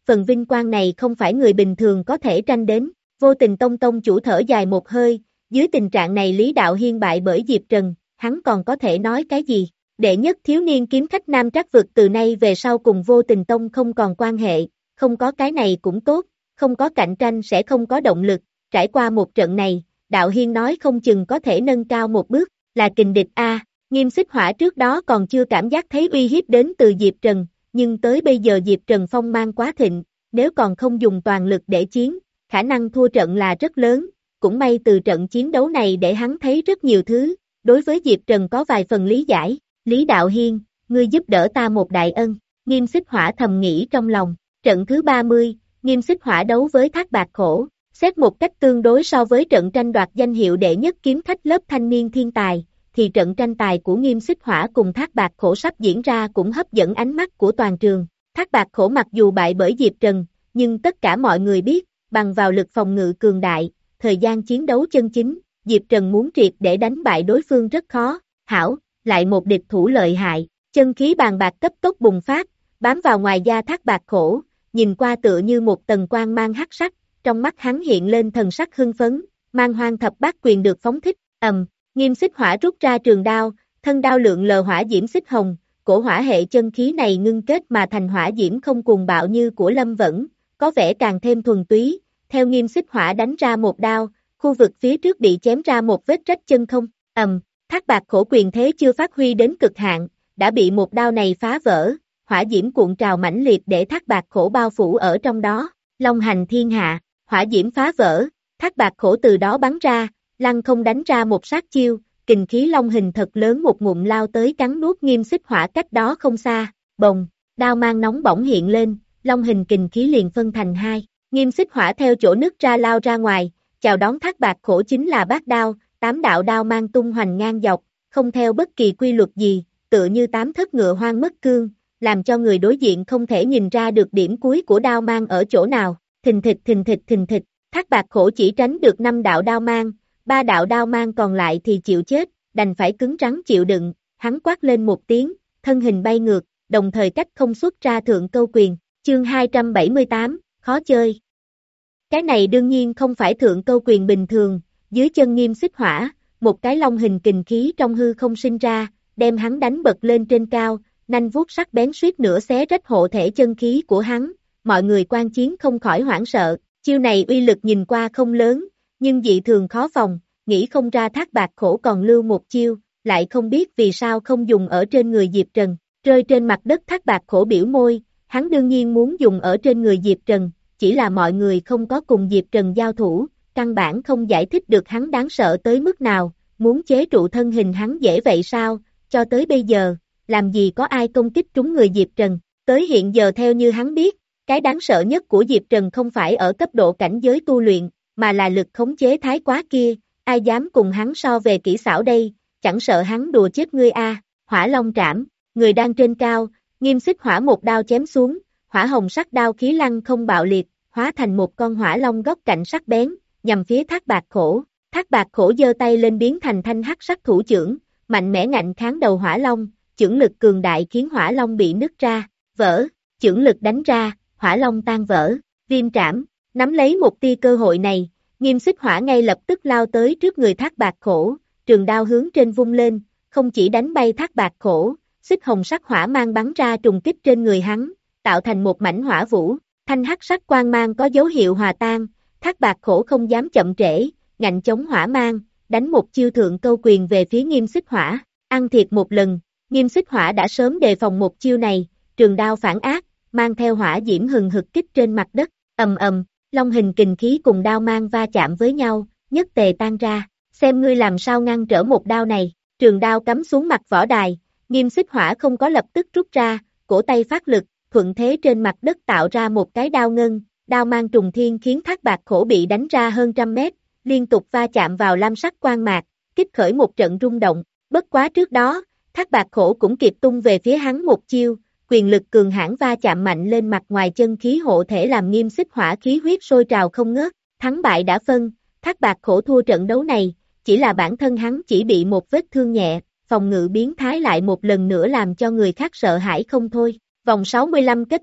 phần vinh quang này không phải người bình thường có thể tranh đến. Vô Tình Tông tông chủ thở dài một hơi, dưới tình trạng này Lý Đạo Hiên bại bởi Diệp Trần, hắn còn có thể nói cái gì? Đệ nhất thiếu niên kiếm khách Nam Trắc vực từ nay về sau cùng Vô Tình Tông không còn quan hệ, không có cái này cũng tốt, không có cạnh tranh sẽ không có động lực, trải qua một trận này, Đạo Hiên nói không chừng có thể nâng cao một bước, là kình địch a. Nghiêm Xích Hỏa trước đó còn chưa cảm giác thấy uy hiếp đến từ Diệp Trần, nhưng tới bây giờ Diệp Trần phong mang quá thịnh, nếu còn không dùng toàn lực để chiến, khả năng thua trận là rất lớn, cũng may từ trận chiến đấu này để hắn thấy rất nhiều thứ, đối với Diệp Trần có vài phần lý giải. Lý Đạo Hiên, ngươi giúp đỡ ta một đại ân, Nghiêm Xích Hỏa thầm nghĩ trong lòng. Trận thứ ba mươi, Nghiêm Xích Hỏa đấu với Thác Bạt Khổ, xét một cách tương đối so với trận tranh đoạt danh hiệu đệ nhất kiếm khách lớp thanh niên thiên tài, thì trận tranh tài của Nghiêm Xích Hỏa cùng Thác Bạt Khổ sắp diễn ra cũng hấp dẫn ánh mắt của toàn trường. Thác Bạt Khổ mặc dù bại bởi Diệp Trần, nhưng tất cả mọi người biết, bằng vào lực phòng ngự cường đại, thời gian chiến đấu chân chính, Diệp Trần muốn triệt để đánh bại đối phương rất khó. Hảo, lại một địch thủ lợi hại, chân khí bàn bạc cấp tốc bùng phát, bám vào ngoài da Thác Bạt Khổ, nhìn qua tựa như một tầng quang mang hắc sắc, trong mắt hắn hiện lên thần sắc hưng phấn, mang hoang thập bát quyền được phóng thích, ầm, Nghiêm Xích Hỏa rút ra trường đao, thân đao lượng lờ hỏa diễm xích hồng, cổ hỏa hệ chân khí này ngưng kết mà thành hỏa diễm không cuồng bạo như của Lâm Vẫn, có vẻ càng thêm thuần túy, theo Nghiêm Xích Hỏa đánh ra một đao, khu vực phía trước bị chém ra một vết rách chân không, ầm, Thác Bạt Khổ quyền thế chưa phát huy đến cực hạn, đã bị một đao này phá vỡ, hỏa diễm cuộn trào mãnh liệt để Thác Bạt Khổ bao phủ ở trong đó, long hành thiên hạ, hỏa diễm phá vỡ, Thác Bạt Khổ từ đó bắn ra, lăng không đánh ra một sát chiêu, kình khí long hình thật lớn một ngụm lao tới cắn nuốt Nghiêm Xích Hỏa cách đó không xa, bồng, đao mang nóng bỏng hiện lên, long hình kình khí liền phân thành hai, Nghiêm Xích Hỏa theo chỗ nứt ra lao ra ngoài, chào đón Thác Bạt Khổ chính là bát đao, tám đạo đao mang tung hoành ngang dọc, không theo bất kỳ quy luật gì, tựa như tám thất ngựa hoang mất cương, làm cho người đối diện không thể nhìn ra được điểm cuối của đao mang ở chỗ nào, thình thịch thình thịch thình thịch, Thác Bạt Khổ chỉ tránh được năm đạo đao mang, ba đạo đao mang còn lại thì chịu chết, đành phải cứng rắn chịu đựng, hắn quát lên một tiếng, thân hình bay ngược, đồng thời cách không xuất ra thượng câu quyền, chương hai trăm bảy mươi tám, khó chơi. Cái này đương nhiên không phải thượng câu quyền bình thường, dưới chân Nghiêm Xích Hỏa, một cái long hình kình khí trong hư không sinh ra, đem hắn đánh bật lên trên cao, nanh vuốt sắc bén suýt nữa xé rách hộ thể chân khí của hắn, mọi người quan chiến không khỏi hoảng sợ, chiêu này uy lực nhìn qua không lớn, nhưng dị thường khó phòng, nghĩ không ra Thác Bạt Khổ còn lưu một chiêu, lại không biết vì sao không dùng ở trên người Diệp Trần, rơi trên mặt đất Thác Bạt Khổ biểu môi, hắn đương nhiên muốn dùng ở trên người Diệp Trần, chỉ là mọi người không có cùng Diệp Trần giao thủ, căn bản không giải thích được hắn đáng sợ tới mức nào, muốn chế trụ thân hình hắn dễ vậy sao, cho tới bây giờ, làm gì có ai công kích trúng người Diệp Trần, tới hiện giờ theo như hắn biết, cái đáng sợ nhất của Diệp Trần không phải ở cấp độ cảnh giới tu luyện, mà là lực khống chế thái quá kia, ai dám cùng hắn so về kỹ xảo đây, chẳng sợ hắn đùa chết ngươi a. Hỏa Long Trảm, người đang trên cao, Nghiêm Xích Hỏa một đao chém xuống, hỏa hồng sắc đao khí lăng không bạo liệt, hóa thành một con hỏa long góc cạnh sắc bén, nhằm phía Thác Bạt Khổ. Thác Bạt Khổ giơ tay lên biến thành thanh hắc sắc thủ chưởng, mạnh mẽ ngạnh kháng đầu hỏa long, chưởng lực cường đại khiến hỏa long bị nứt ra, vỡ, chưởng lực đánh ra, hỏa long tan vỡ, viêm trảm, nắm lấy một tia cơ hội này, Nghiêm Xích Hỏa ngay lập tức lao tới trước người Thác Bạt Khổ, trường đao hướng trên vung lên, không chỉ đánh bay Thác Bạt Khổ, xích hồng sắc hỏa mang bắn ra trùng kích trên người hắn, tạo thành một mảnh hỏa vũ, thanh hắc sắc quang mang có dấu hiệu hòa tan, Thác Bạt Khổ không dám chậm trễ, ngạnh chống hỏa mang, đánh một chiêu thượng câu quyền về phía Nghiêm Xích Hỏa, ăn thiệt một lần, Nghiêm Xích Hỏa đã sớm đề phòng một chiêu này, trường đao phản ác, mang theo hỏa diễm hừng hực kích trên mặt đất, ầm ầm, long hình kình khí cùng đao mang va chạm với nhau, nhất tề tan ra, xem ngươi làm sao ngăn trở một đao này, trường đao cắm xuống mặt võ đài, Nghiêm Xích Hỏa không có lập tức rút ra, cổ tay phát lực, thuận thế trên mặt đất tạo ra một cái đao ngân, đao mang trùng thiên khiến Thác Bạt Khổ bị đánh ra hơn trăm mét, liên tục va chạm vào lam sắc quang mạc, kích khởi một trận rung động, bất quá trước đó, Thác Bạt Khổ cũng kịp tung về phía hắn một chiêu, quyền lực cường hãn va chạm mạnh lên mặt ngoài chân khí hộ thể làm Nghiêm Xích Hỏa khí huyết sôi trào không ngớt, thắng bại đã phân, Thác Bạt Khổ thua trận đấu này, chỉ là bản thân hắn chỉ bị một vết thương nhẹ, phòng ngự biến thái lại một lần nữa làm cho người khác sợ hãi không thôi. Vòng sáu mươi lăm kết thúc,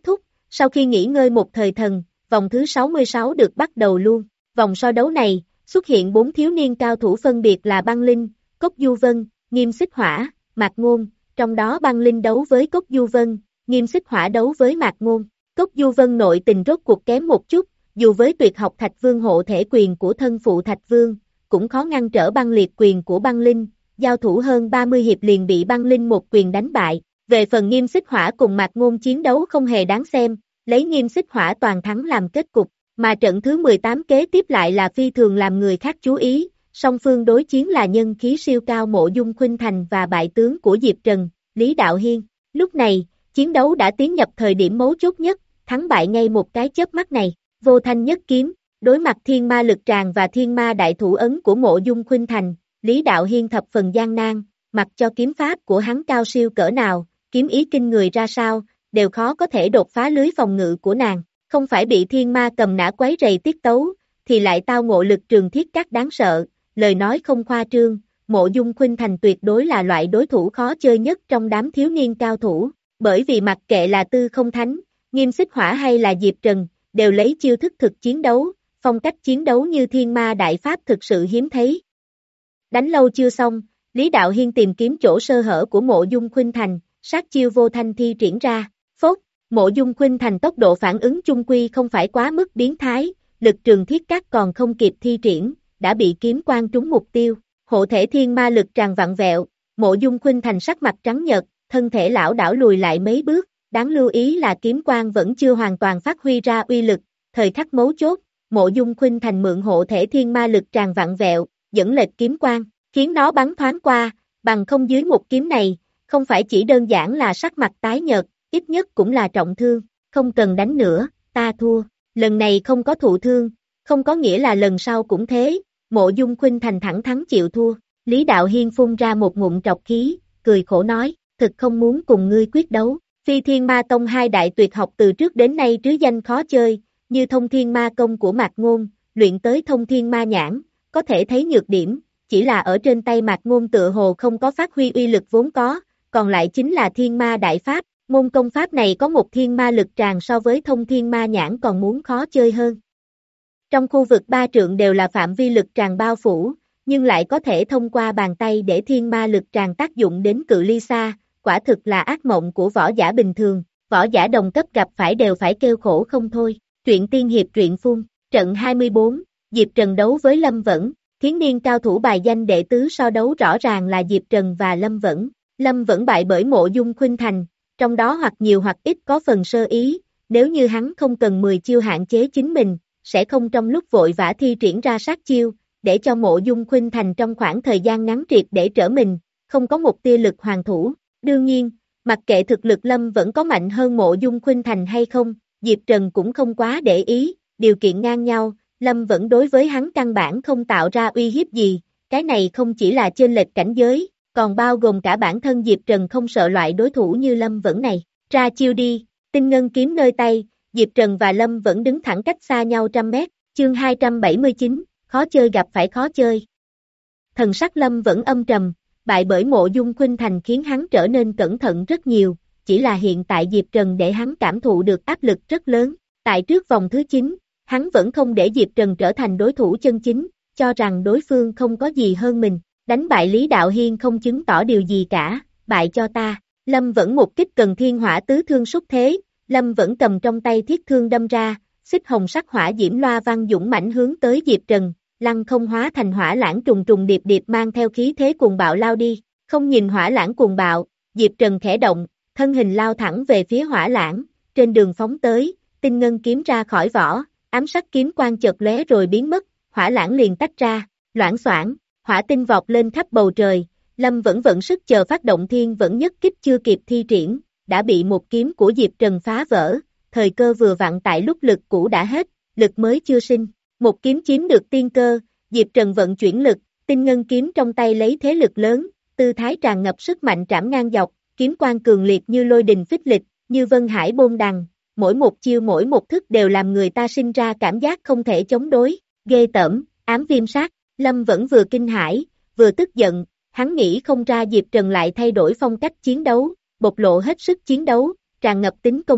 Sau khi nghỉ ngơi một thời thần, vòng thứ sáu mươi sáu được bắt đầu luôn. Vòng so đấu này, xuất hiện bốn thiếu niên cao thủ phân biệt là Băng Linh, Cốc Du Vân, Nghiêm Xích Hỏa, Mạc Ngôn, trong đó Băng Linh đấu với Cốc Du Vân, Nghiêm Xích Hỏa đấu với Mạc Ngôn. Cốc Du Vân nội tình rốt cuộc kém một chút, dù với tuyệt học Thạch Vương hộ thể quyền của thân phụ Thạch Vương, cũng khó ngăn trở băng liệt quyền của Băng Linh, giao thủ hơn ba mươi hiệp liền bị Băng Linh một quyền đánh bại. Về phần Nghiêm Xích Hỏa cùng Mạc Ngôn chiến đấu không hề đáng xem, lấy Nghiêm Xích Hỏa toàn thắng làm kết cục, mà trận thứ mười tám kế tiếp lại là phi thường làm người khác chú ý, song phương đối chiến là nhân khí siêu cao Mộ Dung Khuynh Thành và bại tướng của Diệp Trần, Lý Đạo Hiên. Lúc này, chiến đấu đã tiến nhập thời điểm mấu chốt nhất, thắng bại ngay một cái chớp mắt này. Vô Thanh nhất kiếm, đối mặt thiên ma lực tràng và thiên ma đại thủ ấn của Mộ Dung Khuynh Thành, Lý Đạo Hiên thập phần gian nan, mặc cho kiếm pháp của hắn cao siêu cỡ nào, kiếm ý kinh người ra sao, đều khó có thể đột phá lưới phòng ngự của nàng, không phải bị thiên ma cầm nã quấy rầy tiết tấu, thì lại tao ngộ lực trường thiết cắt đáng sợ, lời nói không khoa trương, Mộ Dung Khuynh Thành tuyệt đối là loại đối thủ khó chơi nhất trong đám thiếu niên cao thủ, bởi vì mặc kệ là Tư Không Thánh, Nghiêm Xích Hỏa hay là Diệp Trần, đều lấy chiêu thức thực chiến đấu, phong cách chiến đấu như thiên ma đại pháp thực sự hiếm thấy. Đánh lâu chưa xong, Lý Đạo Hiên tìm kiếm chỗ sơ hở của Mộ Dung Khuynh Thành, sát chiêu vô thanh thi triển ra, phốt, Mộ Dung Khuynh Thành tốc độ phản ứng chung quy không phải quá mức biến thái, lực trường thiết cắt còn không kịp thi triển, đã bị kiếm quang trúng mục tiêu, hộ thể thiên ma lực tràn vặn vẹo, Mộ Dung Khuynh Thành sắc mặt trắng nhợt, thân thể lảo đảo lùi lại mấy bước, đáng lưu ý là kiếm quang vẫn chưa hoàn toàn phát huy ra uy lực, thời khắc mấu chốt, Mộ Dung Khuynh Thành mượn hộ thể thiên ma lực tràn vặn vẹo, dẫn lệch kiếm quang, khiến nó bắn thoáng qua, bằng không dưới một kiếm này, không phải chỉ đơn giản là sắc mặt tái nhợt, ít nhất cũng là trọng thương, không cần đánh nữa, ta thua, lần này không có thụ thương, không có nghĩa là lần sau cũng thế, Mộ Dung Khuynh Thành thẳng thắn chịu thua, Lý Đạo Hiên phun ra một ngụm trọc khí, cười khổ nói, thực không muốn cùng ngươi quyết đấu, Phi Thiên Ma Tông hai đại tuyệt học từ trước đến nay trứ danh khó chơi, như Thông Thiên Ma Công của Mạc Ngôn, luyện tới Thông Thiên Ma Nhãn, có thể thấy nhược điểm, chỉ là ở trên tay Mạc Ngôn tựa hồ không có phát huy uy lực vốn có, còn lại chính là Thiên Ma Đại Pháp, môn công pháp này có một thiên ma lực tràn so với Thông Thiên Ma Nhãn còn muốn khó chơi hơn. Trong khu vực ba trượng đều là phạm vi lực tràn bao phủ, nhưng lại có thể thông qua bàn tay để thiên ma lực tràn tác dụng đến cự ly xa, quả thực là ác mộng của võ giả bình thường, võ giả đồng cấp gặp phải đều phải kêu khổ không thôi. Truyện tiên hiệp truyện phun, trận hai mươi bốn, Diệp Trần đấu với Lâm Vẫn, thiến niên cao thủ bài danh đệ tứ so đấu rõ ràng là Diệp Trần và Lâm Vẫn. Lâm Vẫn bại bởi Mộ Dung Khuynh Thành, trong đó hoặc nhiều hoặc ít có phần sơ ý, nếu như hắn không cần mười chiêu hạn chế chính mình, sẽ không trong lúc vội vã thi triển ra sát chiêu, để cho Mộ Dung Khuynh Thành trong khoảng thời gian ngắn triệt để trở mình, không có một tia lực hoàn thủ. Đương nhiên, mặc kệ thực lực Lâm vẫn có mạnh hơn Mộ Dung Khuynh Thành hay không, Diệp Trần cũng không quá để ý, điều kiện ngang nhau, Lâm vẫn đối với hắn căn bản không tạo ra uy hiếp gì, cái này không chỉ là chênh lệch cảnh giới, còn bao gồm cả bản thân Diệp Trần không sợ loại đối thủ như Lâm vẫn này. Ra chiêu đi, tinh ngân kiếm nơi tay, Diệp Trần và Lâm vẫn đứng thẳng cách xa nhau trăm mét, chương hai trăm bảy mươi chín, khó chơi gặp phải khó chơi. Thần sắc Lâm vẫn âm trầm, bại bởi Mộ Dung Khuynh Thành khiến hắn trở nên cẩn thận rất nhiều, chỉ là hiện tại Diệp Trần để hắn cảm thụ được áp lực rất lớn, tại trước vòng thứ chín, hắn vẫn không để Diệp Trần trở thành đối thủ chân chính, cho rằng đối phương không có gì hơn mình, đánh bại Lý Đạo Hiên không chứng tỏ điều gì cả, bại cho ta, Lâm vẫn một kích cần thiên hỏa tứ thương xúc thế, Lâm vẫn cầm trong tay thiết thương đâm ra, xích hồng sắc hỏa diễm loa vang dũng mãnh hướng tới Diệp Trần, lăng không hóa thành hỏa lãng trùng trùng điệp điệp mang theo khí thế cuồng bạo lao đi, không nhìn hỏa lãng cuồng bạo, Diệp Trần khẽ động, thân hình lao thẳng về phía hỏa lãng, trên đường phóng tới, tinh ngân kiếm ra khỏi vỏ, ám sắc kiếm quang chợt lóe rồi biến mất, hỏa lãng liền tách ra, loảng xoảng, hỏa tinh vọt lên khắp bầu trời, Lâm vẫn vận sức chờ phát động thiên vẫn nhất kích chưa kịp thi triển, đã bị một kiếm của Diệp Trần phá vỡ, thời cơ vừa vặn tại lúc lực cũ đã hết, lực mới chưa sinh, một kiếm chiếm được tiên cơ, Diệp Trần vận chuyển lực, tinh ngân kiếm trong tay lấy thế lực lớn, tư thái tràn ngập sức mạnh trảm ngang dọc, kiếm quang cường liệt như lôi đình phích lịch, như vân hải bôn đằng, mỗi một chiêu mỗi một thức đều làm người ta sinh ra cảm giác không thể chống đối, ghê tởm, ám viêm sát, Lâm vẫn vừa kinh hãi, vừa tức giận, hắn nghĩ không ra Diệp Trần lại thay đổi phong cách chiến đấu, bộc lộ hết sức chiến đấu, tràn ngập tính công kích,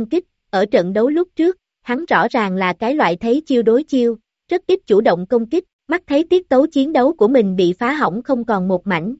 ở trận đấu lúc trước, hắn rõ ràng là cái loại thấy chiêu đối chiêu, rất ít chủ động công kích, mắt thấy tiết tấu chiến đấu của mình bị phá hỏng không còn một mảnh.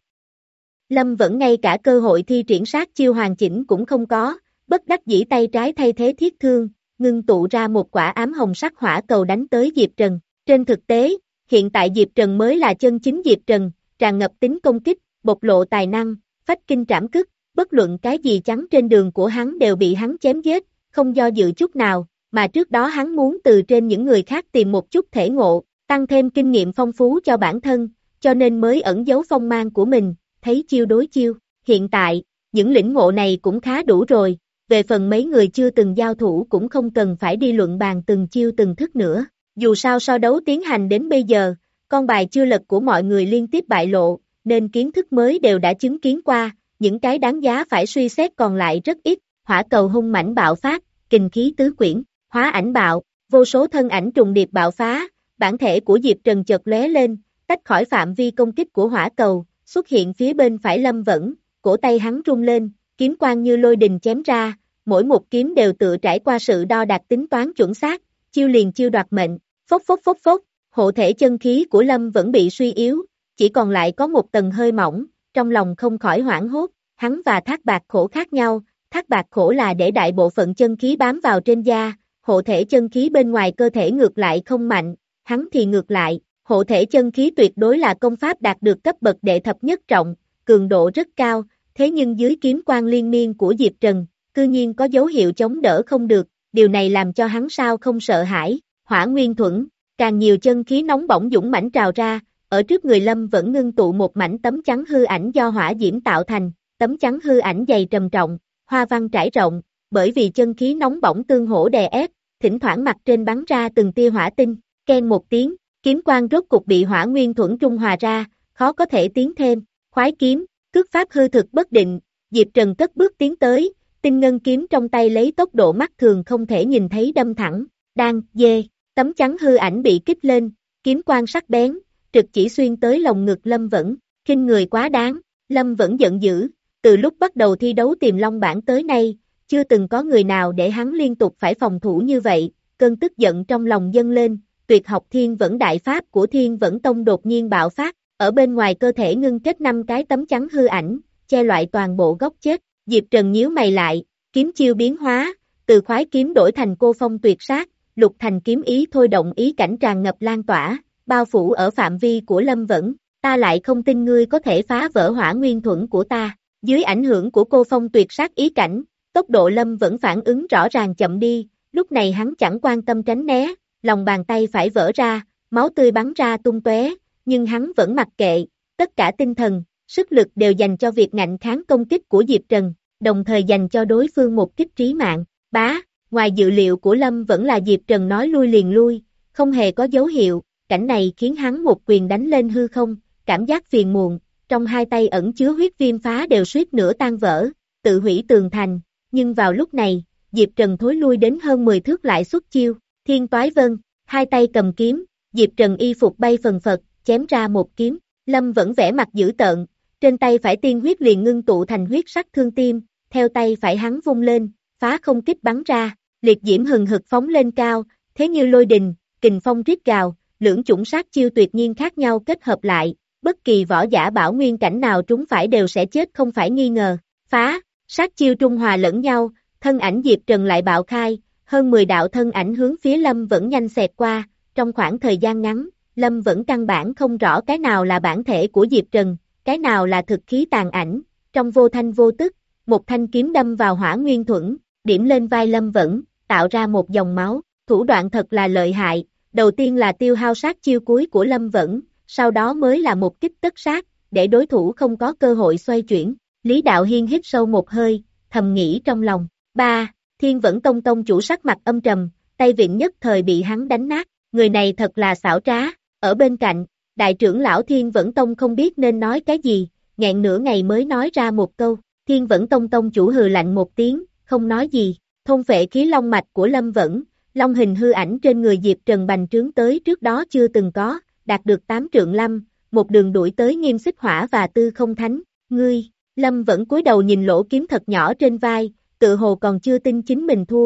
Lâm vẫn ngay cả cơ hội thi triển sát chiêu hoàn chỉnh cũng không có, bất đắc dĩ tay trái thay thế thiết thương, ngưng tụ ra một quả ám hồng sắc hỏa cầu đánh tới Diệp Trần. Trên thực tế, hiện tại Diệp Trần mới là chân chính Diệp Trần, tràn ngập tính công kích, bộc lộ tài năng, phách kinh trảm cức, bất luận cái gì chắn trên đường của hắn đều bị hắn chém giết, không do dự chút nào, mà trước đó hắn muốn từ trên những người khác tìm một chút thể ngộ, tăng thêm kinh nghiệm phong phú cho bản thân, cho nên mới ẩn giấu phong mang của mình, thấy chiêu đối chiêu. Hiện tại, những lĩnh ngộ này cũng khá đủ rồi, về phần mấy người chưa từng giao thủ cũng không cần phải đi luận bàn từng chiêu từng thức nữa. Dù sao so đấu tiến hành đến bây giờ, con bài chưa lật của mọi người liên tiếp bại lộ, nên kiến thức mới đều đã chứng kiến qua, những cái đáng giá phải suy xét còn lại rất ít. Hỏa cầu hung mãnh bạo phát, kình khí tứ quyển, hóa ảnh bạo, vô số thân ảnh trùng điệp bạo phá, bản thể của Diệp Trần chợt lóe lên, tách khỏi phạm vi công kích của hỏa cầu, xuất hiện phía bên phải Lâm Vẫn, cổ tay hắn rung lên, kiếm quang như lôi đình chém ra, mỗi một kiếm đều tự trải qua sự đo đạc tính toán chuẩn xác, chiêu liền chiêu đoạt mệnh, phốc phốc phốc phốc, hộ thể chân khí của Lâm Vẫn bị suy yếu, chỉ còn lại có một tầng hơi mỏng, trong lòng không khỏi hoảng hốt, hắn và Thác Bạt Khổ khác nhau, Thác Bạt Khổ là để đại bộ phận chân khí bám vào trên da, hộ thể chân khí bên ngoài cơ thể ngược lại không mạnh, hắn thì ngược lại, hộ thể chân khí tuyệt đối là công pháp đạt được cấp bậc đệ thập nhất trọng, cường độ rất cao, thế nhưng dưới kiếm quang liên miên của Diệp Trần, cư nhiên có dấu hiệu chống đỡ không được, điều này làm cho hắn sao không sợ hãi. Hỏa Nguyên Thuẫn, càng nhiều chân khí nóng bỏng dũng mãnh trào ra, ở trước người Lâm vẫn ngưng tụ một mảnh tấm chắn hư ảnh do hỏa diễm tạo thành, tấm chắn hư ảnh dày trầm trọng, hoa văn trải rộng, bởi vì chân khí nóng bỏng tương hỗ đè ép, thỉnh thoảng mặt trên bắn ra từng tia hỏa tinh, keng một tiếng, kiếm quang rốt cục bị Hỏa Nguyên Thuẫn trung hòa ra, khó có thể tiến thêm. Khoái kiếm, cước pháp hư thực bất định, Diệp Trần cất bước tiến tới, tinh ngân kiếm trong tay lấy tốc độ mắt thường không thể nhìn thấy đâm thẳng, đang, dê, tấm chắn hư ảnh bị kích lên, kiếm quang sắc bén, trực chỉ xuyên tới lồng ngực Lâm Vẫn, khinh người quá đáng, Lâm Vẫn giận dữ, từ lúc bắt đầu thi đấu Tiềm Long bảng tới nay, chưa từng có người nào để hắn liên tục phải phòng thủ như vậy, cơn tức giận trong lòng dâng lên, tuyệt học Thiên Vẫn Đại Pháp của Thiên Vẫn Tông đột nhiên bạo phát, ở bên ngoài cơ thể ngưng kết năm cái tấm chắn hư ảnh, che loại toàn bộ góc chết. Diệp Trần nhíu mày lại, kiếm chiêu biến hóa, từ khoái kiếm đổi thành cô phong tuyệt sát, lục thành kiếm ý thôi động ý cảnh tràn ngập lan tỏa, bao phủ ở phạm vi của Lâm Vẫn, ta lại không tin ngươi có thể phá vỡ Hỏa Nguyên Thuẫn của ta. Dưới ảnh hưởng của cô phong tuyệt sát ý cảnh, tốc độ Lâm Vẫn phản ứng rõ ràng chậm đi, lúc này hắn chẳng quan tâm tránh né, lòng bàn tay phải vỡ ra, máu tươi bắn ra tung tóe, nhưng hắn vẫn mặc kệ, tất cả tinh thần, sức lực đều dành cho việc ngạnh kháng công kích của Diệp Trần, đồng thời dành cho đối phương một kích trí mạng. Bá, ngoài dự liệu của Lâm vẫn là Diệp Trần nói lui liền lui, không hề có dấu hiệu, cảnh này khiến hắn một quyền đánh lên hư không, cảm giác phiền muộn, trong hai tay ẩn chứa huyết viêm phá đều suýt nữa tan vỡ, tự hủy tường thành, nhưng vào lúc này, Diệp Trần thối lui đến hơn mười thước lại xuất chiêu, Thiên Toái Vân, hai tay cầm kiếm, Diệp Trần y phục bay phần phật, chém ra một kiếm, Lâm vẫn vẽ mặt dữ tợn, trên tay phải tiên huyết liền ngưng tụ thành huyết sắc thương tim, theo tay phải hắn vung lên, phá không kích bắn ra, liệt diễm hừng hực phóng lên cao, thế như lôi đình, kình phong rít gào, lưỡng chủng sát chiêu tuyệt nhiên khác nhau kết hợp lại, bất kỳ võ giả bảo nguyên cảnh nào trúng phải đều sẽ chết không phải nghi ngờ, phá, sát chiêu trung hòa lẫn nhau, thân ảnh Diệp Trần lại bạo khai, hơn mười đạo thân ảnh hướng phía Lâm vẫn nhanh xẹt qua, trong khoảng thời gian ngắn, Lâm vẫn căn bản không rõ cái nào là bản thể của Diệp Trần, cái nào là thực khí tàn ảnh, trong vô thanh vô tức, một thanh kiếm đâm vào Hỏa Nguyên Thuẫn, điểm lên vai Lâm vẫn, tạo ra một dòng máu, thủ đoạn thật là lợi hại, đầu tiên là tiêu hao sát chiêu cuối của Lâm vẫn, sau đó mới là một kích tất sát, để đối thủ không có cơ hội xoay chuyển. Lý Đạo Hiên hít sâu một hơi, thầm nghĩ trong lòng, ba, Thiên Vẫn Tông tông chủ sắc mặt âm trầm, tay vịn nhất thời bị hắn đánh nát, người này thật là xảo trá, ở bên cạnh, đại trưởng lão Thiên Vẫn Tông không biết nên nói cái gì, nghẹn nửa ngày mới nói ra một câu, Thiên Vẫn Tông tông chủ hừ lạnh một tiếng, không nói gì, thôn phệ khí long mạch của Lâm Vẫn, long hình hư ảnh trên người Diệp Trần bành trướng tới trước đó chưa từng có, đạt được tám trượng lâm, một đường đuổi tới Nghiêm Xích Hỏa và Tư Không Thánh, ngươi, Lâm Vẫn cúi đầu nhìn lỗ kiếm thật nhỏ trên vai, tự hồ còn chưa tin chính mình thua,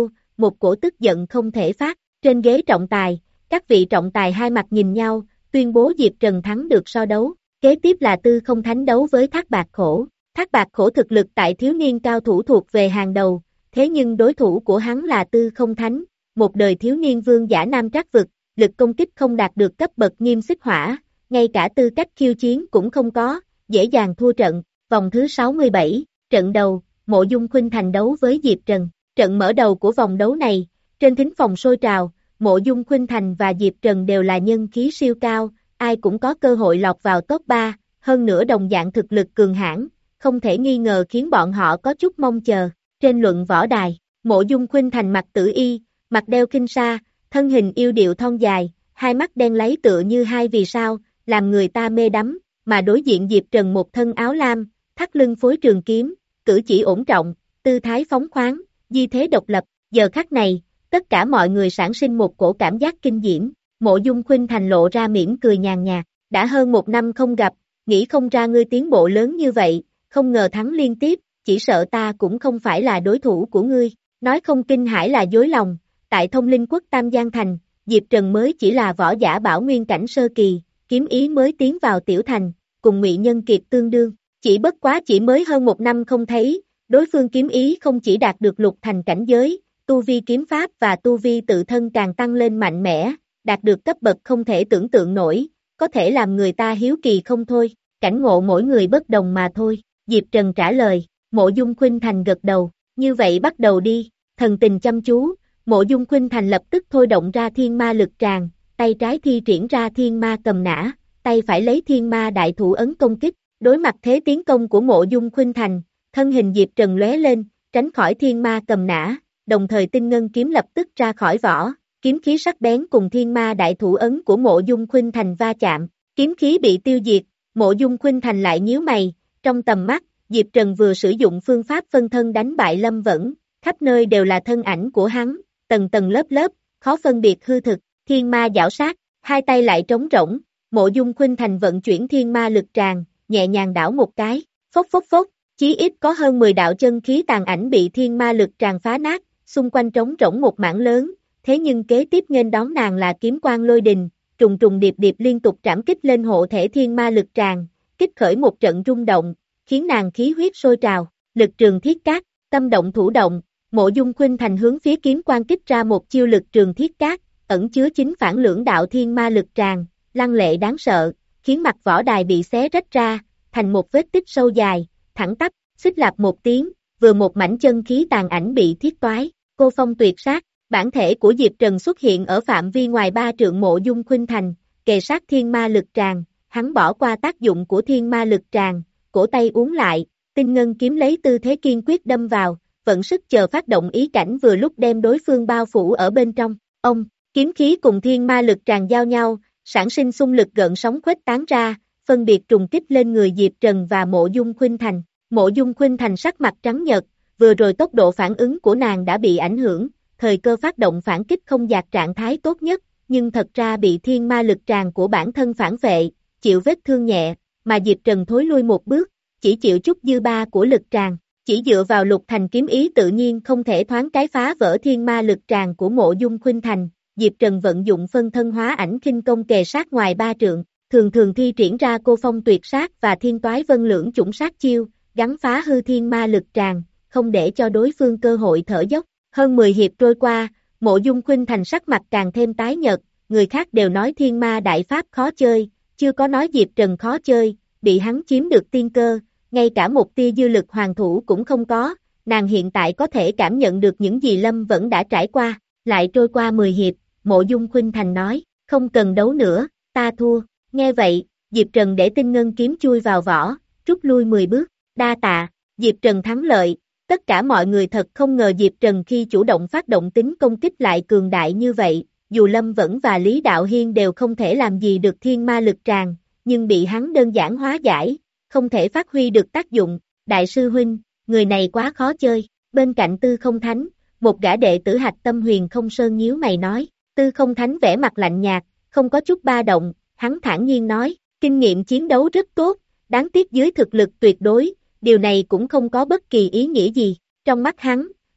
một cổ tức giận không thể phát, trên ghế trọng tài, các vị trọng tài hai mặt nhìn nhau, tuyên bố Diệp Trần thắng được so đấu, kế tiếp là Tư Không Thánh đấu với Thác Bạt Khổ, Thác Bạt Khổ thực lực tại thiếu niên cao thủ thuộc về hàng đầu, thế nhưng đối thủ của hắn là Tư Không Thánh, một đời thiếu niên vương giả nam trác vực, lực công kích không đạt được cấp bậc nghiêm xích hỏa, ngay cả tư cách khiêu chiến cũng không có, dễ dàng thua trận, vòng thứ sáu mươi bảy, trận đầu, Mộ Dung Khuynh Thành đấu với Diệp Trần, trận mở đầu của vòng đấu này, trên thính phòng sôi trào, Mộ Dung Khuynh Thành và Diệp Trần đều là nhân khí siêu cao, ai cũng có cơ hội lọt vào top ba, hơn nữa đồng dạng thực lực cường hãn, không thể nghi ngờ khiến bọn họ có chút mong chờ, trên luận võ đài, Mộ Dung Khuynh Thành mặt tử y, mặt đeo kinh sa, thân hình yêu điệu thon dài, hai mắt đen láy tựa như hai vì sao, làm người ta mê đắm, mà đối diện Diệp Trần một thân áo lam, thắt lưng phối trường kiếm, cử chỉ ổn trọng, tư thái phóng khoáng, di thế độc lập, giờ khắc này, tất cả mọi người sản sinh một cổ cảm giác kinh diễm, Mộ Dung Khuynh Thành lộ ra mỉm cười nhàn nhạt, đã hơn một năm không gặp, nghĩ không ra ngươi tiến bộ lớn như vậy, không ngờ thắng liên tiếp, chỉ sợ ta cũng không phải là đối thủ của ngươi, nói không kinh hãi là dối lòng, tại Thông Linh Quốc Tam Giang Thành, Diệp Trần mới chỉ là võ giả bảo nguyên cảnh sơ kỳ, kiếm ý mới tiến vào tiểu thành, cùng Ngụy Nhân Kiệt tương đương, chỉ bất quá chỉ mới hơn một năm không thấy, đối phương kiếm ý không chỉ đạt được lục thành cảnh giới, tu vi kiếm pháp và tu vi tự thân càng tăng lên mạnh mẽ, đạt được cấp bậc không thể tưởng tượng nổi, có thể làm người ta hiếu kỳ không thôi, cảnh ngộ mỗi người bất đồng mà thôi, Diệp Trần trả lời, Mộ Dung Khuynh Thành gật đầu, như vậy bắt đầu đi, thần tình chăm chú, Mộ Dung Khuynh Thành lập tức thôi động ra thiên ma lực tràng, tay trái thi triển ra thiên ma cầm nã, tay phải lấy thiên ma đại thủ ấn công kích, đối mặt thế tiến công của Mộ Dung Khuynh Thành, thân hình Diệp Trần lóe lên, tránh khỏi thiên ma cầm nã, đồng thời tinh ngân kiếm lập tức ra khỏi vỏ, kiếm khí sắc bén cùng thiên ma đại thủ ấn của Mộ Dung Khuynh Thành va chạm, kiếm khí bị tiêu diệt, Mộ Dung Khuynh Thành lại nhíu mày, trong tầm mắt, Diệp Trần vừa sử dụng phương pháp phân thân đánh bại Lâm Vẫn, khắp nơi đều là thân ảnh của hắn, tầng tầng lớp lớp, khó phân biệt hư thực, thiên ma giảo sát, hai tay lại trống rỗng, Mộ Dung Khuynh Thành vận chuyển thiên ma lực tràng, nhẹ nhàng đảo một cái, phốc phốc phốc, chí ít có hơn mười đạo chân khí tàn ảnh bị thiên ma lực tràng phá nát, xung quanh trống rỗng một mảng lớn, thế nhưng kế tiếp nghênh đón nàng là kiếm quang lôi đình, trùng trùng điệp điệp liên tục trảm kích lên hộ thể thiên ma lực tràng, kích khởi một trận rung động, khiến nàng khí huyết sôi trào, lực trường thiết cát, tâm động thủ động, Mộ Dung Khuynh Thành hướng phía kiếm quang kích ra một chiêu lực trường thiết cát, ẩn chứa chính phản lưỡng đạo thiên ma lực tràng, lăng lệ đáng sợ, khiến mặt võ đài bị xé rách ra, thành một vết tích sâu dài, thẳng tắp, xích lạp một tiếng, vừa một mảnh chân khí tàn ảnh bị thiết toái, cô phong tuyệt sát, bản thể của Diệp Trần xuất hiện ở phạm vi ngoài ba trượng Mộ Dung Khuynh Thành, kề sát thiên ma lực tràng, hắn bỏ qua tác dụng của thiên ma lực tràng, cổ tay uốn lại, tinh ngân kiếm lấy tư thế kiên quyết đâm vào, vận sức chờ phát động ý cảnh vừa lúc đem đối phương bao phủ ở bên trong, ông, kiếm khí cùng thiên ma lực tràng giao nhau, sản sinh xung lực gợn sóng khuếch tán ra, phân biệt trùng kích lên người Diệp Trần và Mộ Dung Khuynh Thành, Mộ Dung Khuynh Thành sắc mặt trắng nhợt, vừa rồi tốc độ phản ứng của nàng đã bị ảnh hưởng, thời cơ phát động phản kích không đạt trạng thái tốt nhất, nhưng thật ra bị thiên ma lực tràng của bản thân phản vệ, chịu vết thương nhẹ, mà Diệp Trần thối lui một bước, chỉ chịu chút dư ba của lực tràng, chỉ dựa vào lục thành kiếm ý tự nhiên không thể thoáng cái phá vỡ thiên ma lực tràng của Mộ Dung Khuynh Thành, Diệp Trần vận dụng phân thân hóa ảnh khinh công kề sát ngoài ba trượng, thường thường thi triển ra cô phong tuyệt sát và thiên toái vân lưỡng chủng sát chiêu, gắn phá hư thiên ma lực tràng, không để cho đối phương cơ hội thở dốc. Hơn mười hiệp trôi qua, Mộ Dung Khuynh Thành sắc mặt càng thêm tái nhợt, người khác đều nói thiên ma đại pháp khó chơi, chưa có nói Diệp Trần khó chơi, bị hắn chiếm được tiên cơ, ngay cả một tia dư lực hoàng thủ cũng không có, nàng hiện tại có thể cảm nhận được những gì Lâm Vẫn đã trải qua, lại trôi qua mười hiệp, Mộ Dung Khuynh Thành nói, không cần đấu nữa, ta thua, nghe vậy, Diệp Trần để tinh ngân kiếm chui vào vỏ, rút lui mười bước, đa tạ, Diệp Trần thắng lợi, tất cả mọi người thật không ngờ Diệp Trần khi chủ động phát động tính công kích lại cường đại như vậy, dù Lâm Vẫn và Lý Đạo Hiên đều không thể làm gì được thiên ma lực tràng, nhưng bị hắn đơn giản hóa giải, không thể phát huy được tác dụng, đại sư huynh, người này quá khó chơi, bên cạnh Tư Không Thánh, một gã đệ tử Hạch Tâm Huyền Không Sơn nhíu mày nói, Tư Không Thánh vẻ mặt lạnh nhạt, không có chút ba động, hắn thản nhiên nói, kinh nghiệm chiến đấu rất tốt, đáng tiếc dưới thực lực tuyệt đối, điều này cũng không có bất kỳ ý nghĩa gì, trong mắt hắn,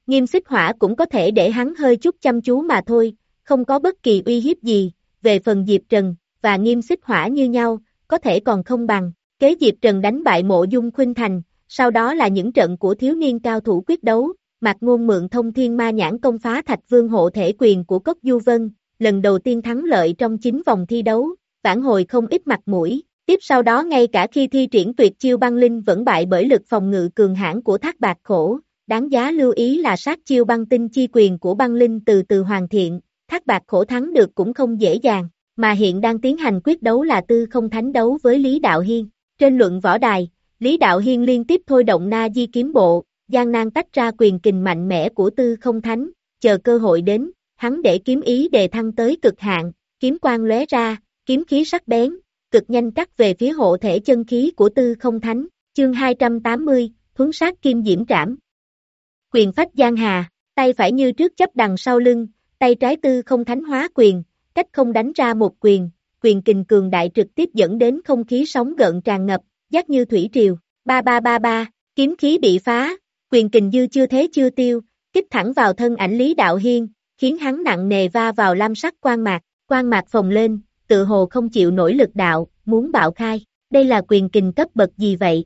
Nghiêm xích hỏa cũng có thể để hắn hơi chút chăm chú mà thôi, không có bất kỳ uy hiếp gì, về phần Diệp Trần, và Nghiêm xích hỏa như nhau, có thể còn không bằng, kế Diệp Trần đánh bại Mộ Dung Khuynh Thành, sau đó là những trận của thiếu niên cao thủ quyết đấu, Mạc Ngôn mượn thông thiên ma nhãn công phá Thạch Vương hộ thể quyền của Cốc Du Vân, lần đầu tiên thắng lợi trong chín vòng thi đấu, vãn hồi không ít mặt mũi, tiếp sau đó ngay cả khi thi triển tuyệt chiêu băng linh vẫn bại bởi lực phòng ngự cường hãn của Thác Bạt Khổ, đáng giá lưu ý là sát chiêu băng tinh chi quyền của băng linh từ từ hoàn thiện, Thác Bạt Khổ thắng được cũng không dễ dàng, mà hiện đang tiến hành quyết đấu là Tư Không Thánh đấu với Lý Đạo Hiên. Trên luận võ đài, Lý Đạo Hiên liên tiếp thôi động Na Di kiếm bộ, gian nan tách ra quyền kình mạnh mẽ của Tư Không Thánh, chờ cơ hội đến, hắn để kiếm ý đề thăng tới cực hạn, kiếm quang lóe ra, kiếm khí sắc bén, cực nhanh cắt về phía hộ thể chân khí của Tư Không Thánh, chương hai trăm tám mươi, thuấn sát kim diễm trảm. Quyền phách giang hà, tay phải như trước chấp đằng sau lưng, tay trái Tư Không Thánh hóa quyền, cách không đánh ra một quyền, quyền kình cường đại trực tiếp dẫn đến không khí sóng gợn tràn ngập, giác như thủy triều, ba ba ba ba, kiếm khí bị phá, quyền kình dư chưa thế chưa tiêu, kích thẳng vào thân ảnh Lý Đạo Hiên, khiến hắn nặng nề va vào lam sắc quang mạc, quang mạc phồng lên, tự hồ không chịu nổi lực đạo, muốn bạo khai, đây là quyền kình cấp bậc gì vậy?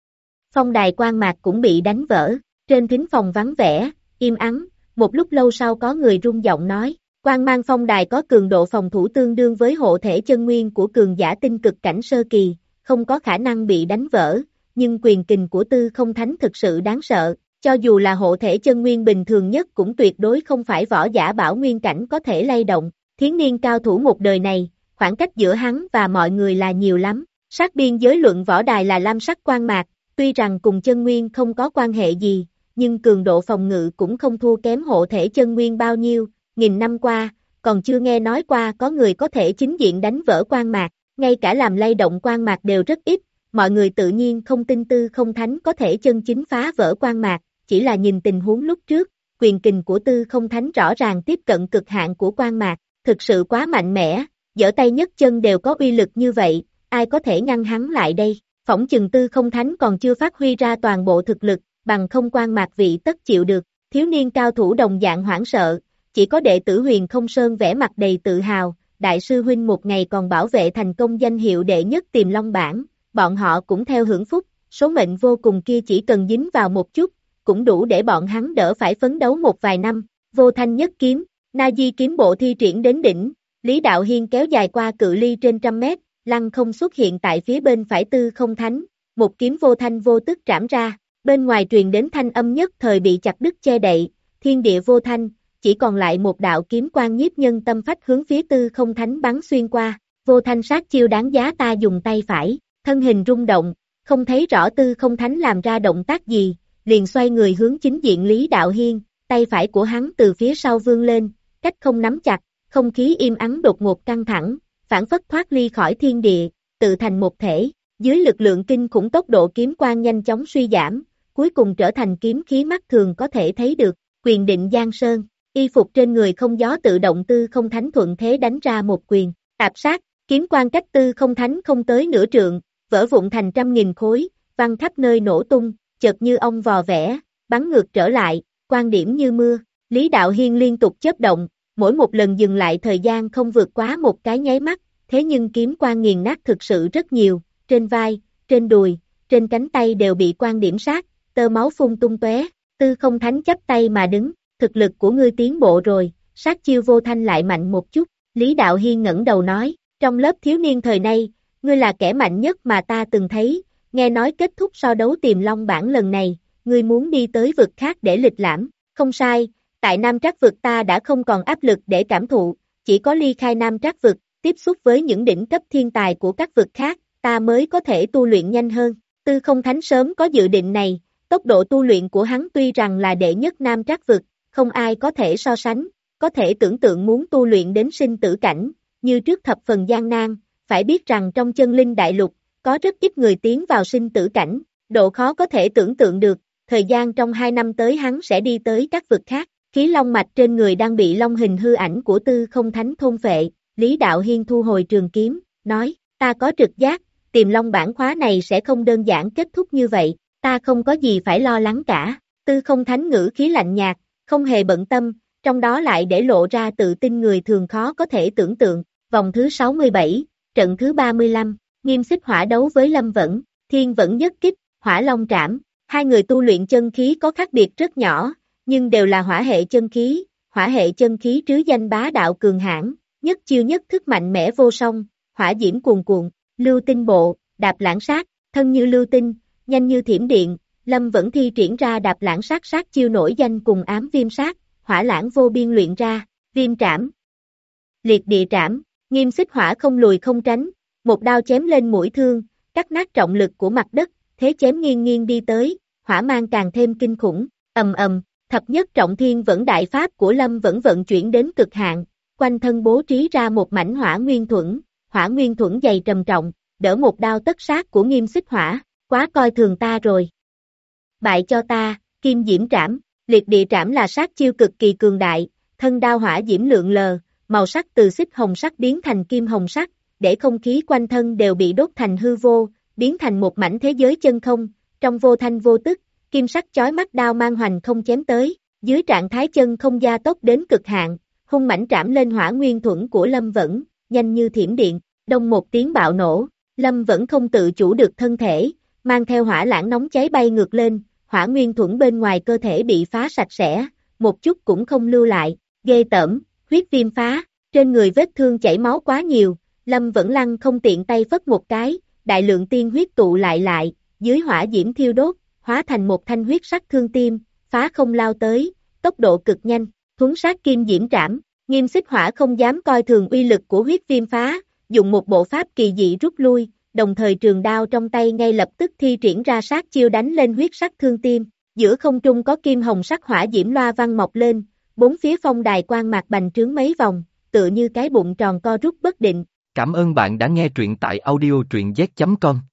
Phong đài quang mạc cũng bị đánh vỡ, trên thính phòng vắng vẻ, im ắng, một lúc lâu sau có người rung giọng nói, quang mang phong đài có cường độ phòng thủ tương đương với hộ thể chân nguyên của cường giả tinh cực cảnh sơ kỳ, không có khả năng bị đánh vỡ, nhưng quyền kình của Tư Không Thánh thực sự đáng sợ, cho dù là hộ thể chân nguyên bình thường nhất cũng tuyệt đối không phải võ giả bảo nguyên cảnh có thể lay động, thiến niên cao thủ một đời này, khoảng cách giữa hắn và mọi người là nhiều lắm, sát biên giới luận võ đài là lam sắc quang mạc, tuy rằng cùng chân nguyên không có quan hệ gì, nhưng cường độ phòng ngự cũng không thua kém hộ thể chân nguyên bao nhiêu, nghìn năm qua, còn chưa nghe nói qua có người có thể chính diện đánh vỡ quang mạc, ngay cả làm lay động quang mạc đều rất ít, mọi người tự nhiên không tin Tư Không Thánh có thể chân chính phá vỡ quang mạc, chỉ là nhìn tình huống lúc trước, quyền kình của Tư Không Thánh rõ ràng tiếp cận cực hạn của quang mạc, thực sự quá mạnh mẽ, giở tay nhất chân đều có uy lực như vậy, ai có thể ngăn hắn lại đây, phỏng chừng Tư Không Thánh còn chưa phát huy ra toàn bộ thực lực, bằng không quang mạc vị tất chịu được, thiếu niên cao thủ đồng dạng hoảng sợ, chỉ có đệ tử Huyền Không Sơn vẻ mặt đầy tự hào, đại sư huynh một ngày còn bảo vệ thành công danh hiệu đệ nhất Tiềm Long bảng, bọn họ cũng theo hưởng phúc, số mệnh vô cùng kia chỉ cần dính vào một chút, cũng đủ để bọn hắn đỡ phải phấn đấu một vài năm, vô thanh nhất kiếm, Na Di kiếm bộ thi triển đến đỉnh, Lý Đạo Hiên kéo dài qua cự ly trên trăm mét, lăng không xuất hiện tại phía bên phải Tư Không Thánh, một kiếm vô thanh vô tức trảm ra, bên ngoài truyền đến thanh âm nhất thời bị chặt đứt che đậy, thiên địa vô thanh, chỉ còn lại một đạo kiếm quang nhiếp nhân tâm phách hướng phía Tư Không Thánh bắn xuyên qua, vô thanh sát chiêu đáng giá ta dùng tay phải, thân hình rung động, không thấy rõ Tư Không Thánh làm ra động tác gì, liền xoay người hướng chính diện Lý Đạo Hiên, tay phải của hắn từ phía sau vươn lên, cách không nắm chặt, không khí im ắng đột ngột căng thẳng, phản phất thoát ly khỏi thiên địa, tự thành một thể, dưới lực lượng kinh khủng tốc độ kiếm quang nhanh chóng suy giảm, cuối cùng trở thành kiếm khí mắt thường có thể thấy được, quyền định Giang Sơn, y phục trên người không gió tự động Tư Không Thánh thuận thế đánh ra một quyền, tạp sát, kiếm quang cách Tư Không Thánh không tới nửa trượng, vỡ vụn thành trăm nghìn khối, văng khắp nơi nổ tung, chợt như ong vò vẽ, bắn ngược trở lại, quang điểm như mưa, Lý Đạo Hiên liên tục chớp động, mỗi một lần dừng lại thời gian không vượt quá một cái nháy mắt, thế nhưng kiếm quang nghiền nát thực sự rất nhiều, trên vai, trên đùi, trên cánh tay đều bị quang điểm sát, tơ máu phun tung tóe, Tư Không Thánh chắp tay mà đứng, thực lực của ngươi tiến bộ rồi, sát chiêu vô thanh lại mạnh một chút, Lý Đạo Hiên ngẩng đầu nói, trong lớp thiếu niên thời nay, ngươi là kẻ mạnh nhất mà ta từng thấy, nghe nói kết thúc so đấu Tiềm Long bảng lần này, ngươi muốn đi tới vực khác để lịch lãm, không sai, tại Nam Trác vực ta đã không còn áp lực để cảm thụ, chỉ có ly khai Nam Trác vực, tiếp xúc với những đỉnh cấp thiên tài của các vực khác, ta mới có thể tu luyện nhanh hơn, Tư Không Thánh sớm có dự định này, tốc độ tu luyện của hắn tuy rằng là đệ nhất Nam Trác vực, không ai có thể so sánh, có thể tưởng tượng muốn tu luyện đến sinh tử cảnh, như trước thập phần gian nan, phải biết rằng trong chân linh đại lục, có rất ít người tiến vào sinh tử cảnh, độ khó có thể tưởng tượng được, thời gian trong hai năm tới hắn sẽ đi tới các vực khác, khí long mạch trên người đang bị long hình hư ảnh của Tư Không Thánh thôn phệ, Lý Đạo Hiên thu hồi trường kiếm, nói, ta có trực giác, Tiềm Long bản khóa này sẽ không đơn giản kết thúc như vậy, ta không có gì phải lo lắng cả, Tư Không Thánh ngữ khí lạnh nhạt, không hề bận tâm, trong đó lại để lộ ra tự tin người thường khó có thể tưởng tượng. Vòng thứ sáu mươi bảy, trận thứ ba mươi lăm, Nghiêm Xích Hỏa đấu với Lâm Vẫn, Thiên Vẫn nhất kích, Hỏa Long trảm. Hai người tu luyện chân khí có khác biệt rất nhỏ, nhưng đều là hỏa hệ chân khí, hỏa hệ chân khí trứ danh bá đạo cường hãn, nhất chiêu nhất thức mạnh mẽ vô song, hỏa diễm cuồn cuộn, lưu tinh bộ, đạp lãng sát, thân như lưu tinh, nhanh như thiểm điện, Lâm Vẫn thi triển ra đạp lãng sát sát chiêu nổi danh cùng ám viêm sát, hỏa lãng vô biên luyện ra, viêm trảm, liệt địa trảm. Nghiêm Xích Hỏa không lùi không tránh, một đao chém lên mũi thương, cắt nát trọng lực của mặt đất, thế chém nghiêng nghiêng đi tới, hỏa mang càng thêm kinh khủng, ầm ầm, thập nhất trọng thiên vẫn đại pháp của Lâm Vẫn vận chuyển đến cực hạn, quanh thân bố trí ra một mảnh hỏa nguyên thuẫn, hỏa nguyên thuẫn dày trầm trọng, đỡ một đao tất sát của Nghiêm Xích Hỏa, quá coi thường ta rồi. Bại cho ta, Kim Diễm Trảm, liệt địa trảm là sát chiêu cực kỳ cường đại, thân đao hỏa diễm lượn lờ, màu sắc từ xích hồng sắc biến thành kim hồng sắc, để không khí quanh thân đều bị đốt thành hư vô, biến thành một mảnh thế giới chân không, trong vô thanh vô tức, kim sắc chói mắt đao mang hoành không chém tới, dưới trạng thái chân không gia tốc đến cực hạn, hung mãnh trảm lên hỏa nguyên thuẫn của Lâm Vẫn, nhanh như thiểm điện, đông một tiếng bạo nổ, Lâm Vẫn không tự chủ được thân thể, mang theo hỏa lãng nóng cháy bay ngược lên, hỏa nguyên thuẫn bên ngoài cơ thể bị phá sạch sẽ, một chút cũng không lưu lại, ghê tởm, huyết viêm phá, trên người vết thương chảy máu quá nhiều, Lâm Vẫn lăng không tiện tay phất một cái, đại lượng tiên huyết tụ lại lại, dưới hỏa diễm thiêu đốt, hóa thành một thanh huyết sắc thương tim, phá không lao tới, tốc độ cực nhanh, thuấn sát kim diễm trảm, Nghiêm Xích Hỏa không dám coi thường uy lực của huyết viêm phá, dùng một bộ pháp kỳ dị rút lui, đồng thời trường đao trong tay ngay lập tức thi triển ra sát chiêu đánh lên huyết sắc thương tim, giữa không trung có kim hồng sắc hỏa diễm loa văng mọc lên, bốn phía phong đài quang mạc bành trướng mấy vòng, tựa như cái bụng tròn co rút bất định. Cảm ơn bạn đã nghe truyện tại audio truyện z chấm com.